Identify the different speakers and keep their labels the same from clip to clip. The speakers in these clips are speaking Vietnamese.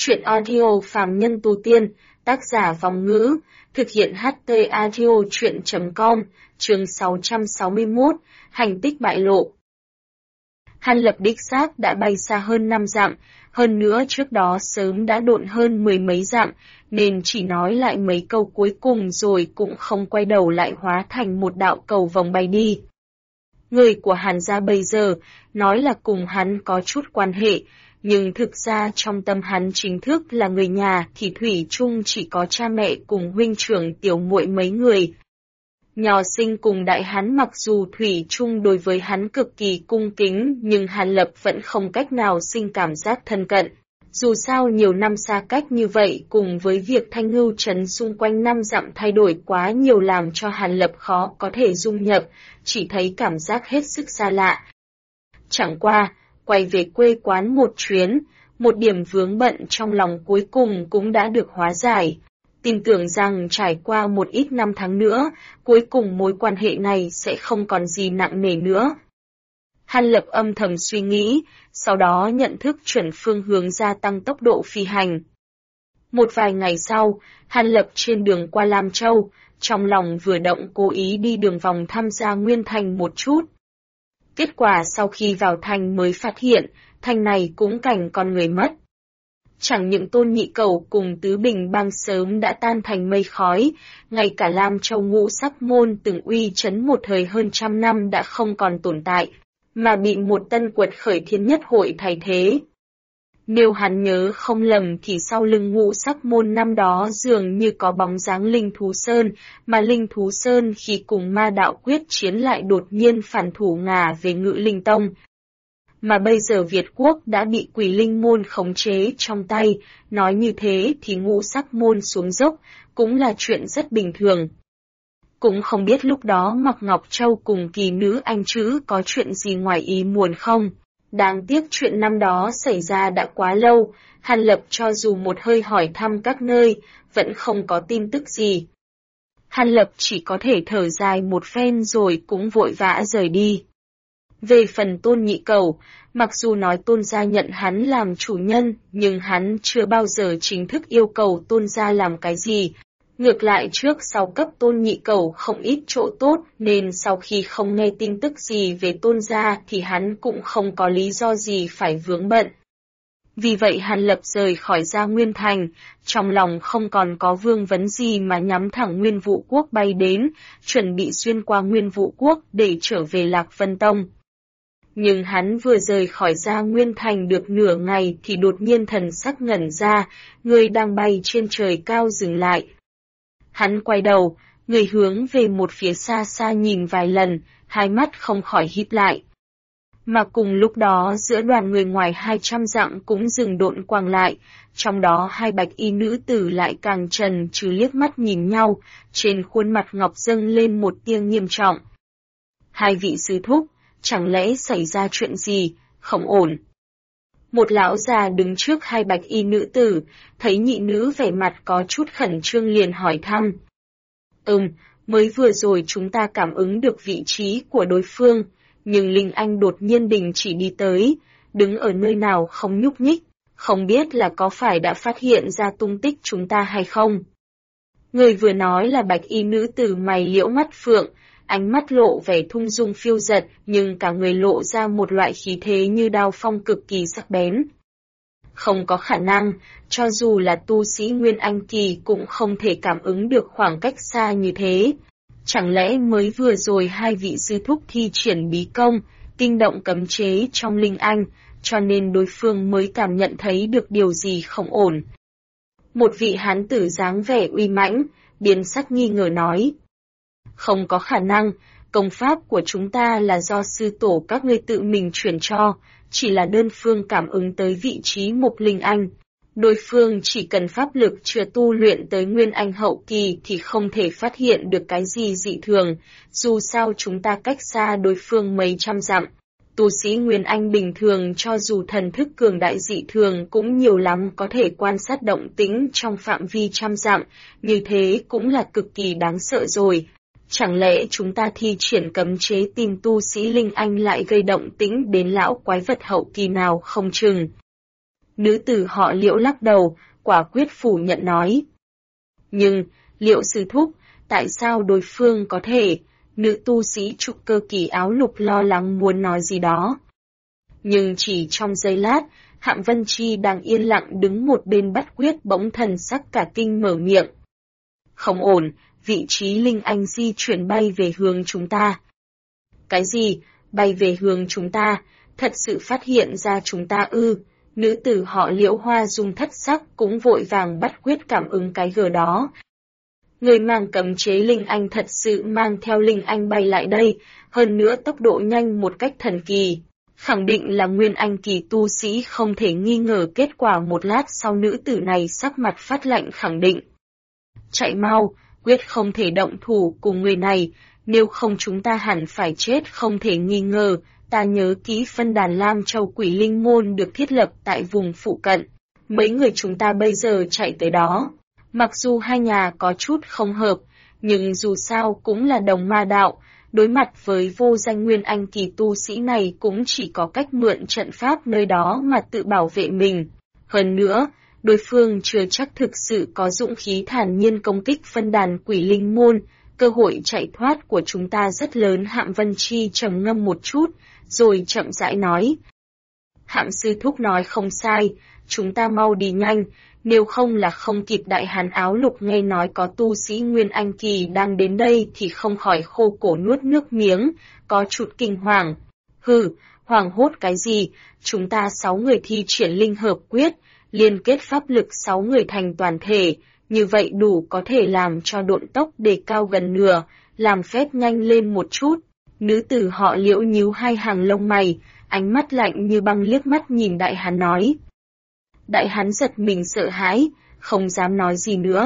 Speaker 1: Truyện audio phàm nhân tu tiên, tác giả Vong Ngữ, thực hiện HT audio truyện.com, chương 661, hành tích bại lộ. Hàn Lập đích xác đã bay xa hơn 5 dặm, hơn nữa trước đó sớm đã độn hơn 10 mấy dặm, nên chỉ nói lại mấy câu cuối cùng rồi cũng không quay đầu lại hóa thành một đạo cầu vòng bay đi. Người của Hàn gia bây giờ, nói là cùng hắn có chút quan hệ, nhưng thực ra trong tâm hắn chính thức là người nhà thì thủy chung chỉ có cha mẹ cùng huynh trưởng tiểu muội mấy người. Nhỏ Sinh cùng đại hắn mặc dù thủy chung đối với hắn cực kỳ cung kính nhưng Hàn Lập vẫn không cách nào sinh cảm giác thân cận. Dù sao nhiều năm xa cách như vậy cùng với việc Thanh Hưu trấn xung quanh 5 dặm thay đổi quá nhiều làm cho Hàn Lập khó có thể dung nhập, chỉ thấy cảm giác hết sức xa lạ. Chẳng qua, quay về quê quán một chuyến, một điểm vướng bận trong lòng cuối cùng cũng đã được hóa giải. Tin tưởng rằng trải qua một ít năm tháng nữa, cuối cùng mối quan hệ này sẽ không còn gì nặng nề nữa. Hàn Lập âm thầm suy nghĩ, sau đó nhận thức chuẩn phương hướng gia tăng tốc độ phi hành. Một vài ngày sau, Hàn Lập trên đường qua Lam Châu, trong lòng vừa động cố ý đi đường vòng tham gia Nguyên Thành một chút. Kết quả sau khi vào thành mới phát hiện, thành này cũng cảnh con người mất. Chẳng những Tôn Nhị Cẩu cùng Tứ Bình Bang sớm đã tan thành mây khói, ngay cả Lam Châu Ngũ Sắc Môn từng uy chấn một thời hơn 100 năm đã không còn tồn tại, mà bị một tân quật khởi Thiên Nhất Hội thay thế. Nếu hắn nhớ không lầm thì sau lưng Ngũ Sắc Môn năm đó dường như có bóng dáng Linh Thú Sơn, mà Linh Thú Sơn khi cùng Ma Đạo quyết chiến lại đột nhiên phản thủ ngả về Ngự Linh Tông. Mà bây giờ Việt Quốc đã bị Quỷ Linh Môn khống chế trong tay, nói như thế thì Ngũ Sắc Môn xuống dốc, cũng là chuyện rất bình thường. Cũng không biết lúc đó Mạc Ngọc Châu cùng Kỳ Nữ Anh Trữ có chuyện gì ngoài ý muốn không. Đáng tiếc chuyện năm đó xảy ra đã quá lâu, Hàn Lập cho dù một hơi hỏi thăm các nơi, vẫn không có tin tức gì. Hàn Lập chỉ có thể thở dài một phen rồi cũng vội vã rời đi. Về phần Tôn Nhị Cẩu, mặc dù nói Tôn gia nhận hắn làm chủ nhân, nhưng hắn chưa bao giờ chính thức yêu cầu Tôn gia làm cái gì. Ngược lại trước sau cấp Tôn Nhị Cẩu không ít chỗ tốt nên sau khi không nghe tin tức gì về Tôn gia thì hắn cũng không có lý do gì phải vướng bận. Vì vậy Hàn Lập rời khỏi ra Nguyên Thành, trong lòng không còn có vương vấn gì mà nhắm thẳng Nguyên Vũ Quốc bay đến, chuẩn bị xuyên qua Nguyên Vũ Quốc để trở về Lạc Vân Tông. Nhưng hắn vừa rời khỏi ra Nguyên Thành được nửa ngày thì đột nhiên thần sắc ngẩn ra, người đang bay trên trời cao dừng lại. Hắn quay đầu, người hướng về một phía xa xa nhìn vài lần, hai mắt không khỏi híp lại. Mà cùng lúc đó giữa đoàn người ngoài 200 dặm cũng dừng độn quang lại, trong đó hai bạch y nữ tử lại càng trần trừ liếc mắt nhìn nhau, trên khuôn mặt ngọc dâng lên một tia nghiêm trọng. Hai vị sư thúc, chẳng lẽ xảy ra chuyện gì, không ổn. Một lão già đứng trước hai bạch y nữ tử, thấy nhị nữ vẻ mặt có chút khẩn trương liền hỏi thăm. Mới vừa rồi chúng ta cảm ứng được vị trí của đối phương, nhưng Linh Anh đột nhiên đình chỉ đi tới, đứng ở nơi nào không nhúc nhích, không biết là có phải đã phát hiện ra tung tích chúng ta hay không. Người vừa nói là bạch y nữ tử mày liễu mắt phượng, ánh mắt lộ vẻ thung dung phiêu dật nhưng cả người lộ ra một loại khí thế như đao phong cực kỳ sắc bén. Không có khả năng, cho dù là tu sĩ Nguyên Anh kỳ cũng không thể cảm ứng được khoảng cách xa như thế. Chẳng lẽ mới vừa rồi hai vị sư thúc thi triển bí công, kinh động cấm chế trong Linh Anh, cho nên đối phương mới cảm nhận thấy được điều gì không ổn. Một vị hán tử dáng vẻ uy mãnh, biến sắc nghi ngờ nói. Không có khả năng, công pháp của chúng ta là do sư tổ các ngươi tự mình truyền cho, chỉ là đơn phương cảm ứng tới vị trí mục Linh Anh. Đối phương chỉ cần pháp lực chưa tu luyện tới Nguyên Anh hậu kỳ thì không thể phát hiện được cái gì dị thường, dù sao chúng ta cách xa đối phương mấy trăm dặm. Tu sĩ Nguyên Anh bình thường cho dù thần thức cường đại dị thường cũng nhiều lắm có thể quan sát động tĩnh trong phạm vi trăm dặm, như thế cũng là cực kỳ đáng sợ rồi. Chẳng lẽ chúng ta thi triển cấm chế tìm tu sĩ Linh Anh lại gây động tĩnh đến lão quái vật hậu kỳ nào không chừng. Nữ tử họ Liễu lắc đầu, quả quyết phủ nhận nói. Nhưng, Liễu sư thúc, tại sao đối phương có thể? Nữ tu sĩ trúc cơ kỳ áo lục lo lắng muốn nói gì đó. Nhưng chỉ trong giây lát, Hạng Vân Chi đang yên lặng đứng một bên bắt quyết bỗng thần sắc cả kinh mở miệng. Không ổn, vị trí Linh Anh di chuyển bay về hướng chúng ta. Cái gì, bay về hướng chúng ta, thật sự phát hiện ra chúng ta ư? Nữ tử họ Liễu Hoa Dung thất sắc cũng vội vàng bắt quyết cảm ứng cái gờ đó. Người mang cấm chế Linh Anh thật sự mang theo Linh Anh bay lại đây, hơn nữa tốc độ nhanh một cách thần kỳ. Khẳng định là Nguyên Anh kỳ tu sĩ không thể nghi ngờ kết quả một lát sau nữ tử này sắc mặt phát lạnh khẳng định. Chạy mau, quyết không thể động thủ cùng người này, nếu không chúng ta hẳn phải chết không thể nghi ngờ. Ta nhớ kỹ phân đàn Lam Châu Quỷ Linh Môn được thiết lập tại vùng phụ cận. Mấy người chúng ta bây giờ chạy tới đó. Mặc dù hai nhà có chút không hợp, nhưng dù sao cũng là đồng ma đạo. Đối mặt với vô danh Nguyên Anh kỳ tu sĩ này cũng chỉ có cách mượn trận pháp nơi đó mà tự bảo vệ mình. Hơn nữa, đối phương chưa chắc thực sự có dũng khí thản nhiên công kích phân đàn Quỷ Linh Môn. Cơ hội chạy thoát của chúng ta rất lớn. Hạng Vân Chi trầm ngâm một chút, rồi chậm rãi nói. Hạng sư thúc nói không sai, chúng ta mau đi nhanh, nếu không là không kịp. Đại hán áo lục nghe nói có tu sĩ Nguyên Anh kỳ đang đến đây thì không khỏi khô cổ nuốt nước miếng, có chút kinh hoàng. Hừ, hoảng hốt cái gì, chúng ta 6 người thi triển linh hợp quyết, liên kết pháp lực 6 người thành toàn thể, như vậy đủ có thể làm cho độn tốc đề cao gần nửa, làm phép nhanh lên một chút. Nữ tử họ Liễu nhíu hai hàng lông mày, ánh mắt lạnh như băng liếc mắt nhìn đại hán nói. Đại hán giật mình sợ hãi, không dám nói gì nữa.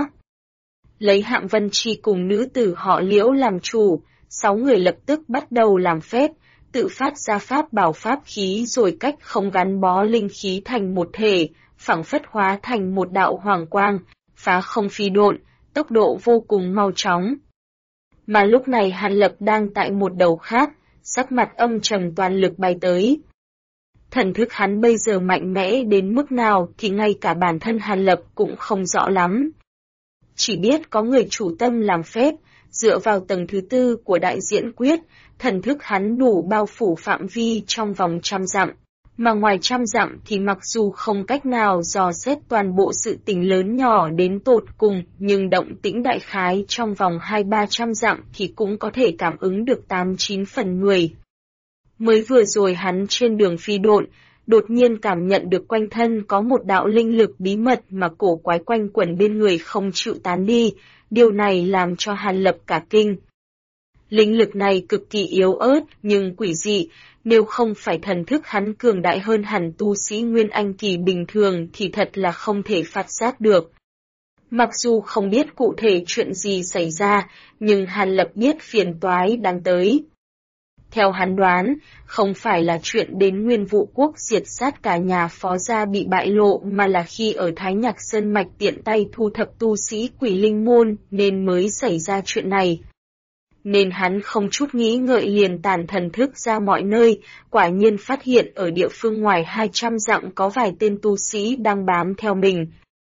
Speaker 1: Lấy Hạng Vân Chi cùng nữ tử họ Liễu làm chủ, 6 người lập tức bắt đầu làm phép, tự phát ra pháp bảo pháp khí rồi cách không gắn bó linh khí thành một thể, phảng phất hóa thành một đạo hoàng quang, phá không phi độn, tốc độ vô cùng mau chóng. Mà lúc này Hàn Lập đang tại một đầu khác, sắc mặt âm trầm toàn lực bay tới. Thần thức hắn bây giờ mạnh mẽ đến mức nào thì ngay cả bản thân Hàn Lập cũng không rõ lắm. Chỉ biết có người chủ tâm làm phép, dựa vào tầng thứ 4 của đại diễn quyết, thần thức hắn đủ bao phủ phạm vi trong vòng 100 dặm. Mà ngoài 100 dặm thì mặc dù không cách nào dò xét toàn bộ sự tình lớn nhỏ đến tột cùng, nhưng động tĩnh đại khái trong vòng 200-300 dặm thì cũng có thể cảm ứng được 8-9 phần 10. Mới vừa rồi hắn trên đường phi độn, đột nhiên cảm nhận được quanh thân có một đạo linh lực bí mật mà cổ quái quanh quẩn bên người không chịu tán đi, điều này làm cho Hàn Lập cả kinh. Linh lực này cực kỳ yếu ớt nhưng quỷ dị, nếu không phải thần thức hắn cường đại hơn hẳn tu sĩ Nguyên Anh kỳ bình thường thì thật là không thể phát giác được. Mặc dù không biết cụ thể chuyện gì xảy ra, nhưng Hàn Lập biết phiền toái đang tới. Theo hắn đoán, không phải là chuyện đến Nguyên Vũ Quốc diệt sát cả nhà Phó gia bị bại lộ mà là khi ở Thái Nhạc Sơn Mạch tiện tay thu thập tu sĩ Quỷ Linh Môn nên mới xảy ra chuyện này. Nên hắn không chút nghĩ ngợi liền tản thần thức ra mọi nơi, quả nhiên phát hiện ở địa phương ngoài 200 dặm có vài tên tu sĩ đang bám theo mình.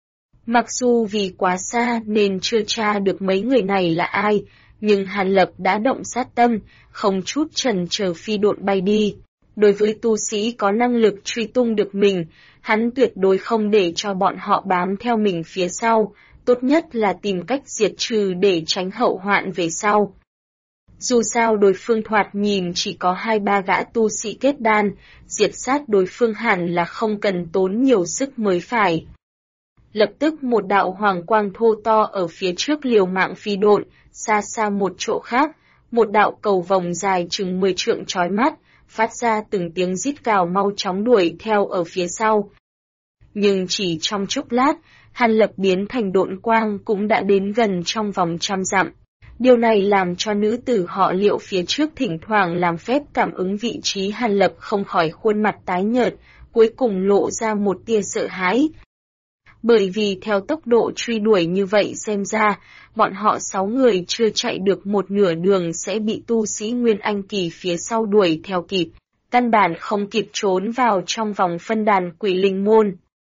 Speaker 1: Mặc dù vì quá xa nên chưa tra được mấy người này là ai, nhưng Hàn Lập đã động sát tâm, không chút chần chờ phi độn bay đi. Đối với tu sĩ có năng lực truy tung được mình, hắn tuyệt đối không để cho bọn họ bám theo mình phía sau, tốt nhất là tìm cách diệt trừ để tránh hậu hoạn về sau. Dù sao đối phương thoạt nhìn chỉ có 2-3 gã tu sĩ kết đan, diệt sát đối phương hẳn là không cần tốn nhiều sức mới phải. Lập tức một đạo hoàng quang thô to ở phía trước liều mạng phi độn, xa xa một chỗ khác, một đạo cầu vòng dài chừng 10 trượng chói mắt, phát ra từng tiếng rít gào mau chóng đuổi theo ở phía sau. Nhưng chỉ trong chốc lát, Hàn Lập biến thành độn quang cũng đã đến gần trong vòng 100 dặm. Điều này làm cho nữ tử họ Liễu phía trước thỉnh thoảng làm phép cảm ứng vị trí Hàn Lập không khỏi khuôn mặt tái nhợt, cuối cùng lộ ra một tia sợ hãi. Bởi vì theo tốc độ truy đuổi như vậy xem ra, bọn họ 6 người chưa chạy được một nửa đường sẽ bị tu sĩ Nguyên Anh kỳ phía sau đuổi theo kịp, căn bản không kịp trốn vào trong vòng phân đàn Quỷ Linh Môn.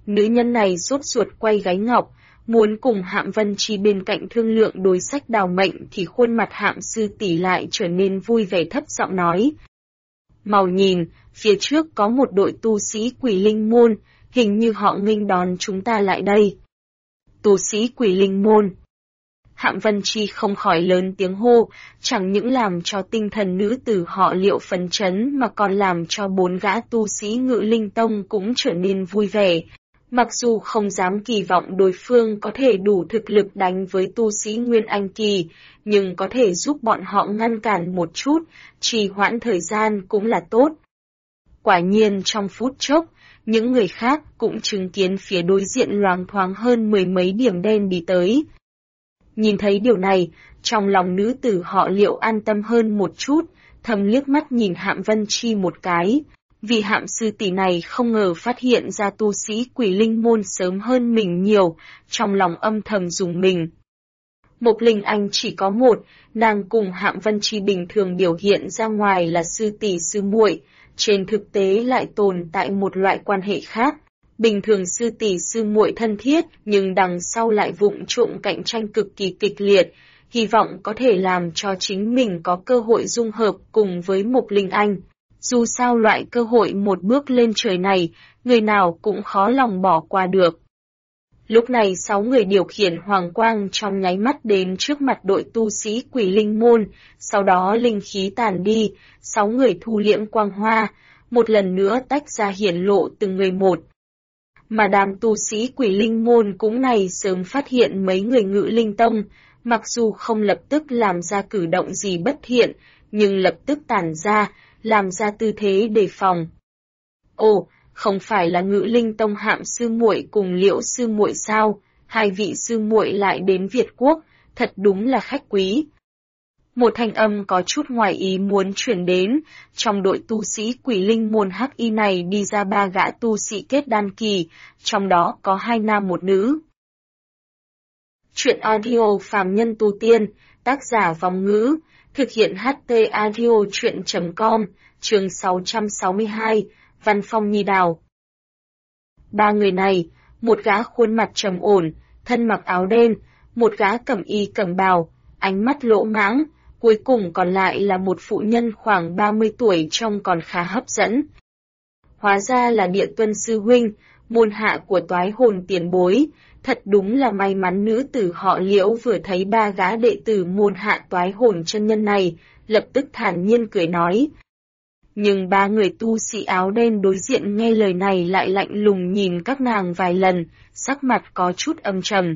Speaker 1: Nữ nhân này sốt ruột quay gáy ngọc, muốn cùng Hạm Vân Chi bên cạnh thương lượng đối sách đào mệnh thì khuôn mặt Hạm sư tỷ lại trở nên vui vẻ thấp giọng nói. Mau nhìn, phía trước có một đội tu sĩ Quỷ Linh Môn, hình như họ nghênh đón chúng ta lại đây. Tu sĩ Quỷ Linh Môn. Hạm Vân Chi không khỏi lớn tiếng hô, chẳng những làm cho tinh thần nữ tử họ Liệu phấn chấn mà còn làm cho 4 gã tu sĩ Ngự Linh Tông cũng trở nên vui vẻ. Mặc dù không dám kỳ vọng đối phương có thể đủ thực lực đánh với tu sĩ Nguyên Anh Kỳ, nhưng có thể giúp bọn họ ngăn cản một chút, trì hoãn thời gian cũng là tốt. Quả nhiên trong phút chốc, những người khác cũng chứng kiến phía đối diện loáng thoáng hơn 10 mấy điểm đen đi tới. Nhìn thấy điều này, trong lòng nữ tử họ Liệu an tâm hơn một chút, thầm liếc mắt nhìn Hạm Vân Chi một cái. Vì Hạm sư tỷ này không ngờ phát hiện ra tu sĩ Quỷ Linh Môn sớm hơn mình nhiều, trong lòng âm thầm dùng mình. Mộc Linh Anh chỉ có một, nàng cùng Hạm Vân Chi bình thường biểu hiện ra ngoài là sư tỷ sư muội, trên thực tế lại tồn tại một loại quan hệ khác. Bình thường sư tỷ sư muội thân thiết, nhưng đằng sau lại vụng trộm cạnh tranh cực kỳ kịch liệt, hy vọng có thể làm cho chính mình có cơ hội dung hợp cùng với Mộc Linh Anh. Dù sao loại cơ hội một bước lên trời này, người nào cũng khó lòng bỏ qua được. Lúc này 6 người điều khiển hoàng quang trong nháy mắt đến trước mặt đội tu sĩ Quỷ Linh Môn, sau đó linh khí tàn đi, 6 người thu liễm quang hoa, một lần nữa tách ra hiển lộ từng người một. Mà đám tu sĩ Quỷ Linh Môn cũng này sớm phát hiện mấy người Ngự Linh Tông, mặc dù không lập tức làm ra cử động gì bất thiện, nhưng lập tức tản ra, làm ra tư thế đề phòng. Ồ, không phải là Ngự Linh Tông Hạm sư muội cùng Liễu sư muội sao? Hai vị sư muội lại đến Việt Quốc, thật đúng là khách quý. Một thanh âm có chút ngoài ý muốn chuyển đến, trong đội tu sĩ Quỷ Linh Môn Hắc Y này đi ra 3 gã tu sĩ kết đan kỳ, trong đó có 2 nam 1 nữ. Truyện audio phàm nhân tu tiên, tác giả Vòng Ngữ, thực hiện HT audio truyện.com, chương 662, Văn Phong Nhi Đào. 3 người này, một gã khuôn mặt trầm ổn, thân mặc áo đen, một gã cẩm y cẩm bào, ánh mắt lỗ mãng, cuối cùng còn lại là một phụ nhân khoảng 30 tuổi trông còn khá hấp dẫn. Hóa ra là Địa Tuân sư huynh, môn hạ của Toái Hồn tiền bối, thật đúng là may mắn. Nữ tử họ Liễu vừa thấy 3 gã đệ tử môn hạ Toái Hồn chân nhân này, lập tức thản nhiên cười nói. Nhưng 3 người tu sĩ áo đen đối diện nghe lời này lại lạnh lùng nhìn các nàng vài lần, sắc mặt có chút âm trầm.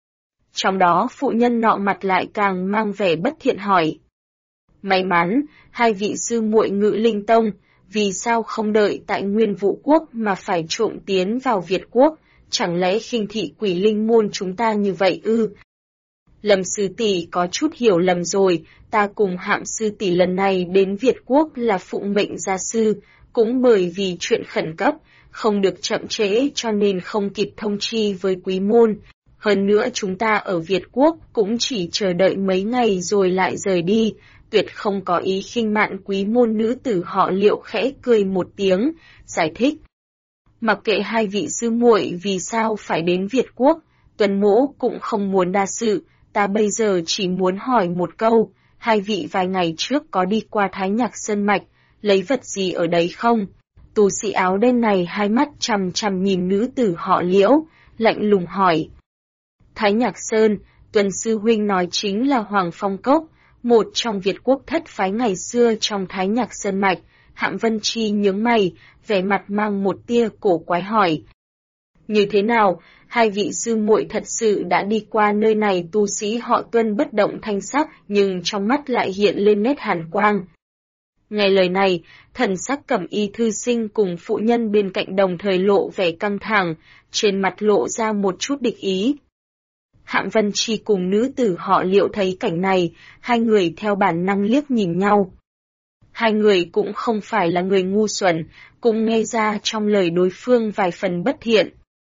Speaker 1: Trong đó phụ nhân nọ mặt lại càng mang vẻ bất thiện hỏi. May mắn, hai vị sư muội Ngự Linh Tông, vì sao không đợi tại Nguyên Vũ Quốc mà phải trộm tiến vào Việt Quốc, chẳng lẽ khinh thị Quỷ Linh Môn chúng ta như vậy ư? Lâm sư tỷ có chút hiểu lầm rồi, ta cùng Hạm sư tỷ lần này đến Việt Quốc là phụng mệnh gia sư, cũng bởi vì chuyện khẩn cấp, không được chậm trễ cho nên không kịp thông chi với quý môn. Hơn nữa chúng ta ở Việt Quốc cũng chỉ chờ đợi mấy ngày rồi lại rời đi, tuyệt không có ý khinh mạn quý môn. Nữ tử họ Liệu khẽ cười một tiếng, giải thích. Mặc kệ hai vị sư muội vì sao phải đến Việt Quốc, Tuần Mỗ cũng không muốn đa sự, ta bây giờ chỉ muốn hỏi một câu, hai vị vài ngày trước có đi qua Thái Nhạc Sơn Mạch, lấy vật gì ở đấy không? Tu sĩ áo đen này hai mắt chằm chằm nhìn nữ tử họ Liễu, lạnh lùng hỏi. Thái Nhạc Sơn, Tuần sư huynh nói chính là Hoàng Phong Cốc, một trong Việt Quốc thất phái ngày xưa trong Thái Nhạc Sơn Mạch. Hạm Vân Chi nhướng mày, vẻ mặt mang một tia cổ quái hỏi. Như thế nào, hai vị sư muội thật sự đã đi qua nơi này? Tu sĩ họ Tuân bất động thanh sắc, nhưng trong mắt lại hiện lên nét hàn quang. Nghe lời này, thần sắc Cẩm Y thư sinh cùng phụ nhân bên cạnh đồng thời lộ vẻ căng thẳng, trên mặt lộ ra một chút địch ý. Hạm Vân Chi cùng nữ tử họ Liệu thấy cảnh này, hai người theo bản năng liếc nhìn nhau. Hai người cũng không phải là người ngu xuẩn, cũng nghe ra trong lời đối phương vài phần bất thiện.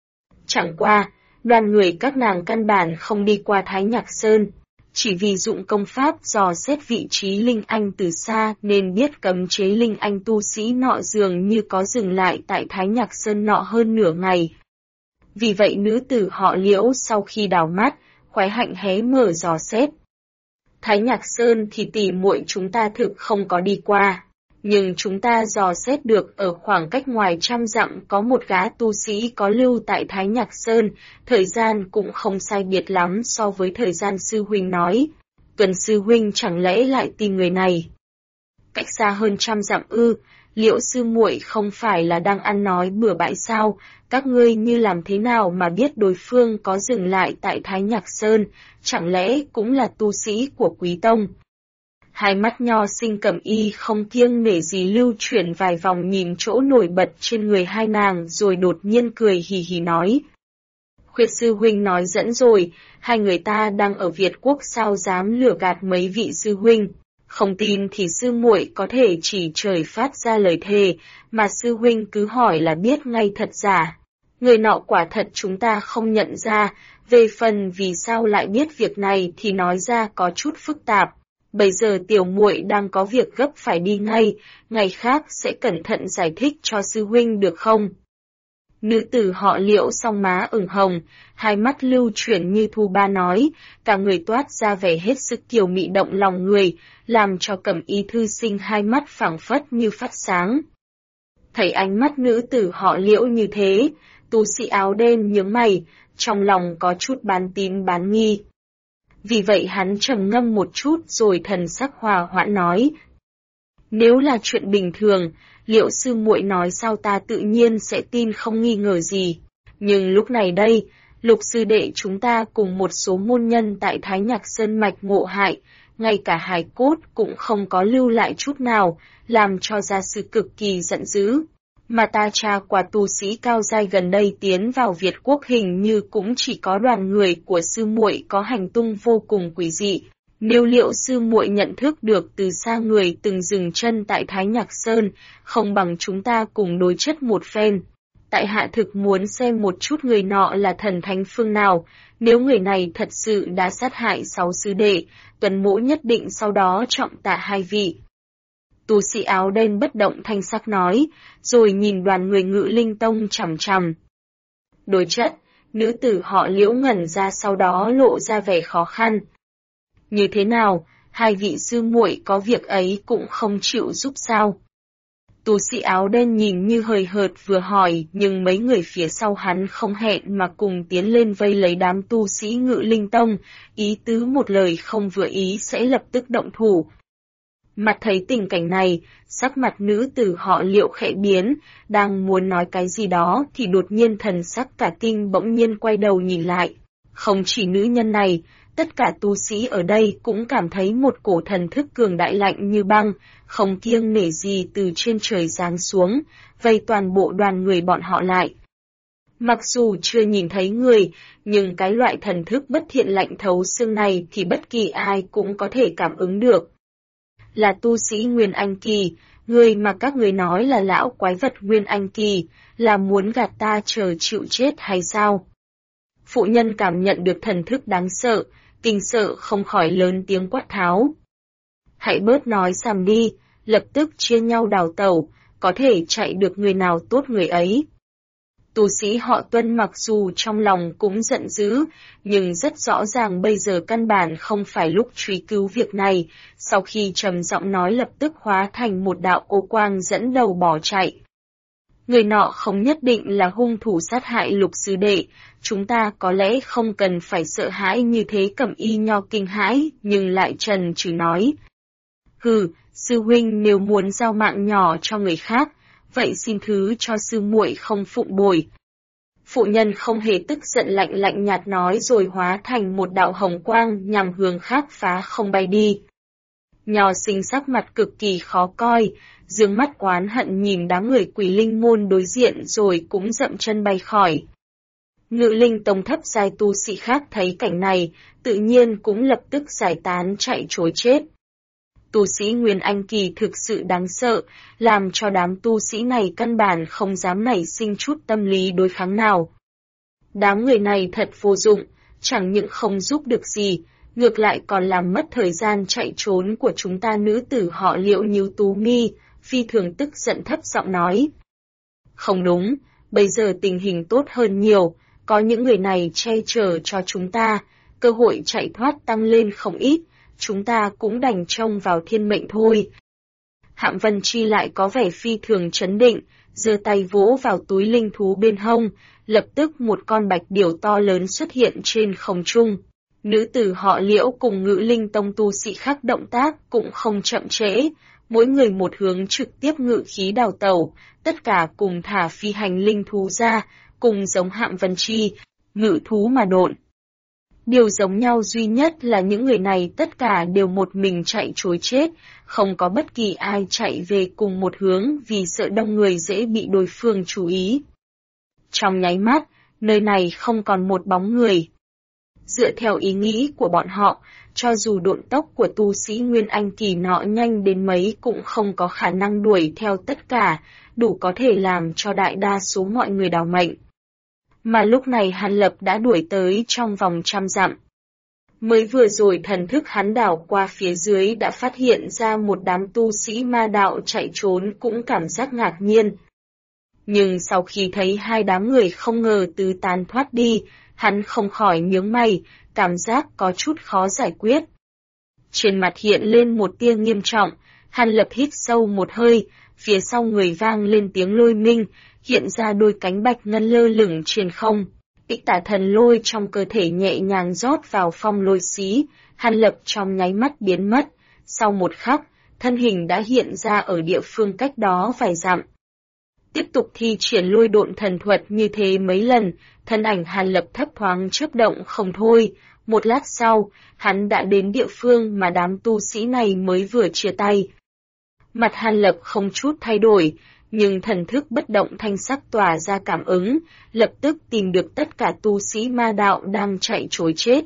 Speaker 1: Chẳng qua, đoàn người các nàng căn bản không đi qua Thái Nhạc Sơn, chỉ vì dụng công pháp dò xét vị trí Linh Anh từ xa nên biết cấm chế Linh Anh tu sĩ nọ dường như có dừng lại tại Thái Nhạc Sơn nọ hơn nửa ngày. Vì vậy nữ tử họ Liễu sau khi đảo mắt, khóe hạnh hé mở dò xét. Thái Nhạc Sơn thì tỷ muội chúng ta thực không có đi qua, nhưng chúng ta dò xét được ở khoảng cách ngoài 100 dặm có một gã tu sĩ có lưu tại Thái Nhạc Sơn, thời gian cũng không sai biệt lắm so với thời gian sư huynh nói. Tuần sư huynh chẳng lẽ lại tìm người này? Cách xa hơn 100 dặm ư? Liễu sư muội không phải là đang ăn nói bừa bãi sao? Các ngươi như làm thế nào mà biết đối phương có dừng lại tại Thái Nhạc Sơn, chẳng lẽ cũng là tu sĩ của Quý Tông? Hai mắt nho sinh Cẩm Y không kiêng nể gì lưu chuyển vài vòng nhìn chỗ nổi bật trên người hai nàng rồi đột nhiên cười hì hì nói. Khuyết sư huynh nói dẫn rồi, hai người ta đang ở Việt Quốc sao dám lừa gạt mấy vị sư huynh. Không tin thì sư muội có thể chỉ trời phát ra lời thề, mà sư huynh cứ hỏi là biết ngay thật giả. Người nọ quả thật chúng ta không nhận ra, về phần vì sao lại biết việc này thì nói ra có chút phức tạp. Bây giờ tiểu muội đang có việc gấp phải đi ngay, ngày khác sẽ cẩn thận giải thích cho sư huynh được không? Nữ tử họ Liễu song má ửng hồng, hai mắt lưu chuyển như thu ba nói, cả người toát ra vẻ hết sức kiều mị động lòng người, làm cho Cẩm Y thư sinh hai mắt phảng phất như phát sáng. Thấy ánh mắt nữ tử họ Liễu như thế, tu sĩ áo đen nhướng mày, trong lòng có chút bán tín bán nghi. Vì vậy hắn trầm ngâm một chút rồi thần sắc hòa hoãn nói. Nếu là chuyện bình thường, Liễu sư muội nói sao ta tự nhiên sẽ tin không nghi ngờ gì. Nhưng lúc này đây, Lục sư đệ chúng ta cùng một số môn nhân tại Thái Nhạc Sơn mạch ngộ hại, ngay cả hài cốt cũng không có lưu lại chút nào, làm cho gia sư cực kỳ giận dữ. Mà ta tra qua tu sĩ cao giai gần đây tiến vào Việt Quốc hình như cũng chỉ có đoàn người của sư muội có hành tung vô cùng quỷ dị. Nếu Liễu sư muội nhận thức được từ xa người từng dừng chân tại Thái Nhạc Sơn, không bằng chúng ta cùng đối chất một phen. Tại hạ thực muốn xem một chút người nọ là thần thánh phương nào, nếu người này thật sự đã sát hại 6 sư đệ, Tuần mỗ nhất định sau đó trọng tạ hai vị. Tu sĩ áo đen bất động thanh sắc nói, rồi nhìn đoàn người Ngự Linh Tông chằm chằm. Đối chất, nữ tử họ Liễu ngẩn ra sau đó lộ ra vẻ khó khăn. Như thế nào, hai vị sư muội có việc ấy cũng không chịu giúp sao? Tu sĩ áo đen nhìn như hời hợt vừa hỏi, nhưng mấy người phía sau hắn không hẹn mà cùng tiến lên vây lấy đám tu sĩ Ngự Linh Tông, ý tứ một lời không vừa ý sẽ lập tức động thủ. Mặt thấy tình cảnh này, sắc mặt nữ tử họ Liễu khẽ biến, đang muốn nói cái gì đó thì đột nhiên thần sắc cả kinh bỗng nhiên quay đầu nhìn lại. Không chỉ nữ nhân này, tất cả tu sĩ ở đây cũng cảm thấy một cổ thần thức cường đại lạnh như băng, không kiêng nể gì từ trên trời giáng xuống, vây toàn bộ đoàn người bọn họ lại. Mặc dù chưa nhìn thấy người, nhưng cái loại thần thức bất thiện lạnh thấu xương này thì bất kỳ ai cũng có thể cảm ứng được. Là tu sĩ Nguyên Anh Kỳ, người mà các người nói là lão quái vật Nguyên Anh Kỳ, là muốn gạt ta chờ chịu chết hay sao? Phụ nhân cảm nhận được thần thức đáng sợ, kinh sợ không khỏi lớn tiếng quát tháo. Hãy bớt nói xàm đi, lập tức chia nhau đào tẩu, có thể chạy được người nào tốt người ấy. Tu sĩ họ Tuân mặc dù trong lòng cũng giận dữ, nhưng rất rõ ràng bây giờ căn bản không phải lúc truy cứu việc này, sau khi trầm giọng nói lập tức hóa thành một đạo ô quang dẫn đầu bỏ chạy. Người nọ không nhất định là hung thủ sát hại Lục sư đệ, chúng ta có lẽ không cần phải sợ hãi như thế. Cẩm Y nho kinh hãi, nhưng lại trần trừ nói. Hừ, sư huynh nếu muốn giao mạng nhỏ cho người khác, vậy xin thứ cho sư muội không phụng bồi. Phụ nhân không hề tức giận lạnh nhạt nói rồi hóa thành một đạo hồng quang nhằm hướng khác phá không bay đi. Nho sinh sắc mặt cực kỳ khó coi, dương mắt oán hận nhìn đám người Quỷ Linh môn đối diện rồi cũng dậm chân bay khỏi. Ngự Linh Tông thấp giai tu sĩ khác thấy cảnh này, tự nhiên cũng lập tức giải tán chạy trối chết. Tu sĩ Nguyên Anh Kỳ thực sự đáng sợ, làm cho đám tu sĩ này căn bản không dám nảy sinh chút tâm lý đối kháng nào. Đám người này thật vô dụng, chẳng những không giúp được gì, ngược lại còn làm mất thời gian chạy trốn của chúng ta. Nữ tử họ Liễu nhíu tú mi, phi thường tức giận thấp giọng nói. Không đúng, bây giờ tình hình tốt hơn nhiều, có những người này che chở cho chúng ta, cơ hội chạy thoát tăng lên không ít, chúng ta cũng đành trông vào thiên mệnh thôi. Hạng Vân Chi lại có vẻ phi thường trấn định, giơ tay vỗ vào túi linh thú bên hông, lập tức một con bạch điểu to lớn xuất hiện trên không trung. Nữ tử họ Liễu cùng Ngự Linh Tông tu sĩ khác động tác cũng không chậm trễ, mỗi người một hướng trực tiếp ngự khí đào tẩu, tất cả cùng thả phi hành linh thú ra, cùng giống Hạng Vân Chi, ngự thú mà độn. Điều giống nhau duy nhất là những người này tất cả đều một mình chạy trối chết, không có bất kỳ ai chạy về cùng một hướng vì sợ đông người dễ bị đối phương chú ý. Trong nháy mắt, nơi này không còn một bóng người. Dựa theo ý nghĩ của bọn họ, cho dù độn tốc của tu sĩ Nguyên Anh kỳ nọ nhanh đến mấy cũng không có khả năng đuổi theo tất cả, đủ có thể làm cho đại đa số mọi người đào mệnh. Mà lúc này Hàn Lập đã đuổi tới trong vòng 100 dặm. Mới vừa rồi thần thức hắn đảo qua phía dưới đã phát hiện ra một đám tu sĩ ma đạo chạy trốn cũng cảm giác ngạc nhiên. Nhưng sau khi thấy hai đám người không ngờ tứ tán thoát đi, hắn không khỏi nhướng mày, cảm giác có chút khó giải quyết. Trên mặt hiện lên một tia nghiêm trọng, Hàn Lập hít sâu một hơi, phía sau người vang lên tiếng lôi minh, hiện ra đôi cánh bạch ngân lơ lửng trên không. Ích tả thần lôi trong cơ thể nhẹ nhàng rót vào phong lôi xí, Hàn Lập trong nháy mắt biến mất, sau một khắc, thân hình đã hiện ra ở địa phương cách đó vài dặm. Tiếp tục thi triển lôi độn thần thuật như thế mấy lần, thân ảnh Hàn Lập thấp thoáng chớp động không thôi, một lát sau, hắn đã đến địa phương mà đám tu sĩ này mới vừa chia tay. Mặt Hàn Lập không chút thay đổi, nhưng thần thức bất động thanh sắc tỏa ra cảm ứng, lập tức tìm được tất cả tu sĩ ma đạo đang chạy trối chết.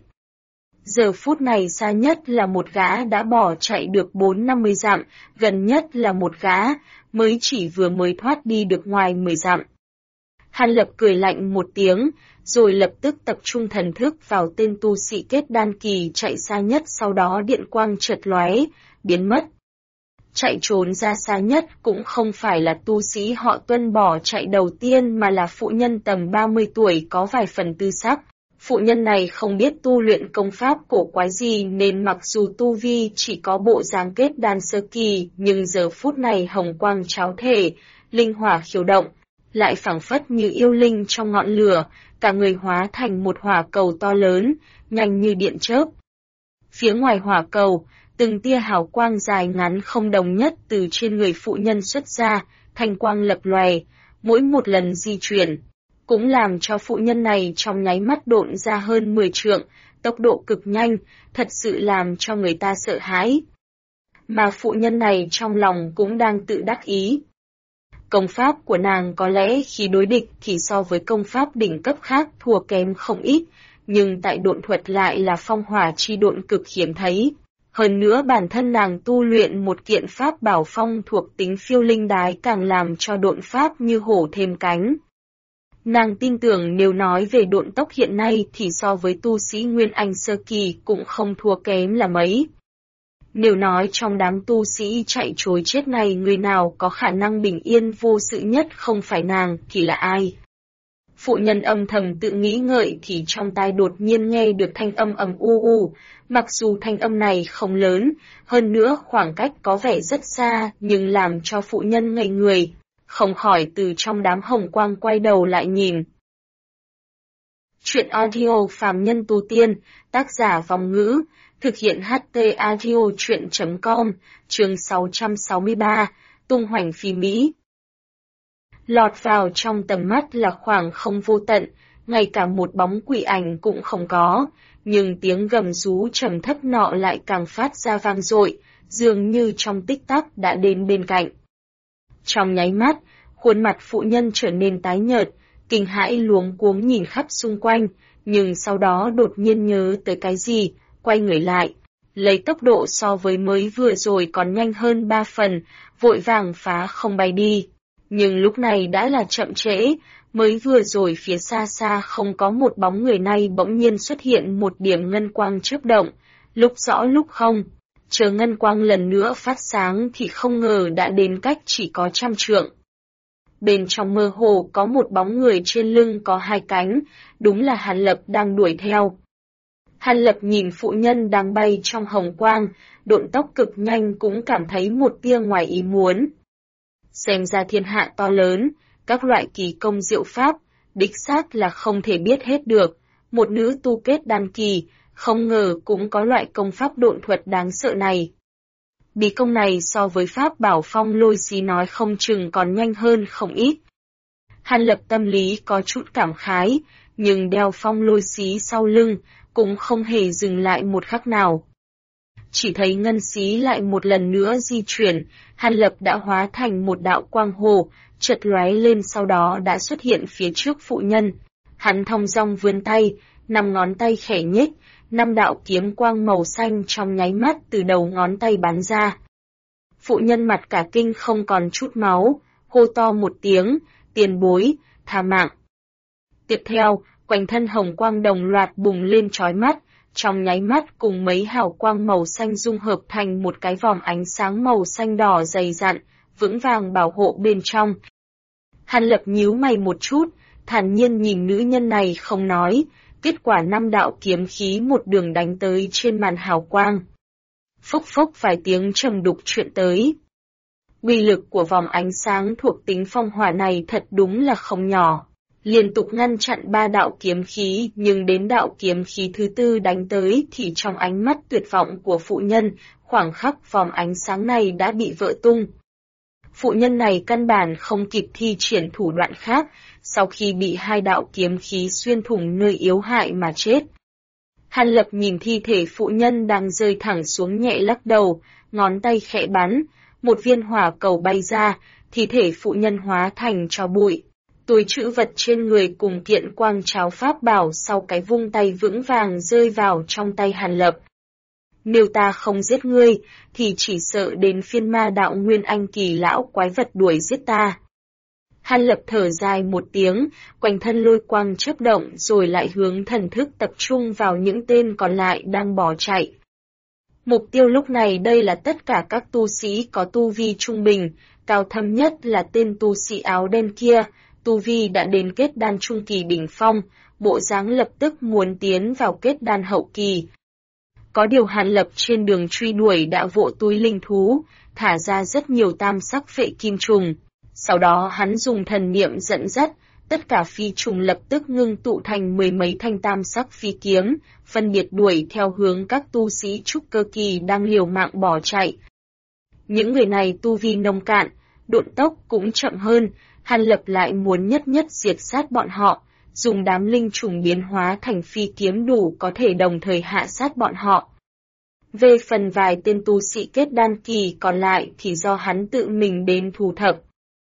Speaker 1: Giờ phút này xa nhất là một gã đã bỏ chạy được 4-50 dặm, gần nhất là một gã, mới chỉ vừa mới thoát đi được ngoài 10 dặm. Hàn Lập cười lạnh một tiếng, rồi lập tức tập trung thần thức vào tên tu sĩ kết đan kỳ chạy xa nhất, sau đó điện quang chợt lóe, biến mất. Chạy trốn ra xa nhất cũng không phải là tu sĩ họ Tuân bỏ chạy đầu tiên mà là phụ nhân tầm 30 tuổi có vài phần tư sắc. Phụ nhân này không biết tu luyện công pháp cổ quái gì nên mặc dù tu vi chỉ có bộ dáng kết đan sơ kỳ nhưng giờ phút này hồng quang cháo thể, linh hỏa khiêu động, lại phảng phất như yêu linh trong ngọn lửa, cả người hóa thành một hỏa cầu to lớn, nhanh như điện chớp. Phía ngoài hỏa cầu, từng tia hào quang dài ngắn không đồng nhất từ trên người phụ nhân xuất ra, thanh quang lập lòe, mỗi một lần di chuyển, cũng làm cho phụ nhân này trong nháy mắt độn ra hơn 10 trượng, tốc độ cực nhanh, thật sự làm cho người ta sợ hãi. Mà phụ nhân này trong lòng cũng đang tự đắc ý. Công pháp của nàng có lẽ khi đối địch thì so với công pháp đỉnh cấp khác thua kém không ít, nhưng tại độn thuật lại là phong hỏa chi độn cực hiếm thấy. Hơn nữa bản thân nàng tu luyện một kiện pháp bảo phong thuộc tính phiêu linh đái càng làm cho độn pháp như hổ thêm cánh. Nàng tin tưởng nếu nói về độn tốc hiện nay thì so với tu sĩ Nguyên Anh sơ kỳ cũng không thua kém là mấy. Nếu nói trong đám tu sĩ chạy trối chết này người nào có khả năng bình yên vô sự nhất không phải nàng thì là ai? Phụ nhân âm thầm tự nghĩ ngợi thì trong tai đột nhiên nghe được thanh âm ầm u u, mặc dù thanh âm này không lớn, hơn nữa khoảng cách có vẻ rất xa nhưng làm cho phụ nhân ngây người, không khỏi từ trong đám hồng quang quay đầu lại nhìn. Chuyện audio phàm nhân tu tiên, tác giả Vong Ngữ, thực hiện HT audio chuyện.com, chương 663, tung hoành phi Mỹ. Lọt vào trong tầm mắt là khoảng không vô tận, ngay cả một bóng quỷ ảnh cũng không có, nhưng tiếng gầm rú trầm thấp nọ lại càng phát ra vang dội, dường như trong tích tắc đã đến bên cạnh. Trong nháy mắt, khuôn mặt phụ nhân trở nên tái nhợt, kinh hãi luống cuống nhìn khắp xung quanh, nhưng sau đó đột nhiên nhớ tới cái gì, quay người lại, lấy tốc độ so với mới vừa rồi còn nhanh hơn 3 phần, vội vàng phá không bay đi. Nhưng lúc này đã là chậm trễ, mới vừa rồi phía xa xa không có một bóng người này bỗng nhiên xuất hiện một điểm ngân quang chớp động, lúc rõ lúc không. Chờ ngân quang lần nữa phát sáng thì không ngờ đã đến cách chỉ có 100 trượng. bên trong mơ hồ có một bóng người trên lưng có hai cánh, đúng là Hàn Lập đang đuổi theo. Hàn Lập nhìn phụ nhân đang bay trong hồng quang, độn tốc cực nhanh cũng cảm thấy một tia ngoài ý muốn. Xem ra thiên hạ to lớn, các loại kỳ công diệu pháp, đích xác là không thể biết hết được. Một nữ tu kết đan kỳ, không ngờ cũng có loại công pháp độn thuật đáng sợ này. Bí công này so với pháp bảo phong lôi xí nói không chừng còn nhanh hơn không ít. Hàn Lập tâm lý có chút cảm khái, nhưng đeo phong lôi xí sau lưng, cũng không hề dừng lại một khắc nào. Chỉ thấy ngân xí lại một lần nữa di chuyển, Hàn Lập đã hóa thành một đạo quang hồ, chợt lóe lên sau đó đã xuất hiện phía trước phụ nhân. Hắn thong dong vươn tay, 5 ngón tay khẽ nhếch, 5 đạo kiếm quang màu xanh trong nháy mắt từ đầu ngón tay bắn ra. Phụ nhân mặt cả kinh không còn chút máu, hô to một tiếng, tiền bối, tha mạng. Tiếp theo, quanh thân hồng quang đồng loạt bùng lên chói mắt, trong nháy mắt cùng mấy hào quang màu xanh dung hợp thành một cái vòm ánh sáng màu xanh đỏ dày dặn, vững vàng bảo hộ bên trong. Hàn Lập nhíu mày một chút, thản nhiên nhìn nữ nhân này không nói, kết quả 5 đạo kiếm khí một đường đánh tới trên màn hào quang. Phốc phốc vài tiếng trầm đục chuyện tới. Uy lực của vòm ánh sáng thuộc tính phong hỏa này thật đúng là không nhỏ. Liên tục ngăn chặn 3 đạo kiếm khí, nhưng đến đạo kiếm khí thứ 4 đánh tới thì trong ánh mắt tuyệt vọng của phụ nhân, khoảng khắc vòm ánh sáng này đã bị vỡ tung. Phụ nhân này căn bản không kịp thi triển thủ đoạn khác, sau khi bị 2 đạo kiếm khí xuyên thủng nơi yếu hại mà chết. Hàn Lập nhìn thi thể phụ nhân đang rơi thẳng xuống nhẹ lắc đầu, ngón tay khẽ bắn, một viên hỏa cầu bay ra, thi thể phụ nhân hóa thành tro bụi. Túi trữ vật trên người cùng kiện quang cháo pháp bảo sau cái vung tay vững vàng rơi vào trong tay Hàn Lập. Nếu ta không giết ngươi, thì chỉ sợ đến phiên ma đạo Nguyên Anh kỳ lão quái vật đuổi giết ta. Hàn Lập thở dài một tiếng, quanh thân lôi quang chớp động rồi lại hướng thần thức tập trung vào những tên còn lại đang bỏ chạy. Mục tiêu lúc này đây là tất cả các tu sĩ có tu vi trung bình, cao thâm nhất là tên tu sĩ áo đen kia, tu vi đã đến kết đan trung kỳ đỉnh phong, bộ dáng lập tức muốn tiến vào kết đan hậu kỳ. Có điều Hàn Lập trên đường truy đuổi đã vỗ túi linh thú, thả ra rất nhiều tam sắc phệ kim trùng. Sau đó hắn dùng thần niệm dẫn dắt, tất cả phi trùng lập tức ngưng tụ thành 10 mấy thanh tam sắc phi kiếm, phân biệt đuổi theo hướng các tu sĩ trúc cơ kỳ đang liều mạng bỏ chạy. Những người này tu vi nông cạn, độn tốc cũng chậm hơn, Hàn Lập lại muốn nhất nhất diệt sát bọn họ, dùng đám linh trùng biến hóa thành phi kiếm đủ có thể đồng thời hạ sát bọn họ. Về phần vài tên tu sĩ kết đan kỳ còn lại thì do hắn tự mình đến thu thập.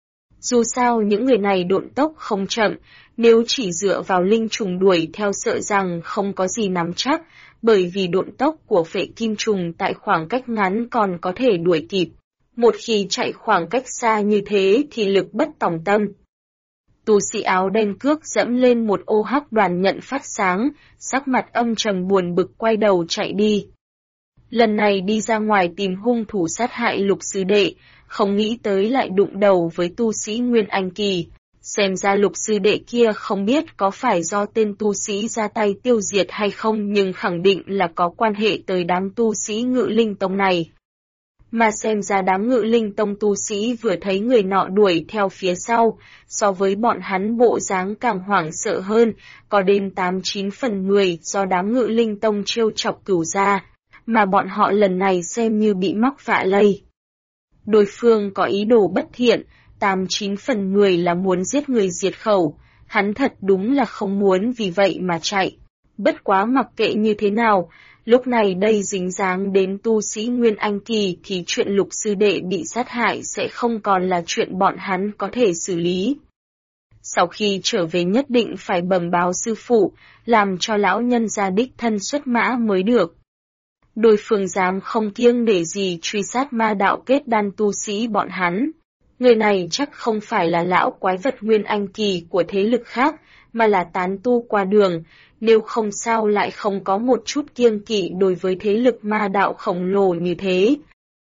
Speaker 1: Dù sao những người này độn tốc không chậm, nếu chỉ dựa vào linh trùng đuổi theo sợ rằng không có gì nắm chắc, bởi vì độn tốc của phệ kim trùng tại khoảng cách ngắn còn có thể đuổi kịp. Một khi chạy khoảng cách xa như thế thì lực bất tòng tâm. Tu sĩ áo đen cước dẫm lên một ô hắc đoàn nhận phát sáng, sắc mặt âm trầm buồn bực quay đầu chạy đi. Lần này đi ra ngoài tìm hung thủ sát hại Lục sư đệ, không nghĩ tới lại đụng đầu với tu sĩ Nguyên Anh kỳ. Xem ra Lục sư đệ kia không biết có phải do tên tu sĩ ra tay tiêu diệt hay không, nhưng khẳng định là có quan hệ tới đám tu sĩ Ngự Linh Tông này. Mà xem ra đám Ngự Linh Tông tu sĩ vừa thấy người nọ đuổi theo phía sau, so với bọn hắn bộ dáng càng hoảng sợ hơn, có đến 8-9 phần người do đám Ngự Linh Tông trêu chọc cửu gia, mà bọn họ lần này xem như bị mắc vạ lây. Đối phương có ý đồ bất thiện, 8-9 phần người là muốn giết người diệt khẩu, hắn thật đúng là không muốn vì vậy mà chạy. Bất quá mặc kệ như thế nào, lúc này đây dính dáng đến tu sĩ Nguyên Anh kỳ thì chuyện Lục sư đệ bị sát hại sẽ không còn là chuyện bọn hắn có thể xử lý. Sau khi trở về nhất định phải bẩm báo sư phụ, làm cho lão nhân gia đích thân xuất mã mới được. Đối phương dám không kiêng nể gì truy sát ma đạo kết đan tu sĩ bọn hắn. Người này chắc không phải là lão quái vật Nguyên Anh kỳ của thế lực khác, mà là tán tu qua đường, nếu không sao lại không có một chút kiêng kỵ đối với thế lực ma đạo khổng lồ như thế.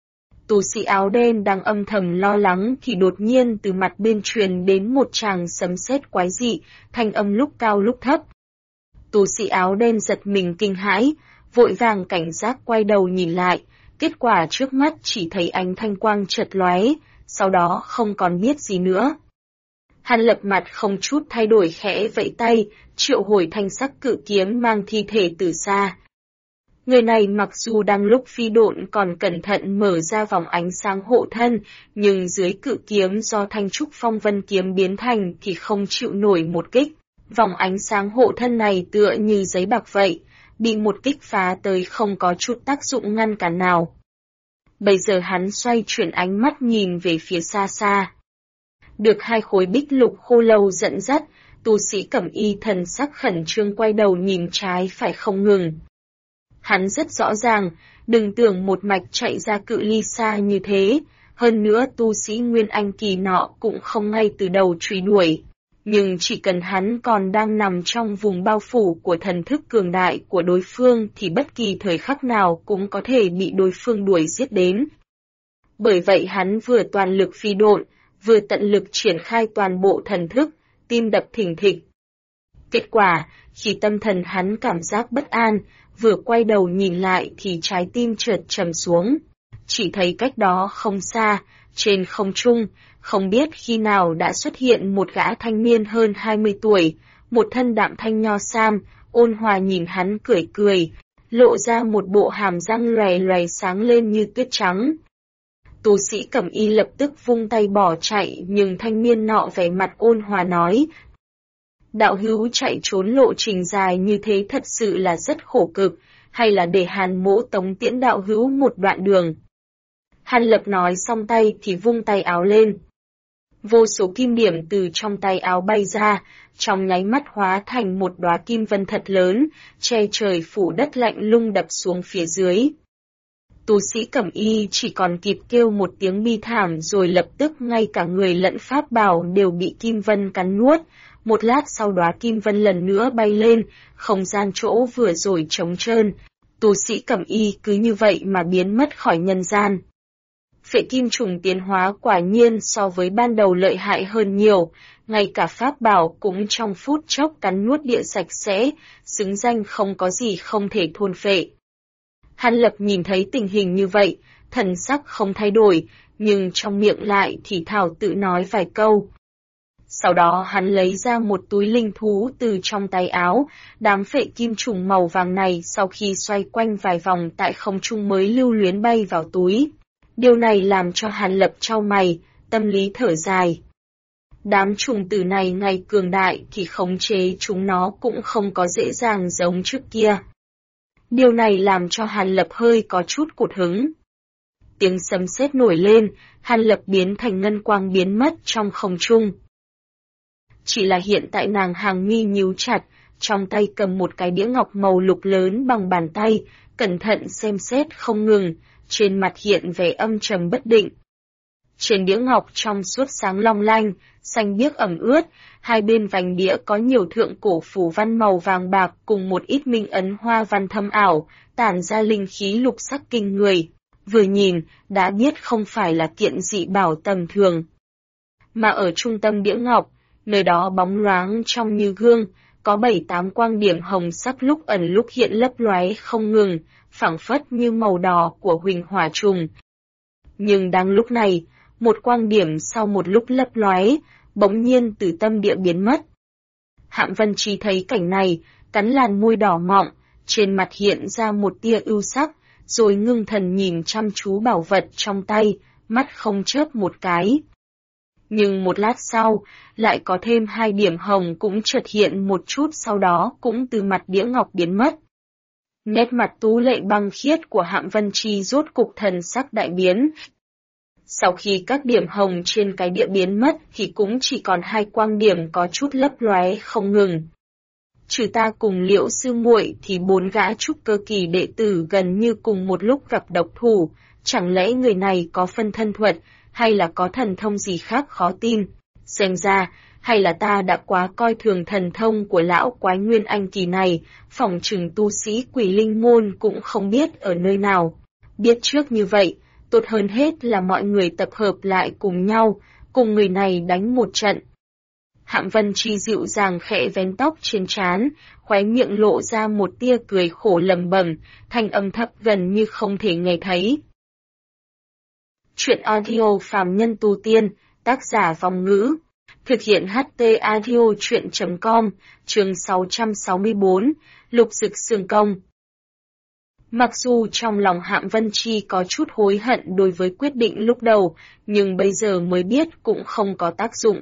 Speaker 1: Tu sĩ áo đen đang âm thầm lo lắng thì đột nhiên từ mặt bên truyền đến một tràng sấm sét quái dị, thanh âm lúc cao lúc thấp. Tu sĩ áo đen giật mình kinh hãi, vội vàng cảnh giác quay đầu nhìn lại, kết quả trước mắt chỉ thấy ánh thanh quang chợt lóe, sau đó không còn biết gì nữa. Hàn Lập mặt không chút thay đổi khẽ vẫy tay, triệu hồi thanh sắc cự kiếm mang thi thể từ xa. Người này mặc dù đang lúc phi độn còn cẩn thận mở ra vòng ánh sáng hộ thân, nhưng dưới cự kiếm do thanh trúc phong vân kiếm biến thành thì không chịu nổi một kích. Vòng ánh sáng hộ thân này tựa như giấy bạc vậy, bị một kích phá tới không có chút tác dụng ngăn cản nào. Bây giờ hắn xoay chuyển ánh mắt nhìn về phía xa xa. Được hai khối bích lục khô lâu dẫn dắt, tu sĩ cẩm y thần sắc khẩn trương quay đầu nhìn trái phải không ngừng. Hắn rất rõ ràng, đừng tưởng một mạch chạy ra cự ly xa như thế, hơn nữa tu sĩ Nguyên Anh kỳ nọ cũng không ngay từ đầu truy đuổi. Nhưng chỉ cần hắn còn đang nằm trong vùng bao phủ của thần thức cường đại của đối phương thì bất kỳ thời khắc nào cũng có thể bị đối phương đuổi giết đến. Bởi vậy hắn vừa toàn lực phi độn, vừa tận lực triển khai toàn bộ thần thức, tim đập thình thịch. Kết quả, khi tâm thần hắn cảm giác bất an, vừa quay đầu nhìn lại thì trái tim chợt trầm xuống. Chỉ thấy cách đó không xa, trên không trung, không biết khi nào đã xuất hiện một gã thanh niên hơn 20 tuổi, một thân đạm thanh nho sam, ôn hòa nhìn hắn cười cười, lộ ra một bộ hàm răng loè loè sáng lên như tuyết trắng. Tu sĩ cẩm y lập tức vung tay bỏ chạy, nhưng thanh niên nọ vẻ mặt ôn hòa nói: đạo hữu chạy trốn lộ trình dài như thế thật sự là rất khổ cực, hay là để Hàn mỗ tống tiễn đạo hữu một đoạn đường. Hàn Lập nói xong tay thì vung tay áo lên. Vô số kim điểm từ trong tay áo bay ra, trong nháy mắt hóa thành một đóa kim vân thật lớn, che trời phủ đất lạnh lùng đập xuống phía dưới. Tu sĩ cẩm y chỉ còn kịp kêu một tiếng bi thảm rồi lập tức ngay cả người lẫn pháp bảo đều bị kim vân cắn nuốt. Một lát sau đóa kim vân lần nữa bay lên, không gian chỗ vừa rồi trống trơn. Tu sĩ cẩm y cứ như vậy mà biến mất khỏi nhân gian. Phệ kim trùng tiến hóa quả nhiên so với ban đầu lợi hại hơn nhiều, ngay cả pháp bảo cũng trong phút chốc cắn nuốt địa sạch sẽ, xứng danh không có gì không thể thôn phệ. Hàn Lập nhìn thấy tình hình như vậy, thần sắc không thay đổi, nhưng trong miệng lại thì thào tự nói vài câu. Sau đó hắn lấy ra một túi linh thú từ trong tay áo, đám phệ kim trùng màu vàng này sau khi xoay quanh vài vòng tại không trung mới lưu luyến bay vào túi. Điều này làm cho Hàn Lập chau mày, tâm lý thở dài. Đám trùng tử này ngày cường đại thì khống chế chúng nó cũng không có dễ dàng giống trước kia. Điều này làm cho Hàn Lập hơi có chút cụt hứng. Tiếng sấm sét nổi lên, Hàn Lập biến thành ngân quang biến mất trong không trung. Chỉ là hiện tại nàng hàng mi nhíu chặt, trong tay cầm một cái đĩa ngọc màu lục lớn bằng bàn tay, cẩn thận xem xét không ngừng, trên mặt hiện vẻ âm trầm bất định. Trên đĩa ngọc trong suốt sáng long lanh, xanh biếc ẩm ướt, hai bên vành đĩa có nhiều thượng cổ phù văn màu vàng bạc cùng một ít minh ấn hoa văn thâm ảo, tản ra linh khí lục sắc kinh người. Vừa nhìn, đã biết không phải là kiện dị bảo tầm thường. Mà ở trung tâm đĩa ngọc, nơi đó bóng loáng trong như gương, có 7-8 quang điểm hồng sắc lúc ẩn lúc hiện lấp lóe không ngừng, phảng phất như màu đỏ của huỳnh hỏa trùng. Nhưng đang lúc này, một quang điểm sau một lúc lấp lóe, bỗng nhiên từ tâm địa biến mất. Hạm Vân Chi thấy cảnh này, cắn làn môi đỏ mọng, trên mặt hiện ra một tia ưu sắc, rồi ngưng thần nhìn chăm chú bảo vật trong tay, mắt không chớp một cái. Nhưng một lát sau, lại có thêm 2 điểm hồng cũng chợt hiện một chút sau đó cũng từ mặt đĩa ngọc biến mất. Nét mặt tú lệ băng khiết của Hạm Vân Chi rốt cục thần sắc đại biến. Sau khi các điểm hồng trên cái đĩa biến mất thì cũng chỉ còn 2 quang điểm có chút lấp lóe không ngừng. Trừ ta cùng Liễu sư muội thì 4 gã trúc cơ kỳ đệ tử gần như cùng một lúc gặp độc thủ, chẳng lẽ người này có phân thân thuật, hay là có thần thông gì khác khó tin. Xem ra, hay là ta đã quá coi thường thần thông của lão quái Nguyên Anh kỳ này, phỏng chừng tu sĩ Quỷ Linh môn cũng không biết ở nơi nào. Biết trước như vậy, tốt hơn hết là mọi người tập hợp lại cùng nhau, cùng người này đánh một trận. Hạng Vân Chi dịu dàng khẽ vén tóc trên trán, khóe miệng lộ ra một tia cười khổ lẩm bẩm, thanh âm thấp gần như không thể nghe thấy. Truyện audio phàm nhân tu tiên, tác giả Vong Ngữ. Thực hiện HT audio chuyện.com, chương 664, Lục Dực Xương Công. Mặc dù trong lòng Hạng Vân Chi có chút hối hận đối với quyết định lúc đầu, nhưng bây giờ mới biết cũng không có tác dụng.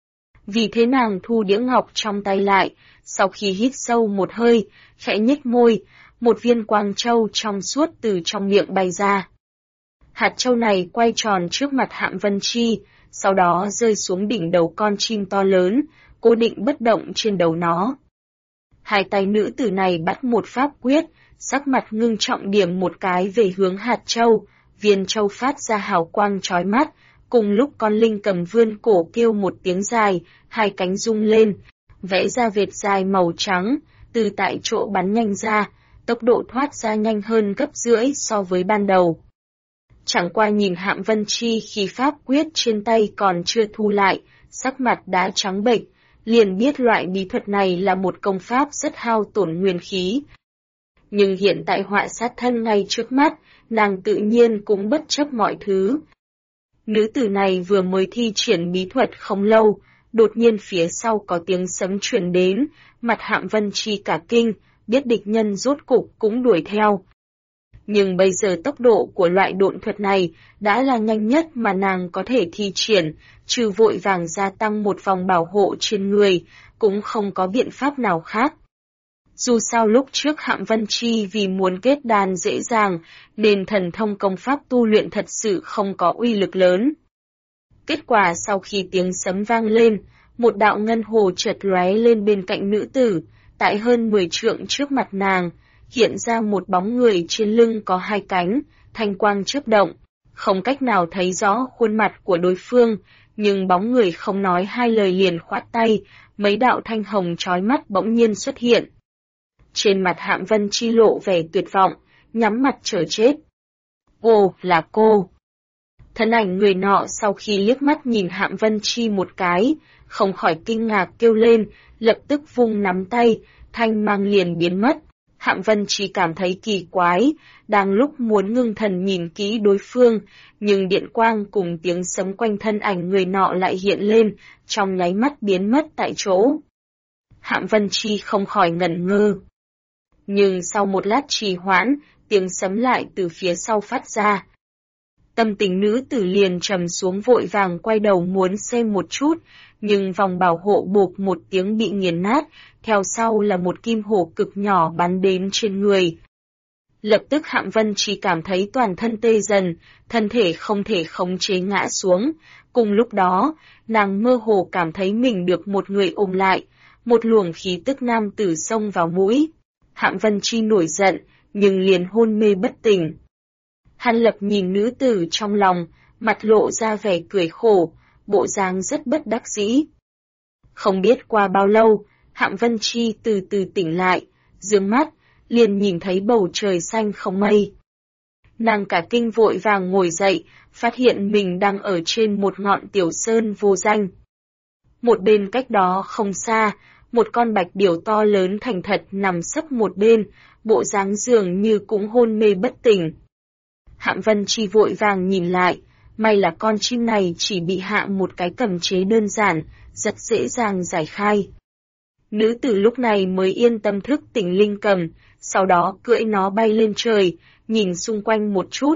Speaker 1: Vì thế nàng thu đĩa ngọc trong tay lại, sau khi hít sâu một hơi, khẽ nhếch môi, một viên quang châu trong suốt từ trong miệng bay ra. Hạt châu này quay tròn trước mặt Hạng Vân Chi, sau đó rơi xuống đỉnh đầu con chim to lớn, cố định bất động trên đầu nó. Hai tay nữ tử này bắt một pháp quyết, sắc mặt ngưng trọng điểm một cái về hướng hạt châu, viên châu phát ra hào quang chói mắt, cùng lúc con linh cầm vươn cổ kêu một tiếng dài, hai cánh rung lên, vẽ ra vệt dài màu trắng, từ tại chỗ bắn nhanh ra, tốc độ thoát ra nhanh hơn gấp rưỡi so với ban đầu. Chẳng qua nhìn Hạng Vân Chi khi pháp quyết trên tay còn chưa thu lại, sắc mặt đã trắng bệch, liền biết loại bí thuật này là một công pháp rất hao tổn nguyên khí. Nhưng hiện tại họa sát thân ngay trước mắt, nàng tự nhiên cũng bất chấp mọi thứ. Nữ tử này vừa mới thi triển bí thuật không lâu, đột nhiên phía sau có tiếng sấm truyền đến, mặt Hạng Vân Chi cả kinh, biết địch nhân rốt cục cũng đuổi theo. Nhưng bây giờ tốc độ của loại độn thuật này đã là nhanh nhất mà nàng có thể thi triển, trừ vội vàng gia tăng một vòng bảo hộ trên người, cũng không có biện pháp nào khác. Dù sao lúc trước Hạng Vân Chi vì muốn kết đan dễ dàng, nên thần thông công pháp tu luyện thật sự không có uy lực lớn. Kết quả sau khi tiếng sấm vang lên, một đạo ngân hồ chợt lóe lên bên cạnh nữ tử, tại hơn 10 trượng trước mặt nàng, hiện ra một bóng người trên lưng có hai cánh, thanh quang chớp động, không cách nào thấy rõ khuôn mặt của đối phương, nhưng bóng người không nói hai lời liền khoát tay, mấy đạo thanh hồng chói mắt bỗng nhiên xuất hiện. Trên mặt Hạng Vân Chi lộ vẻ tuyệt vọng, nhắm mặt chờ chết. Ồ, là cô. Thân ảnh người nọ sau khi liếc mắt nhìn Hạng Vân Chi một cái, không khỏi kinh ngạc kêu lên, lập tức vung nắm tay, thanh mang liền biến mất. Hạng Vân Chi cảm thấy kỳ quái, đang lúc muốn ngưng thần nhìn kỹ đối phương, nhưng điện quang cùng tiếng sấm quanh thân ảnh người nọ lại hiện lên, trong nháy mắt biến mất tại chỗ. Hạng Vân Chi không khỏi ngẩn ngơ. Nhưng sau một lát trì hoãn, tiếng sấm lại từ phía sau phát ra. Tâm tình nữ tử liền trầm xuống vội vàng quay đầu muốn xem một chút, nhưng vòng bảo hộ bộp một tiếng bị nghiền nát, theo sau là một kim hổ cực nhỏ bắn đến trên người. Lập tức Hạng Vân chỉ cảm thấy toàn thân tê dần, thân thể không thể khống chế ngã xuống. Cùng lúc đó, nàng mơ hồ cảm thấy mình được một người ôm lại, một luồng khí tức nam tử xông vào mũi. Hạng Vân Chi nổi giận, nhưng liền hôn mê bất tỉnh. Hàn Lập nhìn nữ tử trong lòng, mặt lộ ra vẻ cười khổ, bộ dáng rất bất đắc dĩ. Không biết qua bao lâu, Hạng Vân Chi từ từ tỉnh lại, dương mắt, liền nhìn thấy bầu trời xanh không mây. Nàng cả kinh vội vàng ngồi dậy, phát hiện mình đang ở trên một ngọn tiểu sơn vô danh. Một bên cách đó không xa, một con bạch điểu to lớn thành thật nằm sấp một bên, bộ dáng dường như cũng hôn mê bất tỉnh. Hạng Vân Chi vội vàng nhìn lại, may là con chim này chỉ bị hạ một cái cầm chế đơn giản, rất dễ dàng giải khai. Nữ tử lúc này mới yên tâm thức tỉnh linh cầm, sau đó cưỡi nó bay lên trời, nhìn xung quanh một chút.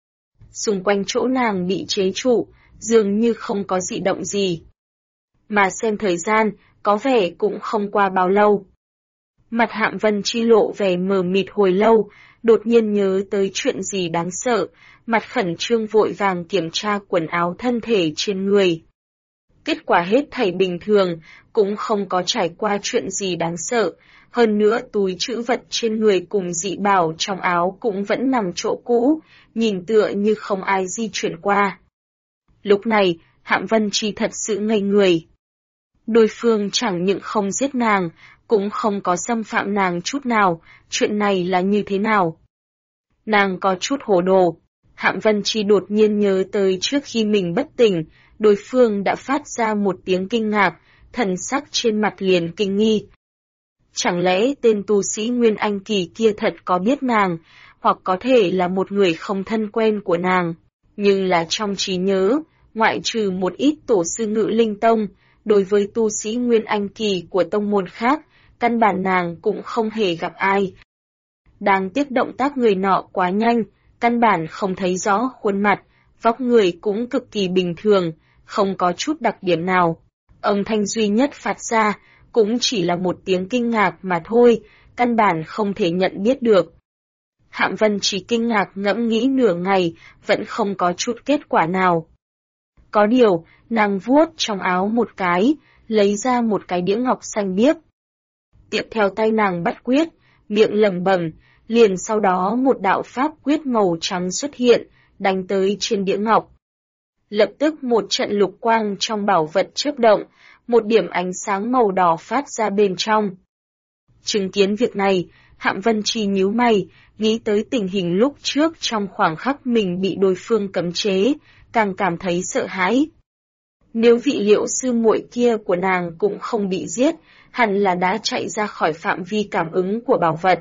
Speaker 1: Xung quanh chỗ nàng bị chế trụ, dường như không có dị động gì. Mà xem thời gian, có vẻ cũng không qua bao lâu. Mặt Hạng Vân Chi lộ vẻ mờ mịt hồi lâu, đột nhiên nhớ tới chuyện gì đáng sợ, mặt khẩn trương vội vàng kiểm tra quần áo thân thể trên người. Kết quả hết thảy bình thường, cũng không có trải qua chuyện gì đáng sợ, hơn nữa túi trữ vật trên người cùng dị bảo trong áo cũng vẫn nằm chỗ cũ, nhìn tựa như không ai di chuyển qua. Lúc này, Hạng Vân Chi thật sự ngây người. Đối phương chẳng những không giết nàng, cũng không có xâm phạm nàng chút nào, chuyện này là như thế nào? Nàng có chút hồ đồ. Hạng Vân Chi đột nhiên nhớ tới trước khi mình bất tỉnh, đối phương đã phát ra một tiếng kinh ngạc, thần sắc trên mặt liền kinh nghi. Chẳng lẽ tên tu sĩ Nguyên Anh kỳ kia thật có biết nàng, hoặc có thể là một người không thân quen của nàng, nhưng là trong trí nhớ, ngoại trừ một ít tổ sư Ngự Linh Tông, đối với tu sĩ Nguyên Anh kỳ của tông môn khác, căn bản nàng cũng không hề gặp ai. Đáng tiếc động tác người nọ quá nhanh, căn bản không thấy rõ khuôn mặt, vóc người cũng cực kỳ bình thường, không có chút đặc điểm nào. Âm thanh duy nhất phát ra, cũng chỉ là một tiếng kinh ngạc mà thôi, căn bản không thể nhận biết được. Hạng Vân chỉ kinh ngạc ngẫm nghĩ nửa ngày, vẫn không có chút kết quả nào. Có điều, nàng vuốt trong áo một cái, lấy ra một cái đĩa ngọc xanh biếc. Tiếp theo tay nàng bắt quyết, miệng lẩm bẩm, liền sau đó một đạo pháp quyết màu trắng xuất hiện, đánh tới trên đĩa ngọc. Lập tức một trận lục quang trong bảo vật chớp động, một điểm ánh sáng màu đỏ phát ra bên trong. Chứng kiến việc này, Hạng Vân Chi nhíu mày, nghĩ tới tình hình lúc trước trong khoảng khắc mình bị đối phương cấm chế, càng cảm thấy sợ hãi. Nếu vị Liễu sư muội kia của nàng cũng không bị giết, hẳn là đã chạy ra khỏi phạm vi cảm ứng của bảo vật.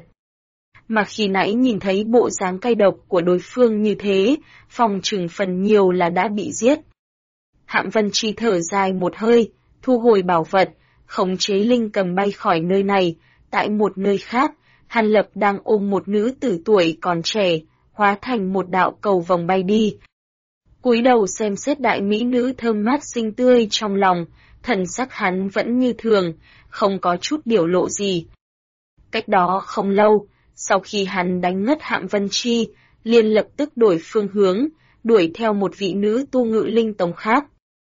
Speaker 1: Mà khi nãy nhìn thấy bộ dáng cay độc của đối phương như thế, phòng chừng phần nhiều là đã bị giết. Hạng Vân Chi thở dài một hơi, thu hồi bảo vật, khống chế linh cầm bay khỏi nơi này, tại một nơi khác, Hàn Lập đang ôm một nữ tử tuổi còn trẻ, hóa thành một đạo cầu vòng bay đi. Cúi đầu xem xét đại mỹ nữ thơm mát xinh tươi trong lòng, thần sắc hắn vẫn như thường, không có chút biểu lộ gì. Cách đó không lâu, sau khi hắn đánh ngất Hạng Vân Chi, liền lập tức đổi phương hướng, đuổi theo một vị nữ tu Ngự Linh Tông khác.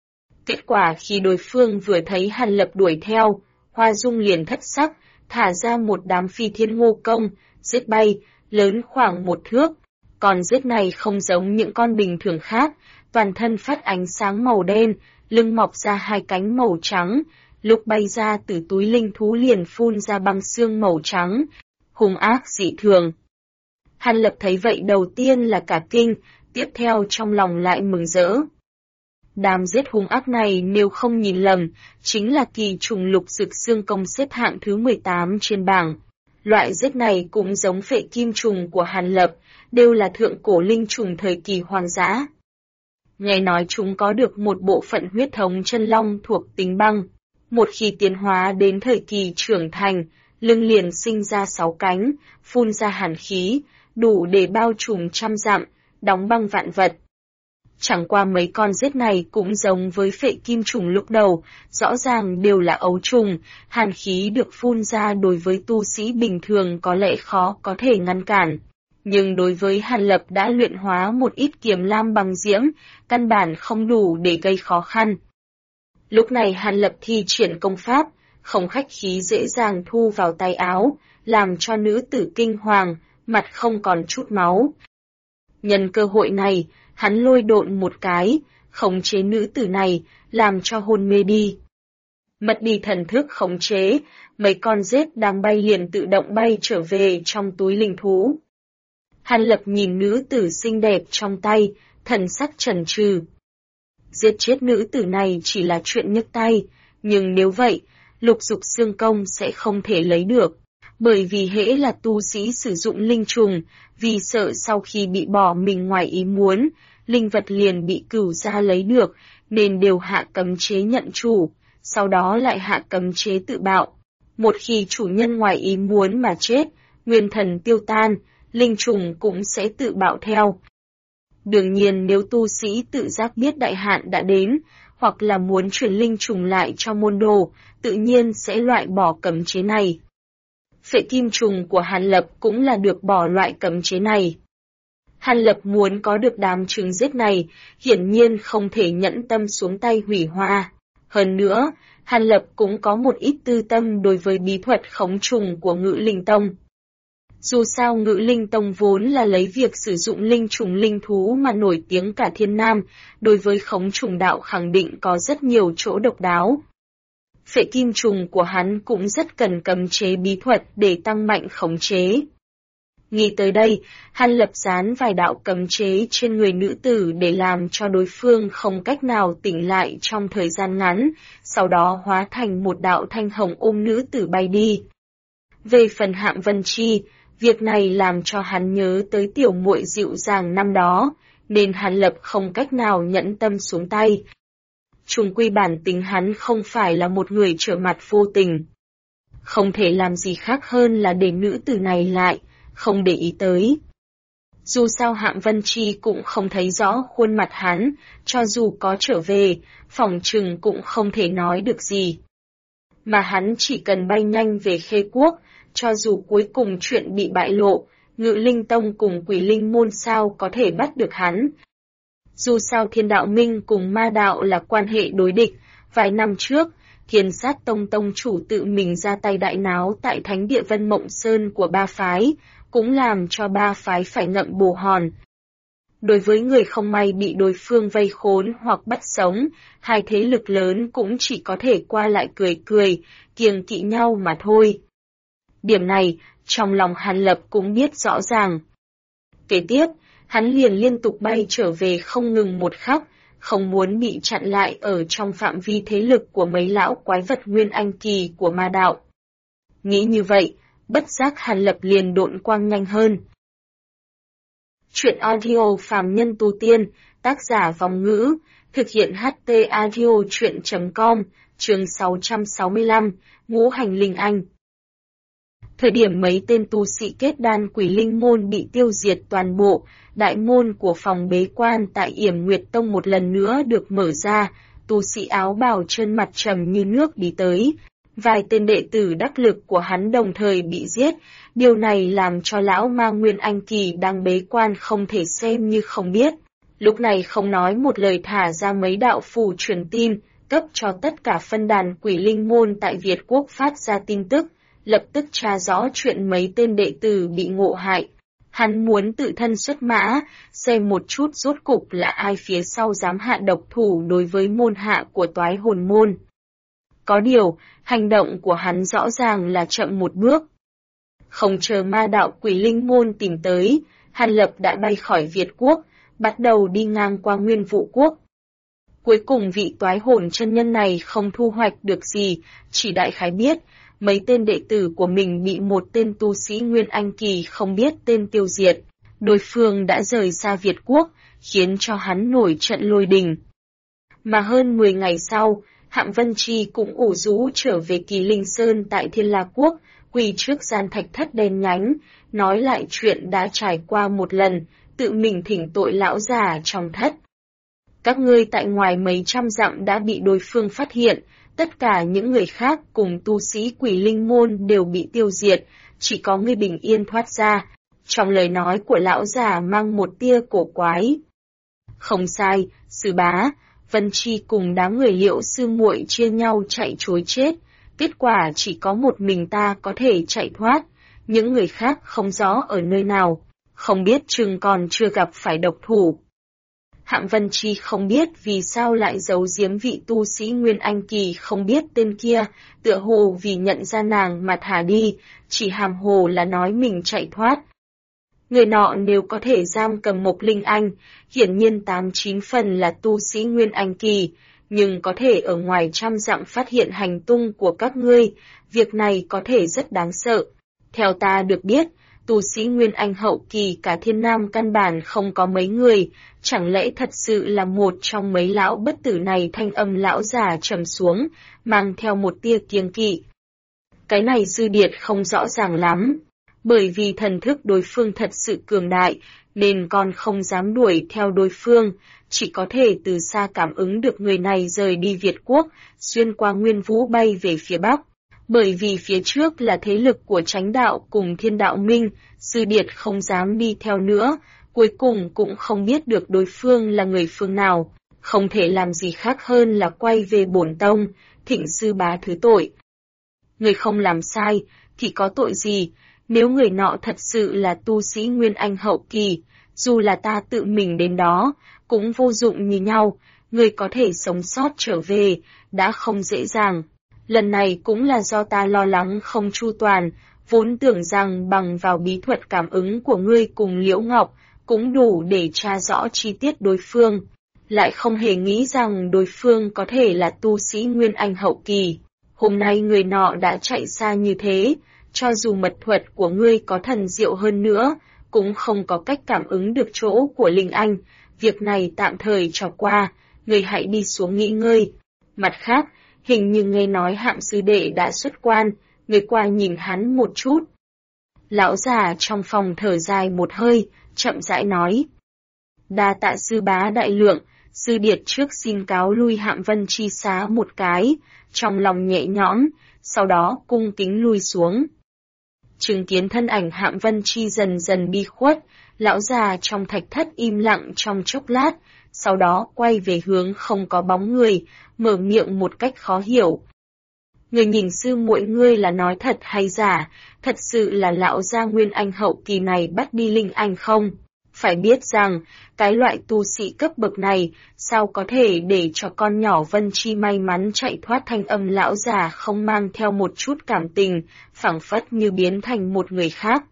Speaker 1: Kết quả khi đối phương vừa thấy Hàn Lập đuổi theo, Hoa Dung liền thất sắc, thả ra một đám phi thiên ngô công, giết bay, lớn khoảng 1 thước. Con giết này không giống những con bình thường khác, toàn thân phát ánh sáng màu đen, lưng mọc ra 2 cánh màu trắng, lúc bay ra từ túi linh thú liền phun ra băng xương màu trắng, hung ác dị thường. Hàn Lập thấy vậy đầu tiên là cả kinh, tiếp theo trong lòng lại mừng rỡ. Đám giết hung ác này nếu không nhìn lầm, chính là kỳ trùng lục dực xương công xếp hạng thứ 18 trên bảng. Loại giết này cũng giống phệ kim trùng của Hàn Lập, đều là thượng cổ linh trùng thời kỳ hoang dã. Nghe nói chúng có được một bộ phận huyết thống chân long thuộc tính băng. Một khi tiến hóa đến thời kỳ trưởng thành, lưng liền sinh ra 6 cánh, phun ra hàn khí, đủ để bao trùm trăm dặm, đóng băng vạn vật. Chẳng qua mấy con giết này cũng giống với phệ kim trùng lúc đầu, rõ ràng đều là ấu trùng, hàn khí được phun ra đối với tu sĩ bình thường có lẽ khó có thể ngăn cản. Nhưng đối với Hàn Lập đã luyện hóa một ít kiềm lam bằng diễm, căn bản không đủ để gây khó khăn. Lúc này Hàn Lập thi triển công pháp, không khách khí dễ dàng thu vào tay áo, làm cho nữ tử kinh hoàng, mặt không còn chút máu. Nhân cơ hội này, hắn lôi độn một cái, khống chế nữ tử này, làm cho hôn mê đi. Mất đi thần thức khống chế, mấy con rết đang bay liền tự động bay trở về trong túi linh thú. Hàn Lập nhìn nữ tử xinh đẹp trong tay, thần sắc chần chừ. Giết chết nữ tử này chỉ là chuyện nhấc tay, nhưng nếu vậy, lục dục xương công sẽ không thể lấy được. Bởi vì hễ là tu sĩ sử dụng linh trùng, vì sợ sau khi bị bỏ mình ngoài ý muốn, linh vật liền bị cửu gia lấy được, nên đều hạ cấm chế nhận chủ, sau đó lại hạ cấm chế tự bạo. Một khi chủ nhân ngoài ý muốn mà chết, nguyên thần tiêu tan, linh trùng cũng sẽ tự bạo theo. Đương nhiên nếu tu sĩ tự giác biết đại hạn đã đến, hoặc là muốn chuyển linh trùng lại cho môn đồ, tự nhiên sẽ loại bỏ cấm chế này. Phệ kim trùng của Hàn Lập cũng là được bỏ loại cấm chế này. Hàn Lập muốn có được đám trứng giết này, hiển nhiên không thể nhẫn tâm xuống tay hủy hoại. Hơn nữa, Hàn Lập cũng có một ít tư tâm đối với bí thuật khống trùng của Ngự Linh Tông. Dù sao Ngự Linh Tông vốn là lấy việc sử dụng linh trùng linh thú mà nổi tiếng cả thiên nam, đối với khống trùng đạo khẳng định có rất nhiều chỗ độc đáo. Phệ kim trùng của hắn cũng rất cần cấm chế bí thuật để tăng mạnh khống chế. Nghĩ tới đây, Hàn Lập dán vài đạo cấm chế trên người nữ tử để làm cho đối phương không cách nào tỉnh lại trong thời gian ngắn, sau đó hóa thành một đạo thanh hồng ôm nữ tử bay đi. Về phần Hạng Vân Chi, việc này làm cho hắn nhớ tới tiểu muội dịu dàng năm đó, nên Hàn Lập không cách nào nhẫn tâm xuống tay. Chung quy bản tính hắn không phải là một người trở mặt vô tình. Không thể làm gì khác hơn là để nữ tử này lại, không để ý tới. Dù sao Hạng Vân Chi cũng không thấy rõ khuôn mặt hắn, cho dù có trở về, phỏng chừng cũng không thể nói được gì. Mà hắn chỉ cần bay nhanh về Khê Quốc, cho dù cuối cùng chuyện bị bại lộ, Ngự Linh Tông cùng Quỷ Linh Môn sao có thể bắt được hắn. Dù sao Thiên Đạo Minh cùng Ma Đạo là quan hệ đối địch, vài năm trước, Thiên Sát Tông tông chủ tự mình ra tay đại náo tại Thánh Địa Vân Mộng Sơn của ba phái, cũng làm cho ba phái phải ngậm bồ hòn. Đối với người không may bị đối phương vây khốn hoặc bắt sống, hai thế lực lớn cũng chỉ có thể qua lại cười cười, kiêng kỵ nhau mà thôi. Điểm này, trong lòng Hàn Lập cũng biết rõ ràng. Kế tiếp, hắn liền liên tục bay trở về không ngừng một khắc, không muốn bị chặn lại ở trong phạm vi thế lực của mấy lão quái vật nguyên anh kỳ của Ma Đạo. Nghĩ như vậy, bất giác Hàn Lập liền độn quang nhanh hơn. Chuyện audio phàm nhân tu tiên, tác giả Vòng Ngữ, thực hiện HT audio chuyện.com, chương 665, Ngũ Hành Linh Anh. Thời điểm mấy tên tu sĩ kết đan Quỷ Linh Môn bị tiêu diệt toàn bộ, đại môn của phòng bế quan tại Yểm Nguyệt Tông một lần nữa được mở ra, tu sĩ áo bào trơn mặt trầm như nước đi tới. Vài tên đệ tử đắc lực của hắn đồng thời bị giết, điều này làm cho lão ma Nguyên Anh Kỳ đang bế quan không thể xem như không biết. Lúc này không nói một lời thả ra mấy đạo phù truyền tin, cấp cho tất cả phân đàn Quỷ Linh Môn tại Việt Quốc phát ra tin tức, lập tức tra rõ chuyện mấy tên đệ tử bị ngộ hại. Hắn muốn tự thân xuất mã, xem một chút rốt cục là ai phía sau dám hạ độc thủ đối với môn hạ của Toái Hồn Môn. Có điều, hành động của hắn rõ ràng là chậm một bước. Không chờ Ma Đạo Quỷ Linh Môn tìm tới, Hàn Lập đã bay khỏi Việt Quốc, bắt đầu đi ngang qua Nguyên Vũ Quốc. Cuối cùng vị Toái Hồn chân nhân này không thu hoạch được gì, chỉ đại khái biết, mấy tên đệ tử của mình bị một tên tu sĩ Nguyên Anh Kỳ không biết tên tiêu diệt. Đối phương đã rời xa Việt Quốc, khiến cho hắn nổi trận lôi đình. Mà hơn 10 ngày sau, Hạng Vân Chi cũng ủ rũ trở về Kỳ Linh Sơn tại Thiên La Quốc, quỳ trước gian thạch thất đen nhánh, nói lại chuyện đã trải qua một lần, tự mình thỉnh tội lão già trong thất. Các ngươi tại ngoài mấy trăm dặm đã bị đối phương phát hiện, tất cả những người khác cùng tu sĩ Quỷ Linh Môn đều bị tiêu diệt, chỉ có ngươi bình yên thoát ra. Trong lời nói của lão già mang một tia cổ quái. Không sai, sư bá, Vân Chi cùng đám người Liễu sư muội chia nhau chạy trối chết, kết quả chỉ có một mình ta có thể chạy thoát, những người khác không rõ ở nơi nào, không biết chừng còn chưa gặp phải độc thủ. Hạng Vân Chi không biết vì sao lại giấu giếm vị tu sĩ Nguyên Anh Kỳ không biết tên kia, tựa hồ vì nhận ra nàng mà thả đi, chỉ hàm hồ là nói mình chạy thoát. Người nọ nếu có thể giam cầm Mộc Linh Anh, hiển nhiên 8-9 phần là tu sĩ Nguyên Anh Kỳ, nhưng có thể ở ngoài trăm dặm phát hiện hành tung của các ngươi, việc này có thể rất đáng sợ. Theo ta được biết, tu sĩ Nguyên Anh hậu kỳ cả Thiên Nam căn bản không có mấy người, chẳng lẽ thật sự là một trong mấy lão bất tử này? Thanh âm lão già trầm xuống, mang theo một tia kiêng kỵ. Cái này Dư Điệt không rõ ràng lắm, bởi vì thần thức đối phương thật sự cường đại, nên con không dám đuổi theo đối phương, chỉ có thể từ xa cảm ứng được người này rời đi Việt Quốc, xuyên qua Nguyên Vũ bay về phía Bắc. Bởi vì phía trước là thế lực của Chánh Đạo cùng Thiên Đạo Minh, Dư Điệt không dám đi theo nữa, cuối cùng cũng không biết được đối phương là người phương nào, không thể làm gì khác hơn là quay về bổn tông, thỉnh sư bá thứ tội. Người không làm sai, thì có tội gì? Nếu người nọ thật sự là tu sĩ Nguyên Anh hậu kỳ, dù là ta tự mình đến đó, cũng vô dụng như nhau, người có thể sống sót trở về, đã không dễ dàng. Lần này cũng là do ta lo lắng không chu toàn, vốn tưởng rằng bằng vào bí thuật cảm ứng của ngươi cùng Liễu Ngọc, cũng đủ để tra rõ chi tiết đối phương. Lại không hề nghĩ rằng đối phương có thể là tu sĩ Nguyên Anh hậu kỳ. Hôm nay người nọ đã chạy xa như thế, cho dù mật thuật của ngươi có thần diệu hơn nữa, cũng không có cách cảm ứng được chỗ của Linh Anh. Việc này tạm thời trò qua, ngươi hãy đi xuống nghỉ ngơi. Mặt khác, hình như nghe nói Hạm sư đệ đã xuất quan, ngươi qua nhìn hắn một chút. Lão già trong phòng thở dài một hơi, chậm rãi nói. Đa tạ sư bá đại lượng, sư điệt trước xin cáo lui Hạm Vân Chi xá một cái, trong lòng nhẹ nhõm, sau đó cung kính lui xuống. Chứng kiến thân ảnh Hạm Vân Chi dần dần đi khuất, lão già trong thạch thất im lặng trong chốc lát, sau đó quay về hướng không có bóng người, mở miệng một cách khó hiểu. Người nhìn sư muội ngươi là nói thật hay giả, thật sự là lão gia Nguyên Anh hậu kỳ này bắt đi Linh Anh không? Phải biết rằng, cái loại tu sĩ cấp bậc này, sao có thể để cho con nhỏ Vân Chi may mắn chạy thoát. Thanh âm lão già không mang theo một chút cảm tình, phảng phất như biến thành một người khác.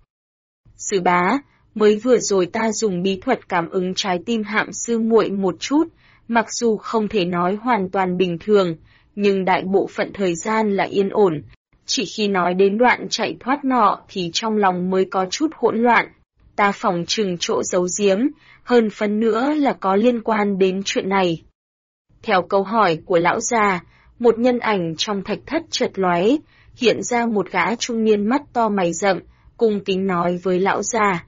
Speaker 1: Sư bá, mới vừa rồi ta dùng bí thuật cảm ứng trái tim Hạm sư muội một chút, mặc dù không thể nói hoàn toàn bình thường, nhưng đại bộ phận thời gian là yên ổn. Chỉ khi nói đến đoạn chạy thoát nọ thì trong lòng mới có chút hỗn loạn. Ta phỏng chừng chỗ giấu giếm, hơn phần nữa là có liên quan đến chuyện này. Theo câu hỏi của lão già, một nhân ảnh trong thạch thất chợt lóe, hiện ra một gã trung niên mắt to mày rậm, cung kính nói với lão già.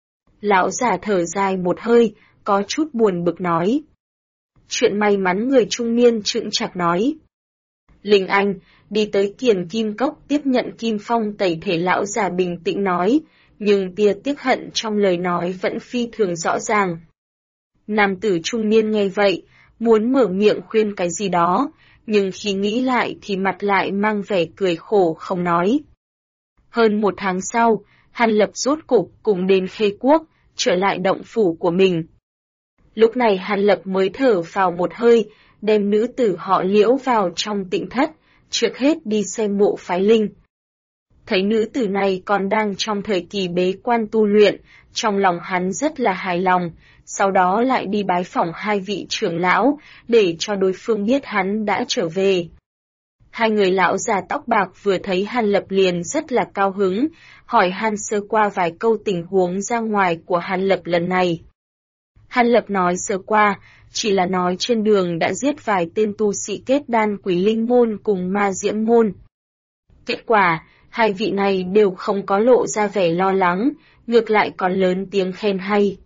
Speaker 1: Lão già thở dài một hơi, có chút buồn bực nói. Chuyện may mắn, người trung niên chững chạc nói. Linh Anh, đi tới Kiền Kim Cốc tiếp nhận Kim Phong tẩy thể. Lão già bình tĩnh nói, nhưng tia tiếc hận trong lời nói vẫn phi thường rõ ràng. Nam tử trung niên nghe vậy, muốn mở miệng khuyên cái gì đó, nhưng khi nghĩ lại thì mặt lại mang vẻ cười khổ không nói. Hơn một tháng sau, Hàn Lập rốt cục cùng đến Khê Quốc, trở lại động phủ của mình. Lúc này Hàn Lập mới thở vào một hơi, đem nữ tử họ Liễu vào trong tịnh thất, trước hết đi xem mộ phái linh. Thấy nữ tử này còn đang trong thời kỳ bế quan tu luyện, trong lòng hắn rất là hài lòng, sau đó lại đi bái phỏng hai vị trưởng lão, để cho đối phương biết hắn đã trở về. Hai người lão già tóc bạc vừa thấy Hàn Lập liền rất là cao hứng, hỏi han sơ qua vài câu tình huống ra ngoài của Hàn Lập lần này. Hàn Lập nói sơ qua, chỉ là nói trên đường đã giết vài tên tu sĩ kết đan Quỷ Linh môn cùng Ma Diễm môn. Kết quả, hai vị này đều không có lộ ra vẻ lo lắng, ngược lại còn lớn tiếng khen hay.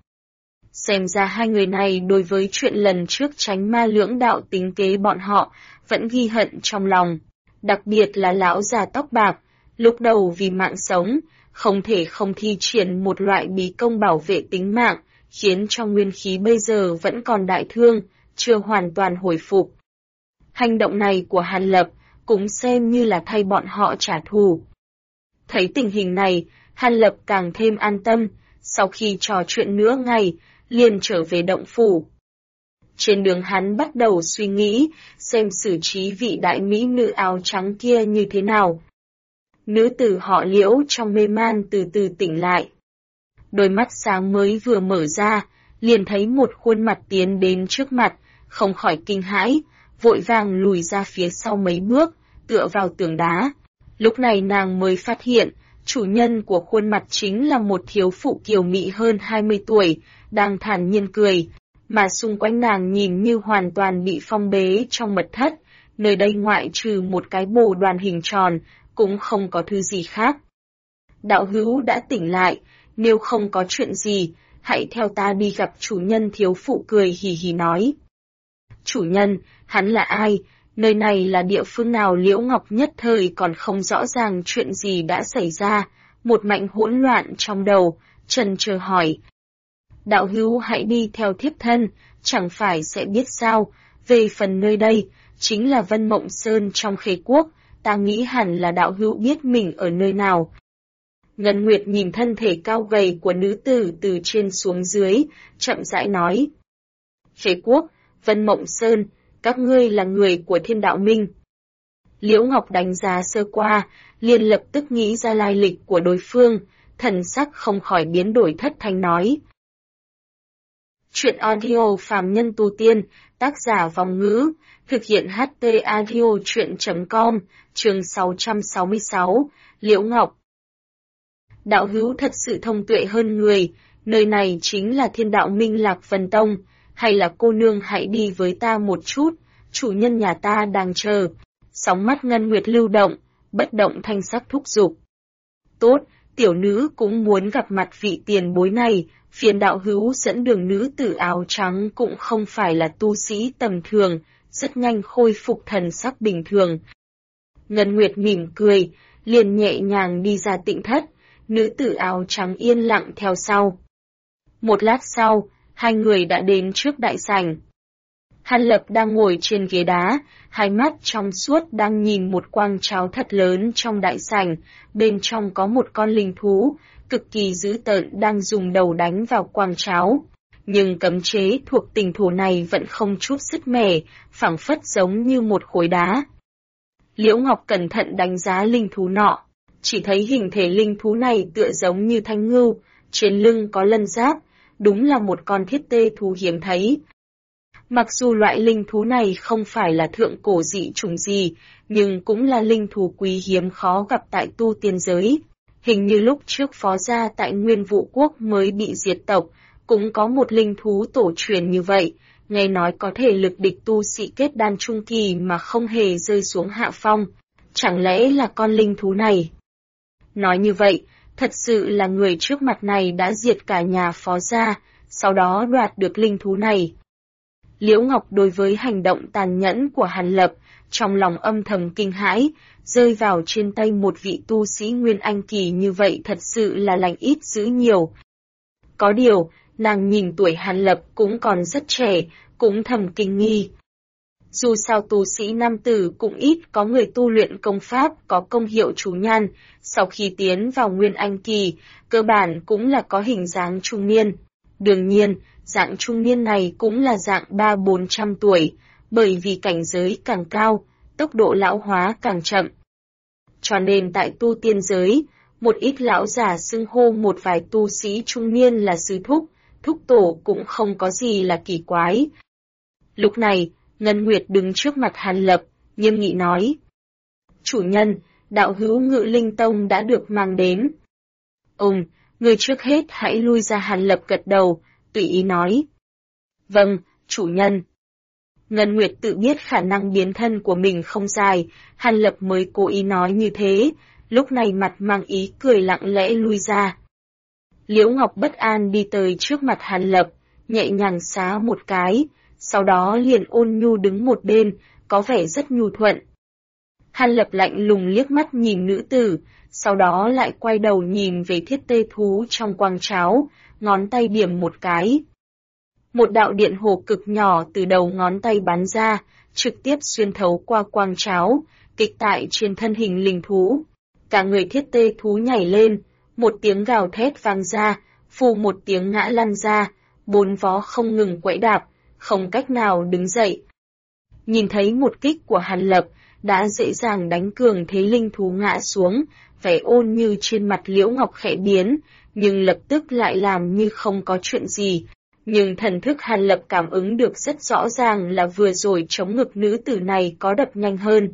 Speaker 1: Xem ra hai người này đối với chuyện lần trước tránh ma lưỡng đạo tính kế bọn họ, vẫn ghi hận trong lòng. Đặc biệt là lão già tóc bạc, lúc đầu vì mạng sống, không thể không thi triển một loại bí công bảo vệ tính mạng, khiến cho nguyên khí bây giờ vẫn còn đại thương, chưa hoàn toàn hồi phục. Hành động này của Hàn Lập cũng xem như là thay bọn họ trả thù. Thấy tình hình này, Hàn Lập càng thêm an tâm, sau khi trò chuyện nửa ngày, liền trở về động phủ. Trên đường hắn bắt đầu suy nghĩ, xem xử trí vị đại mỹ nữ áo trắng kia như thế nào. Nữ tử họ Liễu trong mê man từ từ tỉnh lại. Đôi mắt sáng mới vừa mở ra, liền thấy một khuôn mặt tiến đến trước mặt, không khỏi kinh hãi, vội vàng lùi ra phía sau mấy bước, tựa vào tường đá. Lúc này nàng mới phát hiện, chủ nhân của khuôn mặt chính là một thiếu phụ kiều mị hơn 20 tuổi, đang thản nhiên cười, mà xung quanh nàng nhìn như hoàn toàn bị phong bế trong mật thất, nơi đây ngoại trừ một cái bồ đoàn hình tròn, cũng không có thứ gì khác. Đạo hữu đã tỉnh lại, nếu không có chuyện gì, hãy theo ta đi gặp chủ nhân. Thiếu phụ cười hì hì nói. Chủ nhân, hắn là ai? Nơi này là địa phương nào? Liễu Ngọc nhất thời còn không rõ ràng chuyện gì đã xảy ra, một mảnh hỗn loạn trong đầu, trần chờ hỏi. Đạo hữu hãy đi theo thiếp thân, chẳng phải sẽ biết sao, về phần nơi đây, chính là Vân Mộng Sơn trong Khê Quốc, ta nghĩ hẳn là đạo hữu biết mình ở nơi nào. Ngân Nguyệt nhìn thân thể cao gầy của nữ tử từ trên xuống dưới, chậm rãi nói. Khê Quốc, Vân Mộng Sơn, các ngươi là người của Thiên Đạo Minh. Liễu Ngọc đánh giá sơ qua, liền lập tức nghĩ ra lai lịch của đối phương, thần sắc không khỏi biến đổi thất thanh nói. Chuyện audio phàm nhân tu tiên, tác giả Vòng Ngữ, thực hiện HT audio chuyện.com, chương 666, Liễu Ngọc. Đạo hữu thật sự thông tuệ hơn người, nơi này chính là Thiên Đạo Minh Lạc Vân Tông, hay là cô nương hãy đi với ta một chút, chủ nhân nhà ta đang chờ. Sóng mắt ngân nguyệt lưu động, bất động thanh sắc thúc giục. Tốt, tiểu nữ cũng muốn gặp mặt vị tiền bối này, phiền đạo hữu dẫn đường. Nữ tử áo trắng cũng không phải là tu sĩ tầm thường, rất nhanh khôi phục thần sắc bình thường. Ngân Nguyệt mỉm cười, liền nhẹ nhàng đi ra tịnh thất, nữ tử áo trắng yên lặng theo sau. Một lát sau, hai người đã đến trước đại sảnh. Hàn Lập đang ngồi trên ghế đá, hai mắt trong suốt đang nhìn một quang cháo thật lớn trong đại sảnh, bên trong có một con linh thú, cực kỳ dữ tợn đang dùng đầu đánh vào quang cháo. Nhưng cấm chế thuộc tình thú này vẫn không chút sứt mẻ, phảng phất giống như một khối đá. Liễu Ngọc cẩn thận đánh giá linh thú nọ, chỉ thấy hình thể linh thú này tựa giống như thanh ngưu, trên lưng có lân giáp, đúng là một con thiết tê thú hiếm thấy. Mặc dù loại linh thú này không phải là thượng cổ dị chủng gì, nhưng cũng là linh thú quý hiếm khó gặp tại tu tiên giới. Hình như lúc trước Phó gia tại Nguyên Vũ Quốc mới bị diệt tộc, cũng có một linh thú tổ truyền như vậy, nghe nói có thể lực địch tu sĩ kết đan trung kỳ mà không hề rơi xuống hạ phong. Chẳng lẽ là con linh thú này? Nói như vậy, thật sự là người trước mặt này đã diệt cả nhà Phó gia, sau đó đoạt được linh thú này. Liễu Ngọc đối với hành động tàn nhẫn của Hàn Lập, trong lòng âm thầm kinh hãi, rơi vào trên tay một vị tu sĩ Nguyên Anh kỳ như vậy thật sự là lành ít dữ nhiều. Có điều, nàng nhìn tuổi Hàn Lập cũng còn rất trẻ, cũng thầm kinh nghi. Dù sao tu sĩ nam tử cũng ít có người tu luyện công pháp có công hiệu chú nhan, sau khi tiến vào Nguyên Anh kỳ, cơ bản cũng là có hình dáng trung niên. Đương nhiên, dạng trung niên này cũng là dạng 300-400 tuổi, bởi vì cảnh giới càng cao, tốc độ lão hóa càng chậm. Cho nên tại tu tiên giới, một ít lão già xưng hô một vài tu sĩ trung niên là sư thúc, thúc tổ cũng không có gì là kỳ quái. Lúc này, Ngân Nguyệt đứng trước mặt Hàn Lập, nghiêm nghị nói. Chủ nhân, đạo hữu Ngự Linh Tông đã được mang đến. Người trước hết hãy lui ra. Hàn Lập gật đầu, tùy ý nói. Vâng, chủ nhân. Ngân Nguyệt tự biết khả năng biến thân của mình không dài, Hàn Lập mới cố ý nói như thế, lúc này mặt mang ý cười lặng lẽ lui ra. Liễu Ngọc bất an đi tới trước mặt Hàn Lập, nhẹ nhàng xá một cái, sau đó liền ôn nhu đứng một bên, có vẻ rất nhu thuận. Hàn Lập lạnh lùng liếc mắt nhìn nữ tử, sau đó lại quay đầu nhìn về thiết tê thú trong quang cháo, ngón tay điểm một cái. Một đạo điện hồ cực nhỏ từ đầu ngón tay bắn ra, trực tiếp xuyên thấu qua quang cháo, kịch tại trên thân hình linh thú. Cả người thiết tê thú nhảy lên, một tiếng gào thét vang ra, phù một tiếng ngã lăn ra, bốn vó không ngừng quẫy đạp, không cách nào đứng dậy. Nhìn thấy một kích của Hàn Lập, đã dễ dàng đánh cường thế linh thú ngã xuống, vẻ ôn như trên mặt Liễu Ngọc khẽ biến, nhưng lập tức lại làm như không có chuyện gì. Nhưng thần thức Hàn Lập cảm ứng được rất rõ ràng là vừa rồi chống ngực nữ tử này có đập nhanh hơn.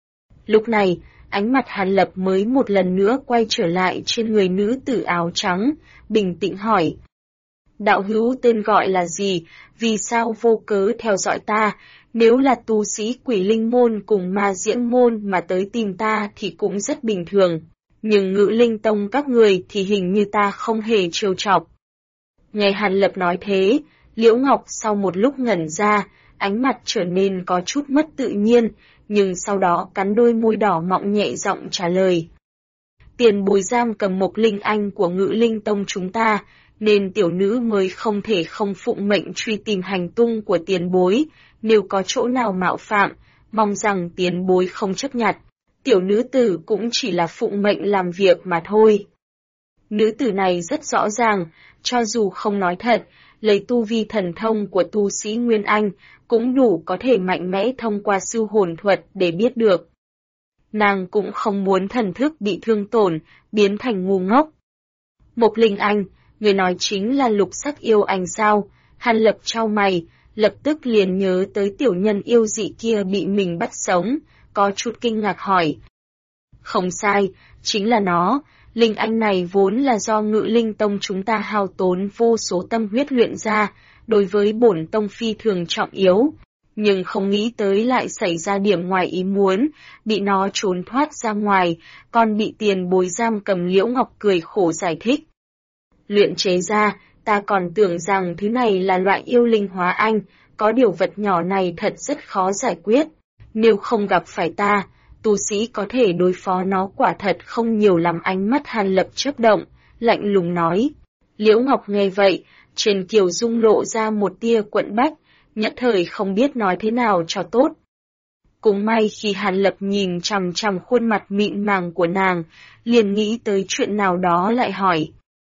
Speaker 1: Lúc này, ánh mặt Hàn Lập mới một lần nữa quay trở lại trên người nữ tử áo trắng, bình tĩnh hỏi. Đạo hữu tên gọi là gì, vì sao vô cớ theo dõi ta, nếu là tu sĩ Quỷ Linh Môn cùng Ma Diễm Môn mà tới tìm ta thì cũng rất bình thường, nhưng Ngự Linh Tông các người thì hình như ta không hề trêu chọc. Nghe Hàn Lập nói thế, Liễu Ngọc sau một lúc ngẩn ra, ánh mặt trở nên có chút mất tự nhiên, nhưng sau đó cắn đôi môi đỏ mọng nhẹ giọng trả lời. Tiền bối giam cầm Mộc Linh Anh của Ngự Linh Tông chúng ta, nên tiểu nữ mới không thể không phụng mệnh truy tìm hành tung của tiền bối, nếu có chỗ nào mạo phạm, mong rằng tiền bối không chấp nhặt, tiểu nữ tử cũng chỉ là phụng mệnh làm việc mà thôi. Nữ tử này rất rõ ràng, cho dù không nói thật, lấy tu vi thần thông của tu sĩ Nguyên Anh, cũng đủ có thể mạnh mẽ thông qua sư hồn thuật để biết được. nàng cũng không muốn thần thức bị thương tổn, biến thành ngu ngốc. Mộc Linh Anh, người nói chính là Lục Sắc yêu anh sao? Hàn Lập chau mày, lập tức liền nhớ tới tiểu nhân yêu dị kia bị mình bắt sống, có chút kinh ngạc hỏi. Không sai, chính là nó, Linh Anh này vốn là do Ngự Linh Tông chúng ta hao tốn vô số tâm huyết luyện ra, đối với bổn tông phi thường trọng yếu, nhưng không nghĩ tới lại xảy ra điểm ngoài ý muốn, bị nó trốn thoát ra ngoài, còn bị tiền bối giam cầm. Liễu Ngọc cười khổ giải thích. Luyện chế ra, ta còn tưởng rằng thứ này là loại yêu linh hóa anh, có điều vật nhỏ này thật rất khó giải quyết, nếu không gặp phải ta, tu sĩ có thể đối phó nó quả thật không nhiều lắm. Ánh mắt Hàn Lập chớp động, lạnh lùng nói. Liễu Ngọc nghe vậy, trên kiều dung lộ ra một tia quẫn bách, nhất thời không biết nói thế nào cho tốt. Cũng may khi Hàn Lập nhìn chằm chằm khuôn mặt mịn màng của nàng, liền nghĩ tới chuyện nào đó lại hỏi.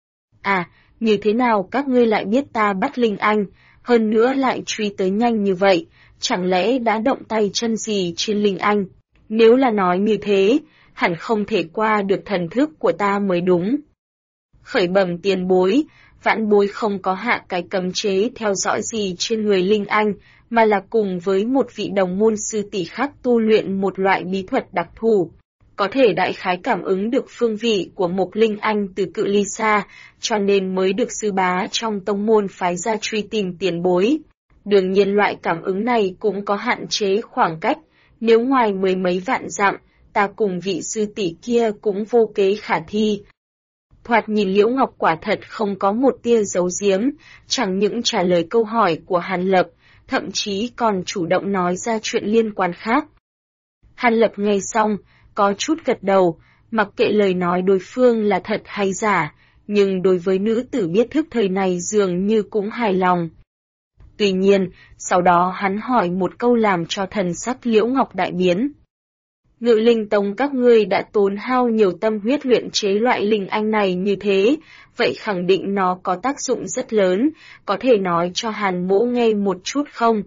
Speaker 1: À, như thế nào các ngươi lại biết ta bắt Linh Anh, hơn nữa lại truy tới nhanh như vậy, chẳng lẽ đã động tay chân gì trên Linh Anh? Nếu là nói như thế, hẳn không thể qua được thần thức của ta mới đúng. Khởi bẩm tiền bối, vãn bối không có hạ cái cấm chế theo dõi gì trên người Linh Anh, mà là cùng với một vị đồng môn sư tỷ khác tu luyện một loại bí thuật đặc thù, có thể đại khái cảm ứng được phương vị của Mộc Linh Anh từ cự ly xa, cho nên mới được sư bá trong tông môn phái ra truy tìm tiền bối. Đương nhiên loại cảm ứng này cũng có hạn chế khoảng cách, nếu ngoài mười mấy vạn dặm, ta cùng vị sư tỷ kia cũng vô kế khả thi. Thoạt nhìn Liễu Ngọc quả thật không có một tia giấu giếm, chẳng những trả lời câu hỏi của Hàn Lập, thậm chí còn chủ động nói ra chuyện liên quan khác. Hàn Lập nghe xong, có chút gật đầu, mặc kệ lời nói đối phương là thật hay giả, nhưng đối với nữ tử biết thức thời này dường như cũng hài lòng. Tuy nhiên, sau đó hắn hỏi một câu làm cho thần sắc Liễu Ngọc đại biến. Ngự Linh Tông các ngươi đã tốn hao nhiều tâm huyết luyện chế loại linh anh này như thế, vậy khẳng định nó có tác dụng rất lớn, có thể nói cho Hàn Mỗ nghe một chút không?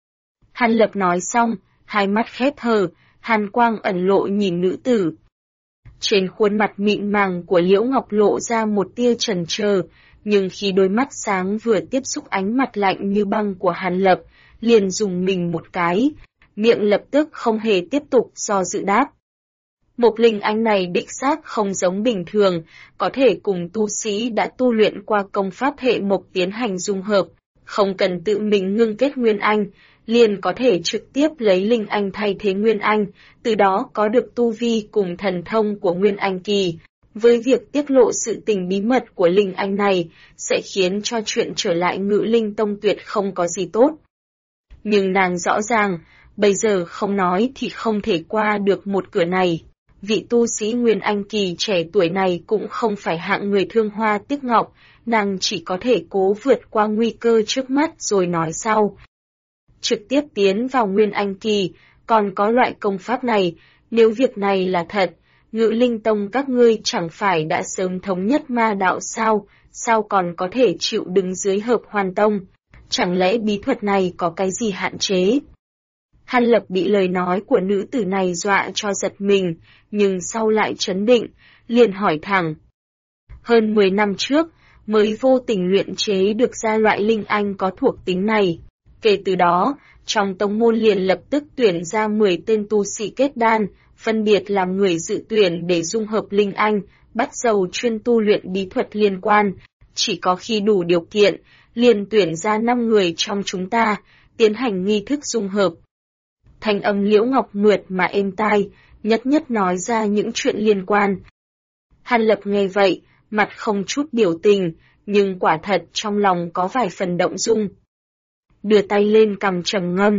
Speaker 1: Hàn Lập nói xong, hai mắt khép hờ, hàn quang ẩn lộ nhìn nữ tử. Trên khuôn mặt mịn màng của Liễu Ngọc lộ ra một tia chần chờ, nhưng khi đôi mắt sáng vừa tiếp xúc ánh mặt lạnh như băng của Hàn Lập, liền dùng mình một cái, miệng lập tức không hề tiếp tục do dự đáp. Mộc Linh Anh này đích xác không giống bình thường, có thể cùng tu sĩ đã tu luyện qua công pháp hệ mộc tiến hành dung hợp, không cần tự mình ngưng kết Nguyên Anh, liền có thể trực tiếp lấy Linh Anh thay thế Nguyên Anh, từ đó có được tu vi cùng thần thông của Nguyên Anh kỳ. Với việc tiết lộ sự tình bí mật của Linh Anh này, sẽ khiến cho chuyện trở lại Ngự Linh Tông tuyệt không có gì tốt. Nhưng nàng rõ ràng, bây giờ không nói thì không thể qua được một cửa này. Vị tu sĩ Nguyên Anh kỳ trẻ tuổi này cũng không phải hạng người thương hoa tiếc ngọc, nàng chỉ có thể cố vượt qua nguy cơ trước mắt rồi nói sau. Trực tiếp tiến vào Nguyên Anh kỳ, còn có loại công pháp này, nếu việc này là thật, Ngự Linh Tông các ngươi chẳng phải đã sớm thống nhất ma đạo sao còn có thể chịu đứng dưới Hợp Hoàn Tông, chẳng lẽ bí thuật này có cái gì hạn chế? Hàn Lập bị lời nói của nữ tử này dọa cho giật mình, nhưng sau lại trấn định, liền hỏi thẳng. Hơn 10 năm trước, mới vô tình luyện chế được ra loại linh anh có thuộc tính này. Kể từ đó, trong tông môn liền lập tức tuyển ra 10 tên tu sĩ kết đan, phân biệt làm người dự tuyển để dung hợp linh anh, bắt đầu chuyên tu luyện bí thuật liên quan. Chỉ có khi đủ điều kiện, liền tuyển ra 5 người trong chúng ta, tiến hành nghi thức dung hợp. Thanh âm Liễu Ngọc mượt mà êm tai, nhất nhất nói ra những chuyện liên quan. Hàn Lập nghe vậy, mặt không chút biểu tình, nhưng quả thật trong lòng có vài phần động dung. Đưa tay lên cằm trầm ngâm.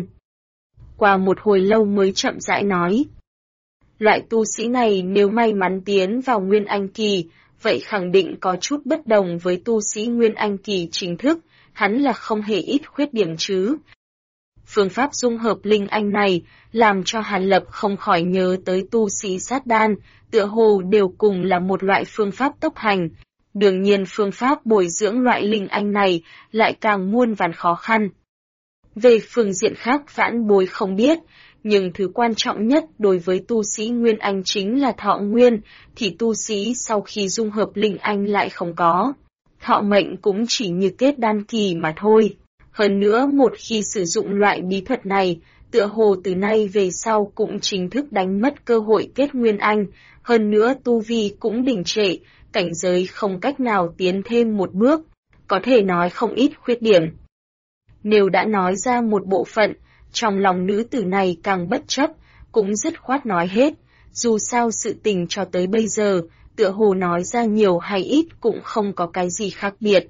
Speaker 1: Qua một hồi lâu mới chậm rãi nói. Loại tu sĩ này nếu may mắn tiến vào Nguyên Anh kỳ, vậy khẳng định có chút bất đồng với tu sĩ Nguyên Anh kỳ chính thức, hắn là không hề ít khuyết điểm chứ. Phương pháp dung hợp linh anh này làm cho Hàn Lập không khỏi nhớ tới tu sĩ sát đan, tựa hồ đều cùng là một loại phương pháp tốc hành. Đương nhiên phương pháp bồi dưỡng loại linh anh này lại càng muôn vàn khó khăn. Về phương diện khác vãn bối không biết, nhưng thứ quan trọng nhất đối với tu sĩ Nguyên Anh chính là thọ nguyên, thì tu sĩ sau khi dung hợp linh anh lại không có. Thọ mệnh cũng chỉ như kết đan kỳ mà thôi. Hơn nữa một khi sử dụng loại bí thuật này, tựa hồ từ nay về sau cũng chính thức đánh mất cơ hội kết Nguyên Anh, hơn nữa tu vi cũng đình trệ, cảnh giới không cách nào tiến thêm một bước, có thể nói không ít khuyết điểm. Nếu đã nói ra một bộ phận, trong lòng nữ tử này càng bất chấp, cũng dứt khoát nói hết, dù sao sự tình cho tới bây giờ, tựa hồ nói ra nhiều hay ít cũng không có cái gì khác biệt.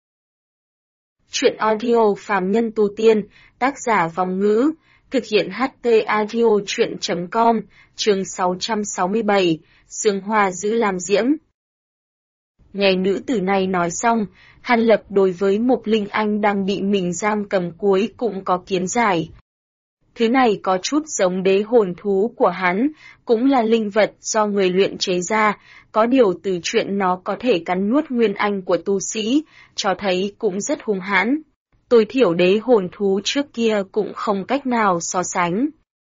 Speaker 1: Chuyện audio phàm nhân tu tiên, tác giả Vong Ngữ, thực hiện HT audio chuyện.com, chương 667, Sương Hoa giữ làm diễm. Nghe nữ tử này nói xong, Hàn Lập đối với một linh anh đang bị mình giam cầm cuối cũng có kiến giải. Thứ này có chút giống đế hồn thú của hắn, cũng là linh vật do người luyện chế ra, có điều từ chuyện nó có thể cắn nuốt nguyên anh của tu sĩ, cho thấy cũng rất hung hãn. Tối thiểu đế hồn thú trước kia cũng không cách nào so sánh.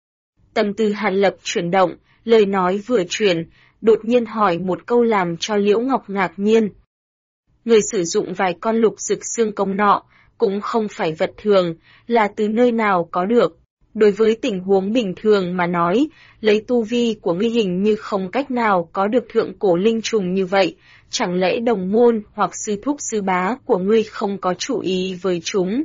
Speaker 1: Tâm tư Hàn Lập chuyển động, lời nói vừa chuyển, đột nhiên hỏi một câu làm cho Liễu Ngọc ngạc nhiên. Người sử dụng vài con lục dực xương công nọ, cũng không phải vật thường, là từ nơi nào có được. Đối với tình huống bình thường mà nói, lấy tu vi của ngươi hình như không cách nào có được thượng cổ linh trùng như vậy, chẳng lẽ đồng môn hoặc sư thúc sư bá của ngươi không có chủ ý với chúng?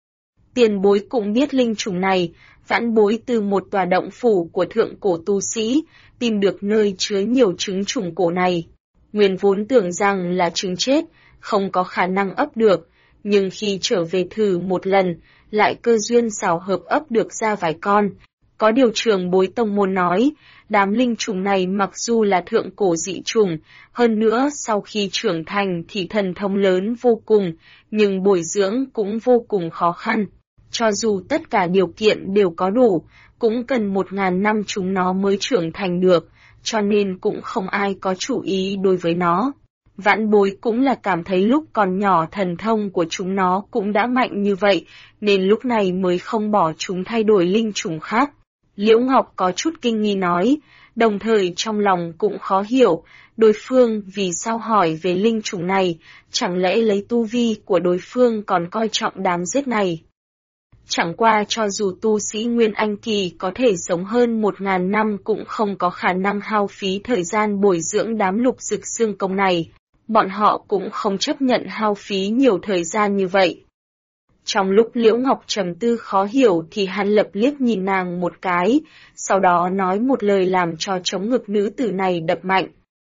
Speaker 1: Tiền bối cũng biết linh trùng này, vãn bối từ một tòa động phủ của thượng cổ tu sĩ, tìm được nơi chứa nhiều trứng trùng cổ này. Nguyên vốn tưởng rằng là trứng chết, không có khả năng ấp được, nhưng khi trở về thử một lần, lại cơ duyên xảo hợp ấp được ra vài con. Có điều trưởng bối tông môn nói, đám linh trùng này mặc dù là thượng cổ dị trùng, hơn nữa sau khi trưởng thành thì thần thông lớn vô cùng, nhưng bồi dưỡng cũng vô cùng khó khăn. Cho dù tất cả điều kiện đều có đủ, cũng cần 1000 năm chúng nó mới trưởng thành được, cho nên cũng không ai có chủ ý đối với nó. Vãn bối cũng là cảm thấy lúc còn nhỏ thần thông của chúng nó cũng đã mạnh như vậy, nên lúc này mới không bỏ chúng thay đổi linh trùng khác. Liễu Ngọc có chút kinh nghi nói, đồng thời trong lòng cũng khó hiểu, đối phương vì sao hỏi về linh trùng này, chẳng lẽ lấy tu vi của đối phương còn coi trọng đám giết này. Chẳng qua cho dù tu sĩ Nguyên Anh Kỳ có thể sống hơn 1000 năm cũng không có khả năng hao phí thời gian bồi dưỡng đám lục dực xương công này. Bọn họ cũng không chấp nhận hao phí nhiều thời gian như vậy. Trong lúc Liễu Ngọc trầm tư khó hiểu thì Hàn Lập liếc nhìn nàng một cái, sau đó nói một lời làm cho trống ngực nữ tử này đập mạnh.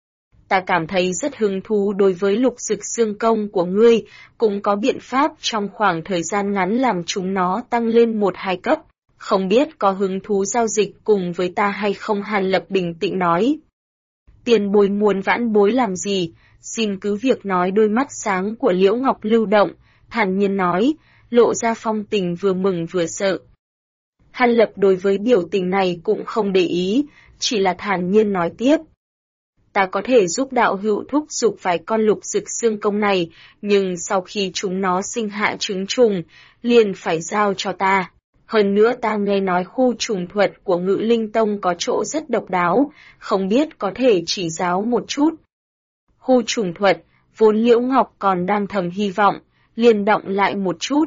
Speaker 1: Ta cảm thấy rất hứng thú đối với lục dực xương công của ngươi, cũng có biện pháp trong khoảng thời gian ngắn làm chúng nó tăng lên 1-2 cấp. Không biết có hứng thú giao dịch cùng với ta hay không? Hàn Lập bình tĩnh nói. Tiền bối muốn vãn bối làm gì? Xin cứ việc nói. Đôi mắt sáng của Liễu Ngọc lưu động, thản nhiên nói, lộ ra phong tình vừa mừng vừa sợ. Hàn Lập đối với biểu tình này cũng không để ý, chỉ là thản nhiên nói tiếp. Ta có thể giúp đạo hữu thúc giục vài con lục dực xương công này, nhưng sau khi chúng nó sinh hạ trứng trùng, liền phải giao cho ta. Hơn nữa ta nghe nói khu trùng thuật của Ngự Linh Tông có chỗ rất độc đáo, không biết có thể chỉ giáo một chút. Khu trùng thuật, vốn Liễu Ngọc còn đang thầm hy vọng, liền động lại một chút.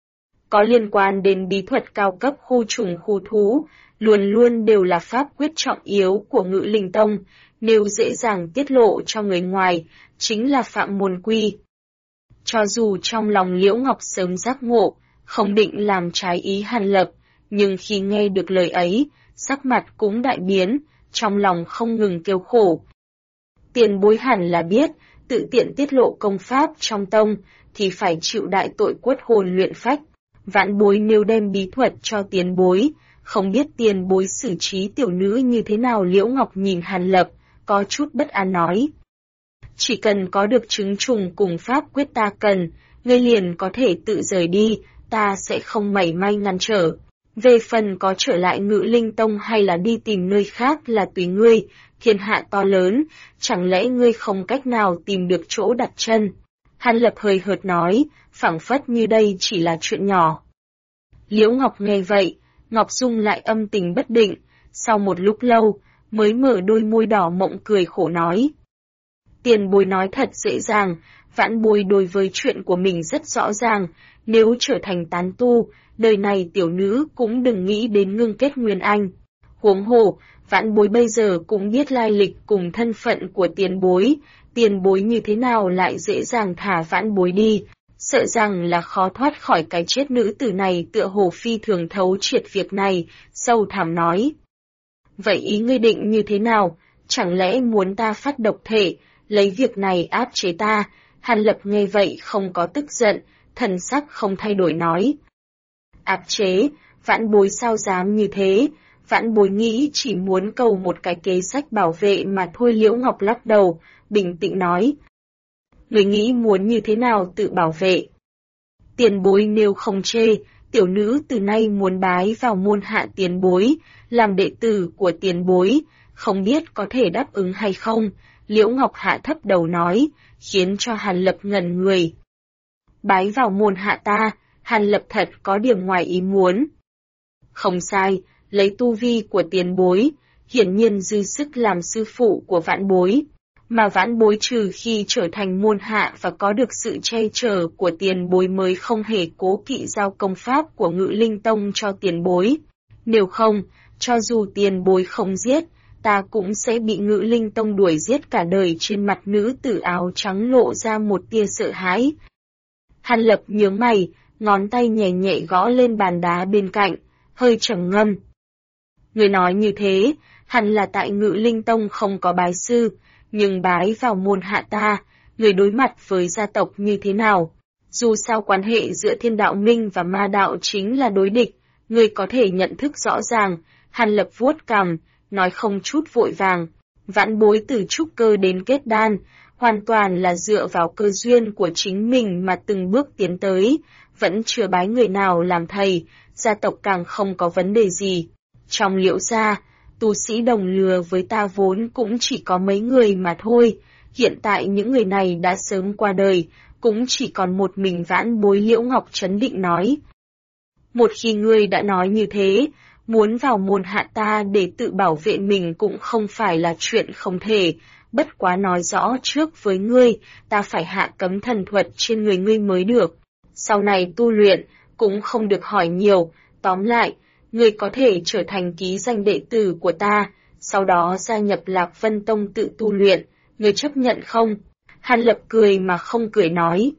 Speaker 1: Có liên quan đến bí thuật cao cấp khu trùng khu thú, luôn luôn đều là pháp quyết trọng yếu của Ngự Linh Tông, nếu dễ dàng tiết lộ cho người ngoài, chính là phạm môn quy. Cho dù trong lòng Liễu Ngọc sớm giác ngộ, không định làm trái ý Hàn Lập, nhưng khi nghe được lời ấy, sắc mặt cũng đại biến, trong lòng không ngừng kêu khổ. Tiền bối hẳn là biết, tự tiện tiết lộ công pháp trong tông, thì phải chịu đại tội quất hồn luyện phách. Vãn bối nếu đem bí thuật cho tiền bối, không biết tiền bối xử trí tiểu nữ như thế nào? Liễu Ngọc nhìn Hàn Lập, có chút bất an nói. Chỉ cần có được chứng trùng cùng pháp quyết ta cần, ngươi liền có thể tự rời đi, ta sẽ không mảy may ngăn trở. Về phần có trở lại Ngự Linh Tông hay là đi tìm nơi khác là tùy ngươi, thiên hạ to lớn, chẳng lẽ ngươi không cách nào tìm được chỗ đặt chân? Hàn Lập hơi hợt nói, phảng phất như đây chỉ là chuyện nhỏ. Liễu Ngọc nghe vậy, Ngọc Dung lại âm tình bất định, sau một lúc lâu, mới mở đôi môi đỏ mộng cười khổ nói. Tiền bối nói thật dễ dàng, vãn bối đối với chuyện của mình rất rõ ràng, nếu trở thành tán tu, đời này tiểu nữ cũng đừng nghĩ đến ngưng kết nguyên anh. Huống hồ, vãn bối bây giờ cũng biết lai lịch cùng thân phận của tiền bối như thế nào lại dễ dàng thả vãn bối đi, sợ rằng là khó thoát khỏi cái chết. Nữ tử này tựa hồ phi thường thấu triệt việc này, sâu thẳm nói. Vậy ý ngươi định như thế nào, chẳng lẽ muốn ta phát độc thể, lấy việc này áp chế ta? Hàn Lập nghe vậy không có tức giận, thần sắc không thay đổi nói. Áp chế, vãn bối sao dám như thế, vãn bối nghĩ chỉ muốn cầu một cái kế sách bảo vệ mà thôi. Liễu Ngọc lắc đầu, bình tĩnh nói. Người nghĩ muốn như thế nào tự bảo vệ? Tiền bối nếu không chê, tiểu nữ từ nay muốn bái vào môn hạ tiền bối, làm đệ tử của tiền bối, không biết có thể đáp ứng hay không? Liễu Ngọc hạ thấp đầu nói, khiến cho Hàn Lập ngẩn người. Bái vào môn hạ ta, Hàn Lập thật có điểm ngoài ý muốn. Không sai, lấy tu vi của tiền bối, hiển nhiên dư sức làm sư phụ của vãn bối. Mà vãn bối trừ khi trở thành môn hạ và có được sự che chở của tiền bối mới không hề cố kỵ giao công pháp của Ngự Linh Tông cho tiền bối. Nếu không, cho dù tiền bối không giết, ta cũng sẽ bị Ngự Linh Tông đuổi giết cả đời. Trên mặt nữ tử áo trắng lộ ra một tia sợ hãi. Hàn Lập nhướng mày, ngón tay nhẹ nhẹ gõ lên bàn đá bên cạnh, hơi trầm ngâm. Người nói như thế, hẳn là tại Ngự Linh Tông không có bái sư, nhưng bái vào môn hạ ta, người đối mặt với gia tộc như thế nào? Dù sao quan hệ giữa Thiên Đạo Minh và Ma Đạo chính là đối địch, người có thể nhận thức rõ ràng. Hàn Lập vuốt cằm, nói không chút vội vàng. Vãn bối từ trúc cơ đến kết đan, hoàn toàn là dựa vào cơ duyên của chính mình mà từng bước tiến tới, vẫn chưa bái người nào làm thầy, gia tộc càng không có vấn đề gì. Trong Liễu gia, tu sĩ đồng lứa với ta vốn cũng chỉ có mấy người mà thôi, hiện tại những người này đã sớm qua đời, cũng chỉ còn một mình vãn bối. Liễu Ngọc trấn định nói. Một khi ngươi đã nói như thế, muốn vào môn hạ ta để tự bảo vệ mình cũng không phải là chuyện không thể, bất quá nói rõ trước với ngươi, ta phải hạ cấm thần thuật trên người ngươi mới được. Sau này tu luyện, cũng không được hỏi nhiều, tóm lại, ngươi có thể trở thành ký danh đệ tử của ta, sau đó gia nhập Lạc Vân Tông tự tu luyện, ngươi chấp nhận không? Hàn Lập cười mà không cười nói.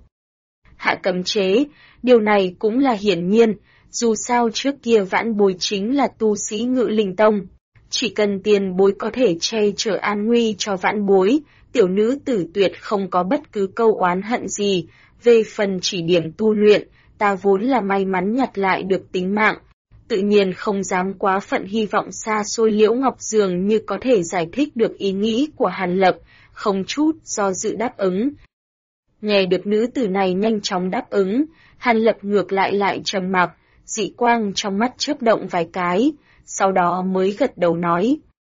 Speaker 1: Hạ cấm chế, điều này cũng là hiển nhiên, dù sao trước kia vãn bối chính là tu sĩ Ngự Linh Tông. Chỉ cần tiền bối có thể che chở an nguy cho vãn bối, tiểu nữ tử tuyệt không có bất cứ câu oán hận gì. Về phần chỉ điểm tu luyện, ta vốn là may mắn nhặt lại được tính mạng, tự nhiên không dám quá phận hy vọng xa xôi. Liễu Ngọc dường như có thể giải thích được ý nghĩ của Hàn Lập, không chút do dự đáp ứng. Nghe được nữ tử này nhanh chóng đáp ứng, Hàn Lập ngược lại trầm mặc, dị quang trong mắt chớp động vài cái, sau đó mới gật đầu nói.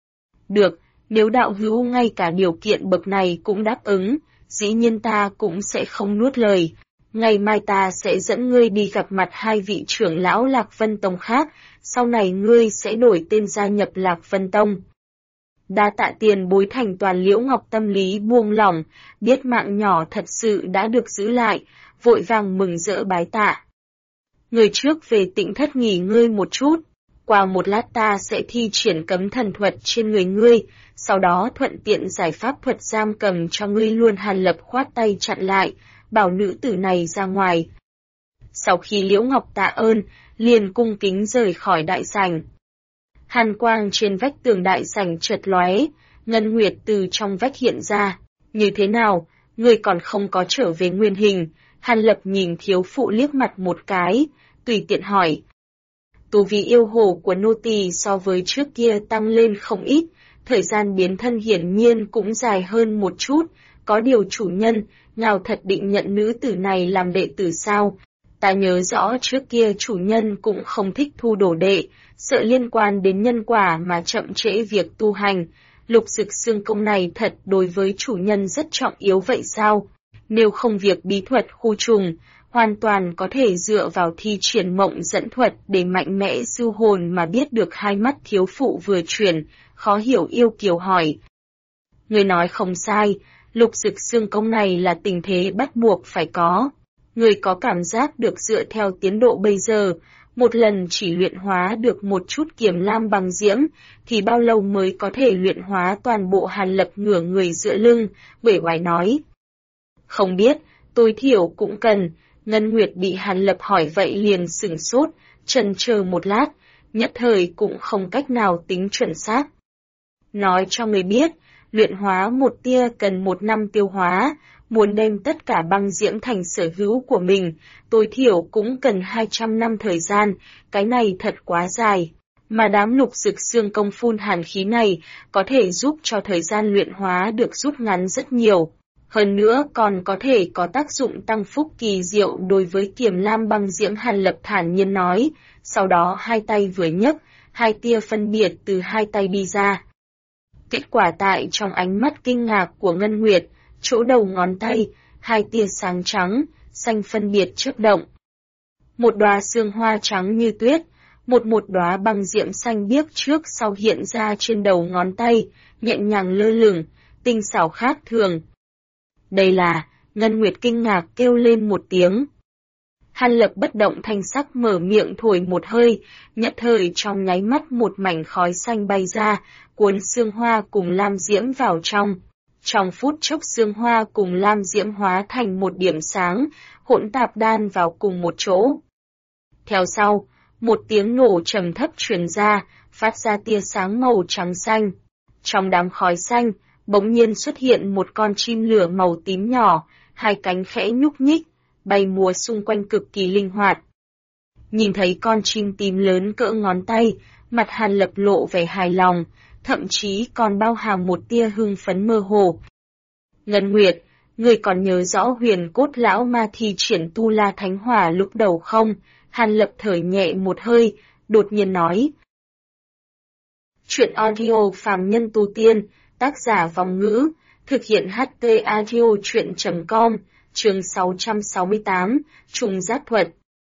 Speaker 1: Được, nếu đạo hữu ngay cả điều kiện bậc này cũng đáp ứng, dĩ nhiên ta cũng sẽ không nuốt lời. Ngày mai ta sẽ dẫn ngươi đi gặp mặt hai vị trưởng lão Lạc Vân Tông khác, sau này ngươi sẽ đổi tên gia nhập Lạc Vân Tông. Đa tạ tiền bối thành toàn. Liễu Ngọc tâm lý buông lỏng, biết mạng nhỏ thật sự đã được giữ lại, vội vàng mừng rỡ bái tạ. Người trước về Tĩnh Thất nghỉ ngơi một chút, qua một lát ta sẽ thi triển cấm thần thuật trên người ngươi, sau đó thuận tiện giải pháp thuật giam cầm cho ngươi luôn. Hàn Lập khoát tay chặn lại, bảo nữ tử này ra ngoài. Sau khi Liễu Ngọc tạ ơn, liền cung kính rời khỏi đại sảnh. Hàn quang trên vách tường đại sảnh chợt lóe, ngân nguyệt từ trong vách hiện ra. Như thế nào, ngươi còn không có trở về nguyên hình? Hàn Lập nhìn thiếu phụ liếc mặt một cái, tùy tiện hỏi. Tu vi yêu hồ của nô tỳ so với trước kia tăng lên không ít, thời gian biến thân hiển nhiên cũng dài hơn một chút, có điều chủ nhân, ngài thật định nhận nữ tử này làm đệ tử sao? Ta nhớ rõ trước kia chủ nhân cũng không thích thu đồ đệ, sợ liên quan đến nhân quả mà chậm trễ việc tu hành. Lục Dực Xương Công này thật đối với chủ nhân rất trọng yếu vậy sao? Nếu không việc bí thuật khu trùng, hoàn toàn có thể dựa vào thi triển mộng dẫn thuật để mạnh mẽ siêu hồn mà biết được hai mắt thiếu phụ vừa chuyển, khó hiểu yêu kiều hỏi. Người nói không sai, lục dực xương công này là tình thế bắt buộc phải có. Người có cảm giác được dựa theo tiến độ bây giờ, một lần chỉ luyện hóa được một chút kiềm lam bằng diễm, thì bao lâu mới có thể luyện hóa toàn bộ Hàn Lập ngửa người dựa lưng, uể oải nói. Không biết, tối thiểu cũng cần. Ngân Nguyệt bị Hàn Lập hỏi vậy liền sửng sốt, chần chờ một lát, nhất thời cũng không cách nào tính chuẩn xác. Nói cho người biết, luyện hóa một tia cần 1 năm tiêu hóa, muốn đem tất cả băng diễm thành sở hữu của mình, tối thiểu cũng cần 200 năm thời gian, cái này thật quá dài. Mà đám lục dực xương công phun hàn khí này có thể giúp cho thời gian luyện hóa được rút ngắn rất nhiều. Hơn nữa còn có thể có tác dụng tăng phúc kỳ diệu đối với kiềm lam băng diễm. Hàn Lập thản nhiên nói, sau đó hai tay vừa nhấc, hai tia phân biệt từ hai tay đi ra. Kết quả tại trong ánh mắt kinh ngạc của Ngân Nguyệt, chỗ đầu ngón tay, hai tia sáng trắng, xanh phân biệt chớp động. Một đóa sương hoa trắng như tuyết, một đóa băng diễm xanh biếc trước sau hiện ra trên đầu ngón tay, nhẹ nhàng lơ lửng, tinh xảo khác thường. Đây là, Ngân Nguyệt kinh ngạc kêu lên một tiếng. Hàn Lập bất động thanh sắc mở miệng thổi một hơi, nhất thời trong nháy mắt một mảnh khói xanh bay ra, cuốn sương hoa cùng lam diễm vào trong. Trong phút chốc sương hoa cùng lam diễm hóa thành một điểm sáng, hỗn tạp đan vào cùng một chỗ. Theo sau, một tiếng nổ trầm thấp truyền ra, phát ra tia sáng màu trắng xanh. Trong đám khói xanh, bỗng nhiên xuất hiện một con chim lửa màu tím nhỏ, hai cánh khẽ nhúc nhích, bay múa xung quanh cực kỳ linh hoạt. Nhìn thấy con chim tím lớn cỡ ngón tay, mặt Hàn Lập lộ vẻ hài lòng, thậm chí còn bao hàm một tia hưng phấn mơ hồ. Ngân Nguyệt, người còn nhớ rõ huyền cốt lão ma thi triển tu la thánh hỏa lúc đầu không? Hàn Lập thở nhẹ một hơi, đột nhiên nói. Chuyện audio phàm nhân tu tiên, tác giả Vong Ngữ, thực hiện HT Audio Chuyện.com, chương 668, trùng giác thuật.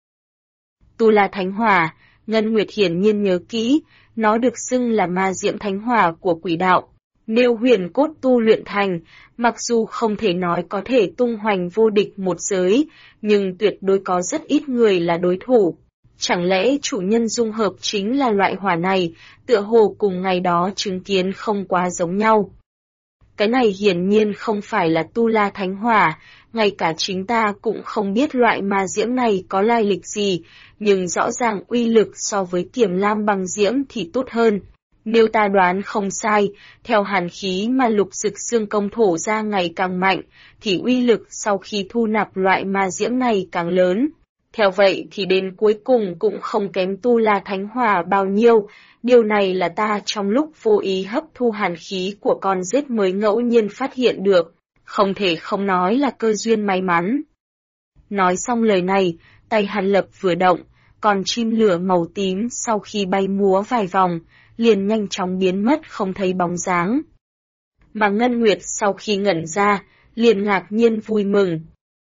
Speaker 1: Tu la thánh hỏa, Ngân Nguyệt hiển nhiên nhớ kỹ, nó được xưng là ma diễm thánh hỏa của quỷ đạo. Nếu huyền cốt tu luyện thành, mặc dù không thể nói có thể tung hoành vô địch một giới, nhưng tuyệt đối có rất ít người là đối thủ. Chẳng lẽ chủ nhân dung hợp chính là loại hỏa này, tựa hồ cùng ngày đó chứng kiến không quá giống nhau. Cái này hiển nhiên không phải là tu la thánh hỏa, ngay cả chính ta cũng không biết loại ma diễm này có lai lịch gì, nhưng rõ ràng uy lực so với kiềm lam băng diễm thì tốt hơn. Nếu ta đoán không sai, theo hàn khí mà lục dực xương công thổ ra ngày càng mạnh, thì uy lực sau khi thu nạp loại ma diễm này càng lớn. Theo vậy thì đến cuối cùng cũng không kém tu la thánh hỏa bao nhiêu, điều này là ta trong lúc vô ý hấp thu hàn khí của con rết mới ngẫu nhiên phát hiện được, không thể không nói là cơ duyên may mắn. Nói xong lời này, tay Hàn Lập vừa động, còn chim lửa màu tím sau khi bay múa vài vòng, liền nhanh chóng biến mất không thấy bóng dáng. Mà Ngân Nguyệt sau khi ngẩn ra, liền ngạc nhiên vui mừng.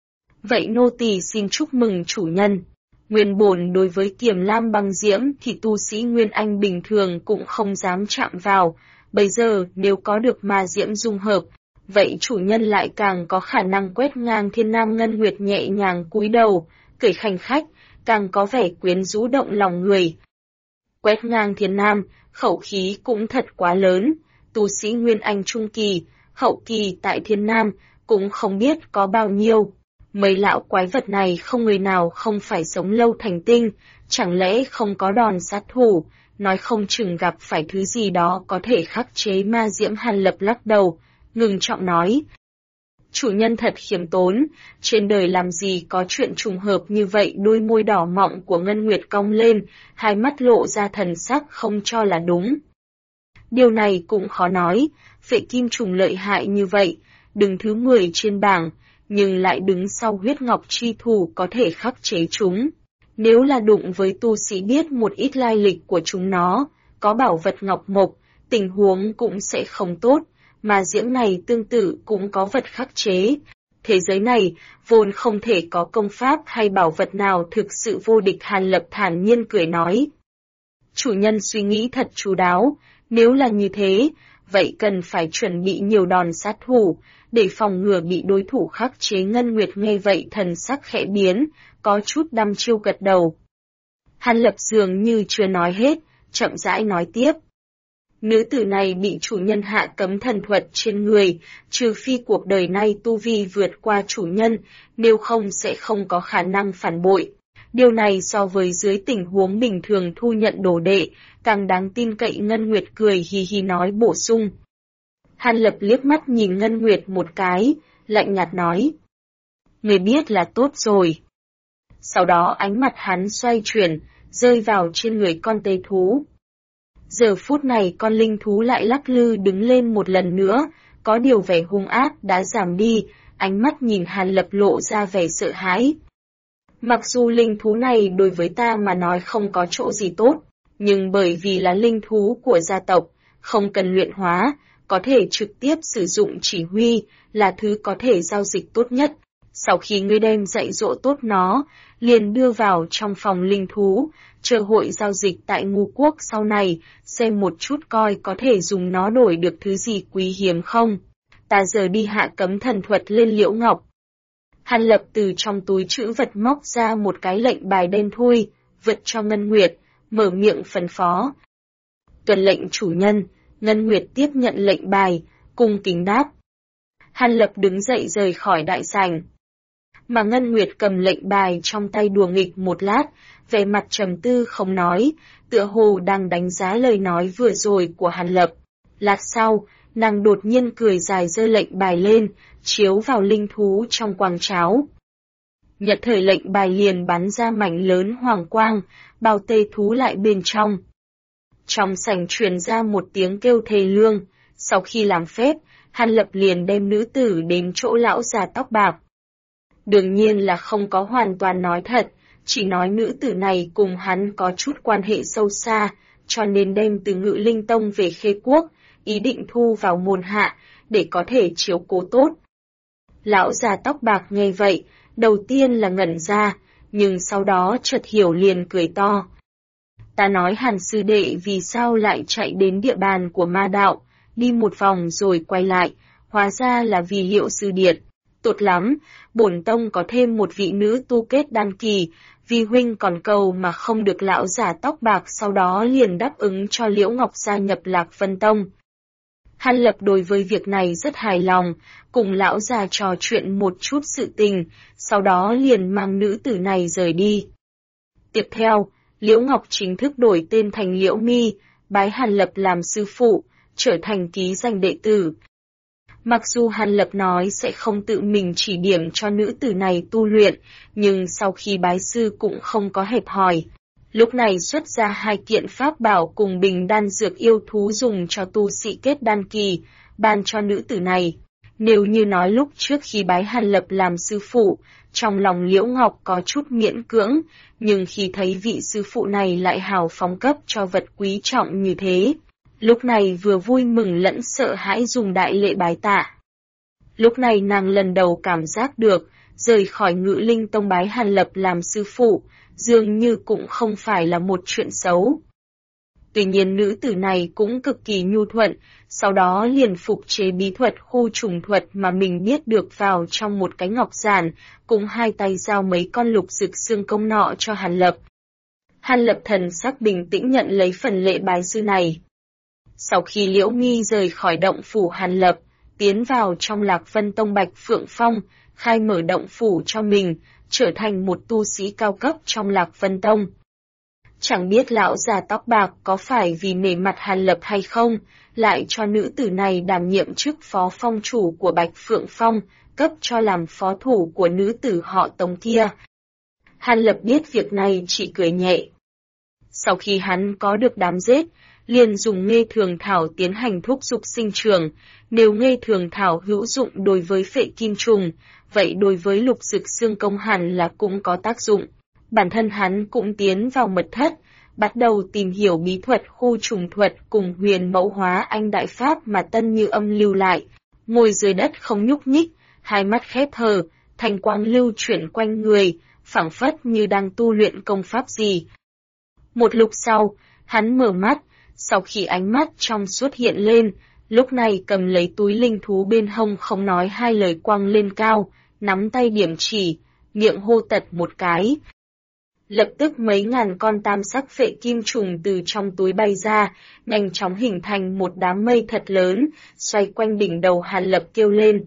Speaker 1: Vậy nô tỳ xin chúc mừng chủ nhân. Nguyên bổn đối với kiềm lam băng diễm thì tu sĩ Nguyên Anh bình thường cũng không dám chạm vào, bây giờ nếu có được ma diễm dung hợp, vậy chủ nhân lại càng có khả năng quét ngang thiên nam. Ngân Nguyệt nhẹ nhàng cúi đầu, cười khanh khách, càng có vẻ quyến rũ động lòng người. Quét ngang thiên nam, khẩu khí cũng thật quá lớn, tu sĩ Nguyên Anh trung kỳ, hậu kỳ tại thiên nam, cũng không biết có bao nhiêu. Mấy lão quái vật này không người nào không phải sống lâu thành tinh, chẳng lẽ không có đòn sát thủ, nói không chừng gặp phải thứ gì đó có thể khắc chế ma diễm. Hàn Lập lắc đầu, ngừng trọng nói. Chủ nhân thật khiêm tốn, trên đời làm gì có chuyện trùng hợp như vậy. Đôi môi đỏ mọng của Ngân Nguyệt cong lên, hai mắt lộ ra thần sắc không cho là đúng. Điều này cũng khó nói, phệ kim trùng lợi hại như vậy, đứng thứ 10 trên bảng, nhưng lại đứng sau huyết ngọc chi thủ có thể khắc chế chúng. Nếu là đụng với tu sĩ biết một ít lai lịch của chúng nó, có bảo vật ngọc mộc, tình huống cũng sẽ không tốt, mà diễm này tương tự cũng có vật khắc chế. Thế giới này, vốn không thể có công pháp hay bảo vật nào thực sự vô địch. Hàn Lập thản nhiên cười nói. Chủ nhân suy nghĩ thật chu đáo, nếu là như thế, vậy cần phải chuẩn bị nhiều đòn sát thủ, để phòng ngừa bị đối thủ khắc chế. Ngân Nguyệt nghe vậy thần sắc khẽ biến, có chút đăm chiêu gật đầu. Hàn Lập dường như chưa nói hết, chậm rãi nói tiếp. Nữ tử này bị chủ nhân hạ cấm thần thuật trên người, trừ phi cuộc đời này tu vi vượt qua chủ nhân, nếu không sẽ không có khả năng phản bội. Điều này so với dưới tình huống bình thường thu nhận đồ đệ, càng đáng tin cậy. Ngân Nguyệt cười hì hì nói bổ sung. Hàn Lập liếc mắt nhìn Ngân Nguyệt một cái, lạnh nhạt nói. Người biết là tốt rồi. Sau đó ánh mặt hắn xoay chuyển, rơi vào trên người con tê thú. Giờ phút này con linh thú lại lắc lư đứng lên một lần nữa, có điều vẻ hung ác đã giảm đi, ánh mắt nhìn Hàn Lập lộ ra vẻ sợ hãi. Mặc dù linh thú này đối với ta mà nói không có chỗ gì tốt, nhưng bởi vì là linh thú của gia tộc, không cần luyện hóa, có thể trực tiếp sử dụng chỉ huy, là thứ có thể giao dịch tốt nhất. Sau khi ngươi đem dạy dỗ tốt nó, liền đưa vào trong phòng linh thú, chờ hội giao dịch tại Ngũ Quốc sau này, xem một chút coi có thể dùng nó đổi được thứ gì quý hiếm không. Ta giờ đi hạ cấm thần thuật lên Liễu Ngọc. Hàn Lập từ trong túi trữ vật móc ra một cái lệnh bài đen thui, vật cho Ngân Nguyệt, mở miệng phân phó. Tuân lệnh chủ nhân. Ngân Nguyệt tiếp nhận lệnh bài, cung kính đáp. Hàn Lập đứng dậy rời khỏi đại sảnh. Mà Ngân Nguyệt cầm lệnh bài trong tay đùa nghịch một lát, vẻ mặt trầm tư không nói, tựa hồ đang đánh giá lời nói vừa rồi của Hàn Lập. Lát sau, nàng đột nhiên cười dài giơ lệnh bài lên, chiếu vào linh thú trong quang cháo. Nhận thời lệnh bài liền bắn ra mảnh lớn hoàng quang, bao tê thú lại bên trong. Trong sảnh truyền ra một tiếng kêu thê lương, sau khi làm phép, Hàn Lập liền đem nữ tử đến chỗ lão già tóc bạc. Đương nhiên là không có hoàn toàn nói thật, chỉ nói nữ tử này cùng hắn có chút quan hệ sâu xa, cho nên đem từ Ngự Linh Tông về Khê Quốc, ý định thu vào môn hạ, để có thể chiếu cố tốt. Lão già tóc bạc nghe vậy, đầu tiên là ngẩn ra, nhưng sau đó chợt hiểu liền cười to. Ta nói Hàn sư đệ vì sao lại chạy đến địa bàn của ma đạo, đi một vòng rồi quay lại, hóa ra là vì Liệu sư điệt. Tốt lắm, bổn tông có thêm một vị nữ tu kết đan kỳ, vì huynh còn cầu mà không được. Lão giả tóc bạc sau đó liền đáp ứng cho Liễu Ngọc gia nhập Lạc Vân Tông. Hàn Lập đối với việc này rất hài lòng, cùng lão già trò chuyện một chút sự tình, sau đó liền mang nữ tử này rời đi. Tiếp theo, Liễu Ngọc chính thức đổi tên thành Liễu Mi, bái Hàn Lập làm sư phụ, trở thành ký danh đệ tử. Mặc dù Hàn Lập nói sẽ không tự mình chỉ điểm cho nữ tử này tu luyện, nhưng sau khi bái sư cũng không có hẹp hòi. Lúc này xuất ra 2 kiện pháp bảo cùng bình đan dược yêu thú dùng cho tu sĩ kết đan kỳ, ban cho nữ tử này. Nếu như nói lúc trước khi bái Hàn Lập làm sư phụ, trong lòng Liễu Ngọc có chút miễn cưỡng, nhưng khi thấy vị sư phụ này lại hào phóng cấp cho vật quý trọng như thế, lúc này vừa vui mừng lẫn sợ hãi dùng đại lễ bái tạ. Lúc này nàng lần đầu cảm giác được, rời khỏi Ngự Linh Tông bái Hàn Lập làm sư phụ, dường như cũng không phải là một chuyện xấu. Tuy nhiên nữ tử này cũng cực kỳ nhu thuận, sau đó liền phục chế bí thuật khu trùng thuật mà mình biết được vào trong một cái ngọc giản, cùng 2 tay giao mấy con lục dực xương công nọ cho Hàn Lập. Hàn Lập thần sắc bình tĩnh nhận lấy phần lễ bái sư này. Sau khi Liễu Nghi rời khỏi động phủ Hàn Lập, tiến vào trong Lạc Vân Tông Bạch Phượng Phong, khai mở động phủ cho mình, trở thành một tu sĩ cao cấp trong Lạc Vân Tông. Chẳng biết lão già tóc bạc có phải vì nể mặt Hàn Lập hay không, lại cho nữ tử này đảm nhiệm chức phó phong chủ của Bạch Phượng Phong, cấp cho làm phó thủ của nữ tử họ Tống kia. Hàn Lập biết việc này chỉ cười nhẹ. Sau khi hắn có được đám rết, liền dùng Nghê Thường Thảo tiến hành thúc dục sinh trưởng. Nếu Nghê Thường Thảo hữu dụng đối với phệ kim trùng, vậy đối với lục dực xương công hẳn là cũng có tác dụng. Bản thân hắn cũng tiến vào mật thất, bắt đầu tìm hiểu bí thuật khu trùng thuật cùng huyền mẫu hóa anh đại pháp mà Tân Như Âm lưu lại. Ngồi dưới đất không nhúc nhích, hai mắt khép hờ, thanh quang lưu chuyển quanh người, phảng phất như đang tu luyện công pháp gì. Một lúc sau, hắn mở mắt, sau khi ánh mắt trong suốt hiện lên, lúc này cầm lấy túi linh thú bên hông không nói hai lời quăng lên cao, nắm tay điểm chỉ, miệng hô tật một cái. Lập tức mấy ngàn con tam sắc phệ kim trùng từ trong túi bay ra, nhanh chóng hình thành một đám mây thật lớn, xoay quanh đỉnh đầu Hàn Lập kêu lên.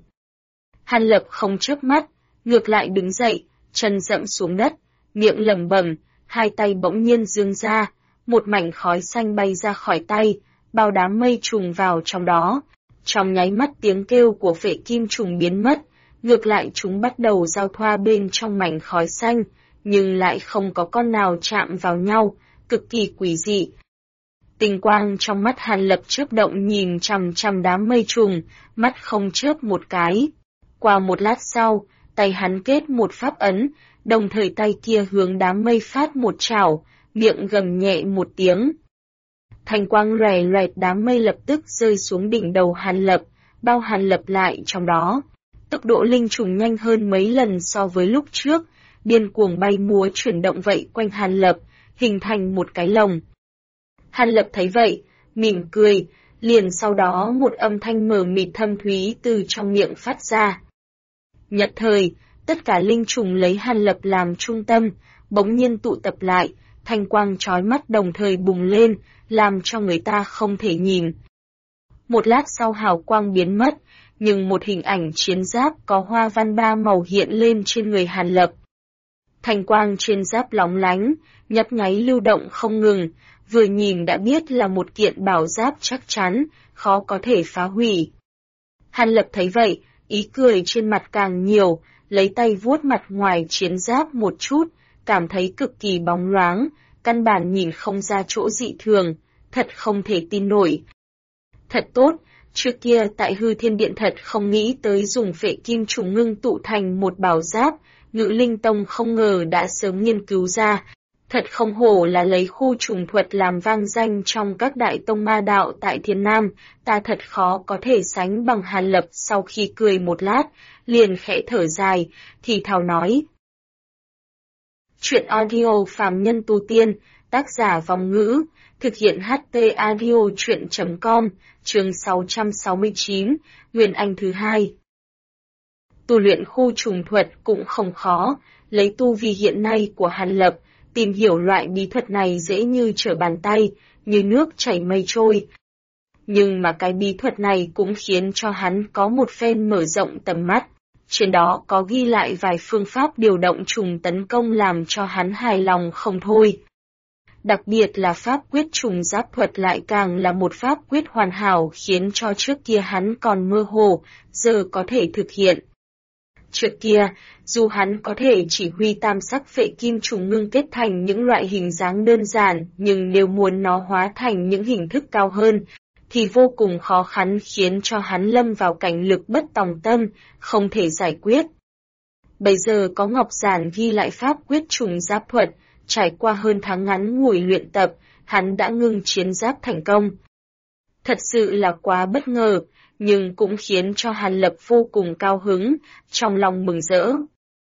Speaker 1: Hàn Lập không chớp mắt, ngược lại đứng dậy, chân dẫm xuống đất, miệng lẩm bẩm, hai tay bỗng nhiên giương ra, một mảnh khói xanh bay ra khỏi tay, bao đám mây trùng vào trong đó. Trong nháy mắt tiếng kêu của phệ kim trùng biến mất, ngược lại chúng bắt đầu giao thoa bên trong mảnh khói xanh, nhưng lại không có con nào chạm vào nhau, cực kỳ quỷ dị. Tinh quang trong mắt Hàn Lập chớp động nhìn chằm chằm đám mây trùng, mắt không chớp một cái. Qua một lát sau, tay hắn kết một pháp ấn, đồng thời tay kia hướng đám mây phát một chảo, miệng gầm nhẹ một tiếng. Thanh quang lòe loẹt đám mây lập tức rơi xuống đỉnh đầu Hàn Lập, bao Hàn Lập lại trong đó. Tốc độ linh trùng nhanh hơn mấy lần so với lúc trước, điên cuồng bay múa chuyển động vậy quanh Hàn Lập, hình thành một cái lồng. Hàn Lập thấy vậy, mỉm cười, liền sau đó một âm thanh mờ mịt thâm thúy từ trong miệng phát ra. Nhất thời, tất cả linh trùng lấy Hàn Lập làm trung tâm, bỗng nhiên tụ tập lại, thanh quang chói mắt đồng thời bùng lên, làm cho người ta không thể nhìn. Một lát sau hào quang biến mất, nhưng một hình ảnh chiến giáp có hoa văn ba màu hiện lên trên người Hàn Lập. Thanh quang trên giáp lóng lánh, nhấp nháy lưu động không ngừng, vừa nhìn đã biết là một kiện bảo giáp chắc chắn, khó có thể phá hủy. Hàn Lập thấy vậy, ý cười trên mặt càng nhiều, lấy tay vuốt mặt ngoài chiến giáp một chút, cảm thấy cực kỳ bóng loáng, căn bản nhìn không ra chỗ dị thường, thật không thể tin nổi. Thật tốt, trước kia tại Hư Thiên Điện thật không nghĩ tới dùng phệ kim trùng ngưng tụ thành một bảo giáp, Ngự Linh Tông không ngờ đã sớm nghiên cứu ra. Thật không hổ là lấy khu trùng thuật làm vang danh trong các đại tông ma đạo tại Thiên Nam, ta thật khó có thể sánh bằng Hàn Lập. Sau khi cười một lát, liền khẽ thở dài, thì thào nói. Chuyện audio phàm nhân tu tiên, tác giả Vong Ngữ, thực hiện HT audio chuyện.com, chương 669, Nguyên Anh thứ hai. Tu luyện khu trùng thuật cũng không khó, lấy tu vi hiện nay của Hàn Lập, tìm hiểu loại bí thuật này dễ như trở bàn tay, như nước chảy mây trôi. Nhưng mà cái bí thuật này cũng khiến cho hắn có một phen mở rộng tầm mắt. Trên đó có ghi lại vài phương pháp điều động trùng tấn công làm cho hắn hài lòng không thôi. Đặc biệt là pháp quyết trùng giáp thuật lại càng là một pháp quyết hoàn hảo khiến cho trước kia hắn còn mơ hồ, giờ có thể thực hiện. Trước kia, dù hắn có thể chỉ huy tam sắc phệ kim trùng ngưng kết thành những loại hình dáng đơn giản, nhưng nếu muốn nó hóa thành những hình thức cao hơn, thì vô cùng khó khăn khiến cho hắn lâm vào cảnh lực bất tòng tâm, không thể giải quyết. Bây giờ có ngọc giản ghi lại pháp quyết trùng giáp thuật, trải qua hơn tháng ngắn ngủi luyện tập, hắn đã ngưng chiến giáp thành công. Thật sự là quá bất ngờ, nhưng cũng khiến cho Hàn Lập vô cùng cao hứng, trong lòng mừng rỡ.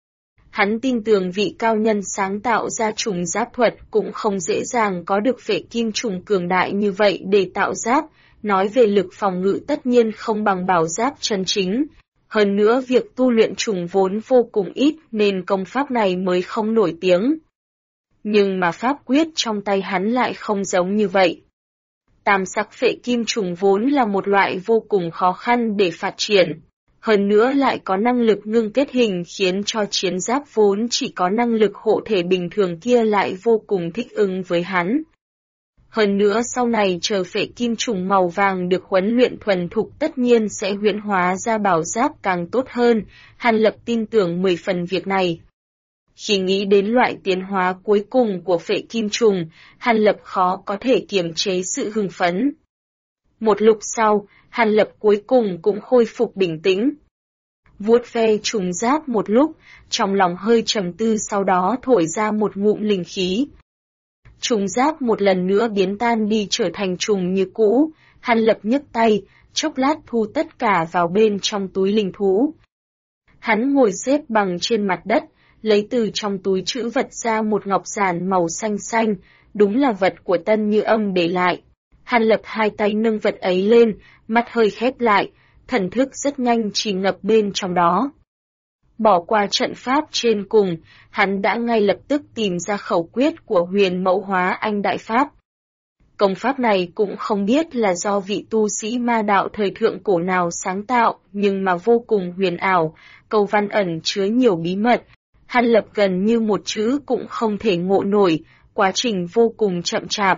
Speaker 1: Hắn tin tưởng vị cao nhân sáng tạo ra trùng giáp thuật cũng không dễ dàng có được phệ kim trùng cường đại như vậy để tạo giáp, nói về lực phòng ngự tất nhiên không bằng bảo giáp chân chính. Hơn nữa việc tu luyện trùng vốn vô cùng ít nên công pháp này mới không nổi tiếng. Nhưng mà pháp quyết trong tay hắn lại không giống như vậy. Tam sắc phệ kim trùng vốn là một loại vô cùng khó khăn để phát triển. Hơn nữa lại có năng lực ngưng kết hình khiến cho chiến giáp vốn chỉ có năng lực hộ thể bình thường kia lại vô cùng thích ứng với hắn. Hơn nữa sau này chờ phệ kim trùng màu vàng được huấn luyện thuần thục tất nhiên sẽ huyễn hóa ra bảo giáp càng tốt hơn, Hàn Lập tin tưởng 10 phần việc này. Khi nghĩ đến loại tiến hóa cuối cùng của phệ kim trùng, Hàn Lập khó có thể kiềm chế sự hưng phấn. Một lúc sau, Hàn Lập cuối cùng cũng khôi phục bình tĩnh. Vuốt ve trùng giáp một lúc, trong lòng hơi trầm tư sau đó thổi ra một ngụm linh khí. Trùng giáp một lần nữa biến tan đi trở thành trùng như cũ, Hàn Lập nhấc tay, chốc lát thu tất cả vào bên trong túi linh thú. Hắn ngồi xếp bằng trên mặt đất, lấy từ trong túi trữ vật ra một ngọc giản màu xanh xanh, đúng là vật của Tân Như Âm để lại. Hàn Lập hai tay nâng vật ấy lên, mắt hơi khép lại, thần thức rất nhanh chỉ ngập bên trong đó. Bỏ qua trận pháp trên cùng, hắn đã ngay lập tức tìm ra khẩu quyết của Huyền Mẫu Hóa Anh Đại Pháp. Công pháp này cũng không biết là do vị tu sĩ ma đạo thời thượng cổ nào sáng tạo, nhưng mà vô cùng huyền ảo, câu văn ẩn chứa nhiều bí mật. Hàn Lập gần như một chữ cũng không thể ngộ nổi, quá trình vô cùng chậm chạp.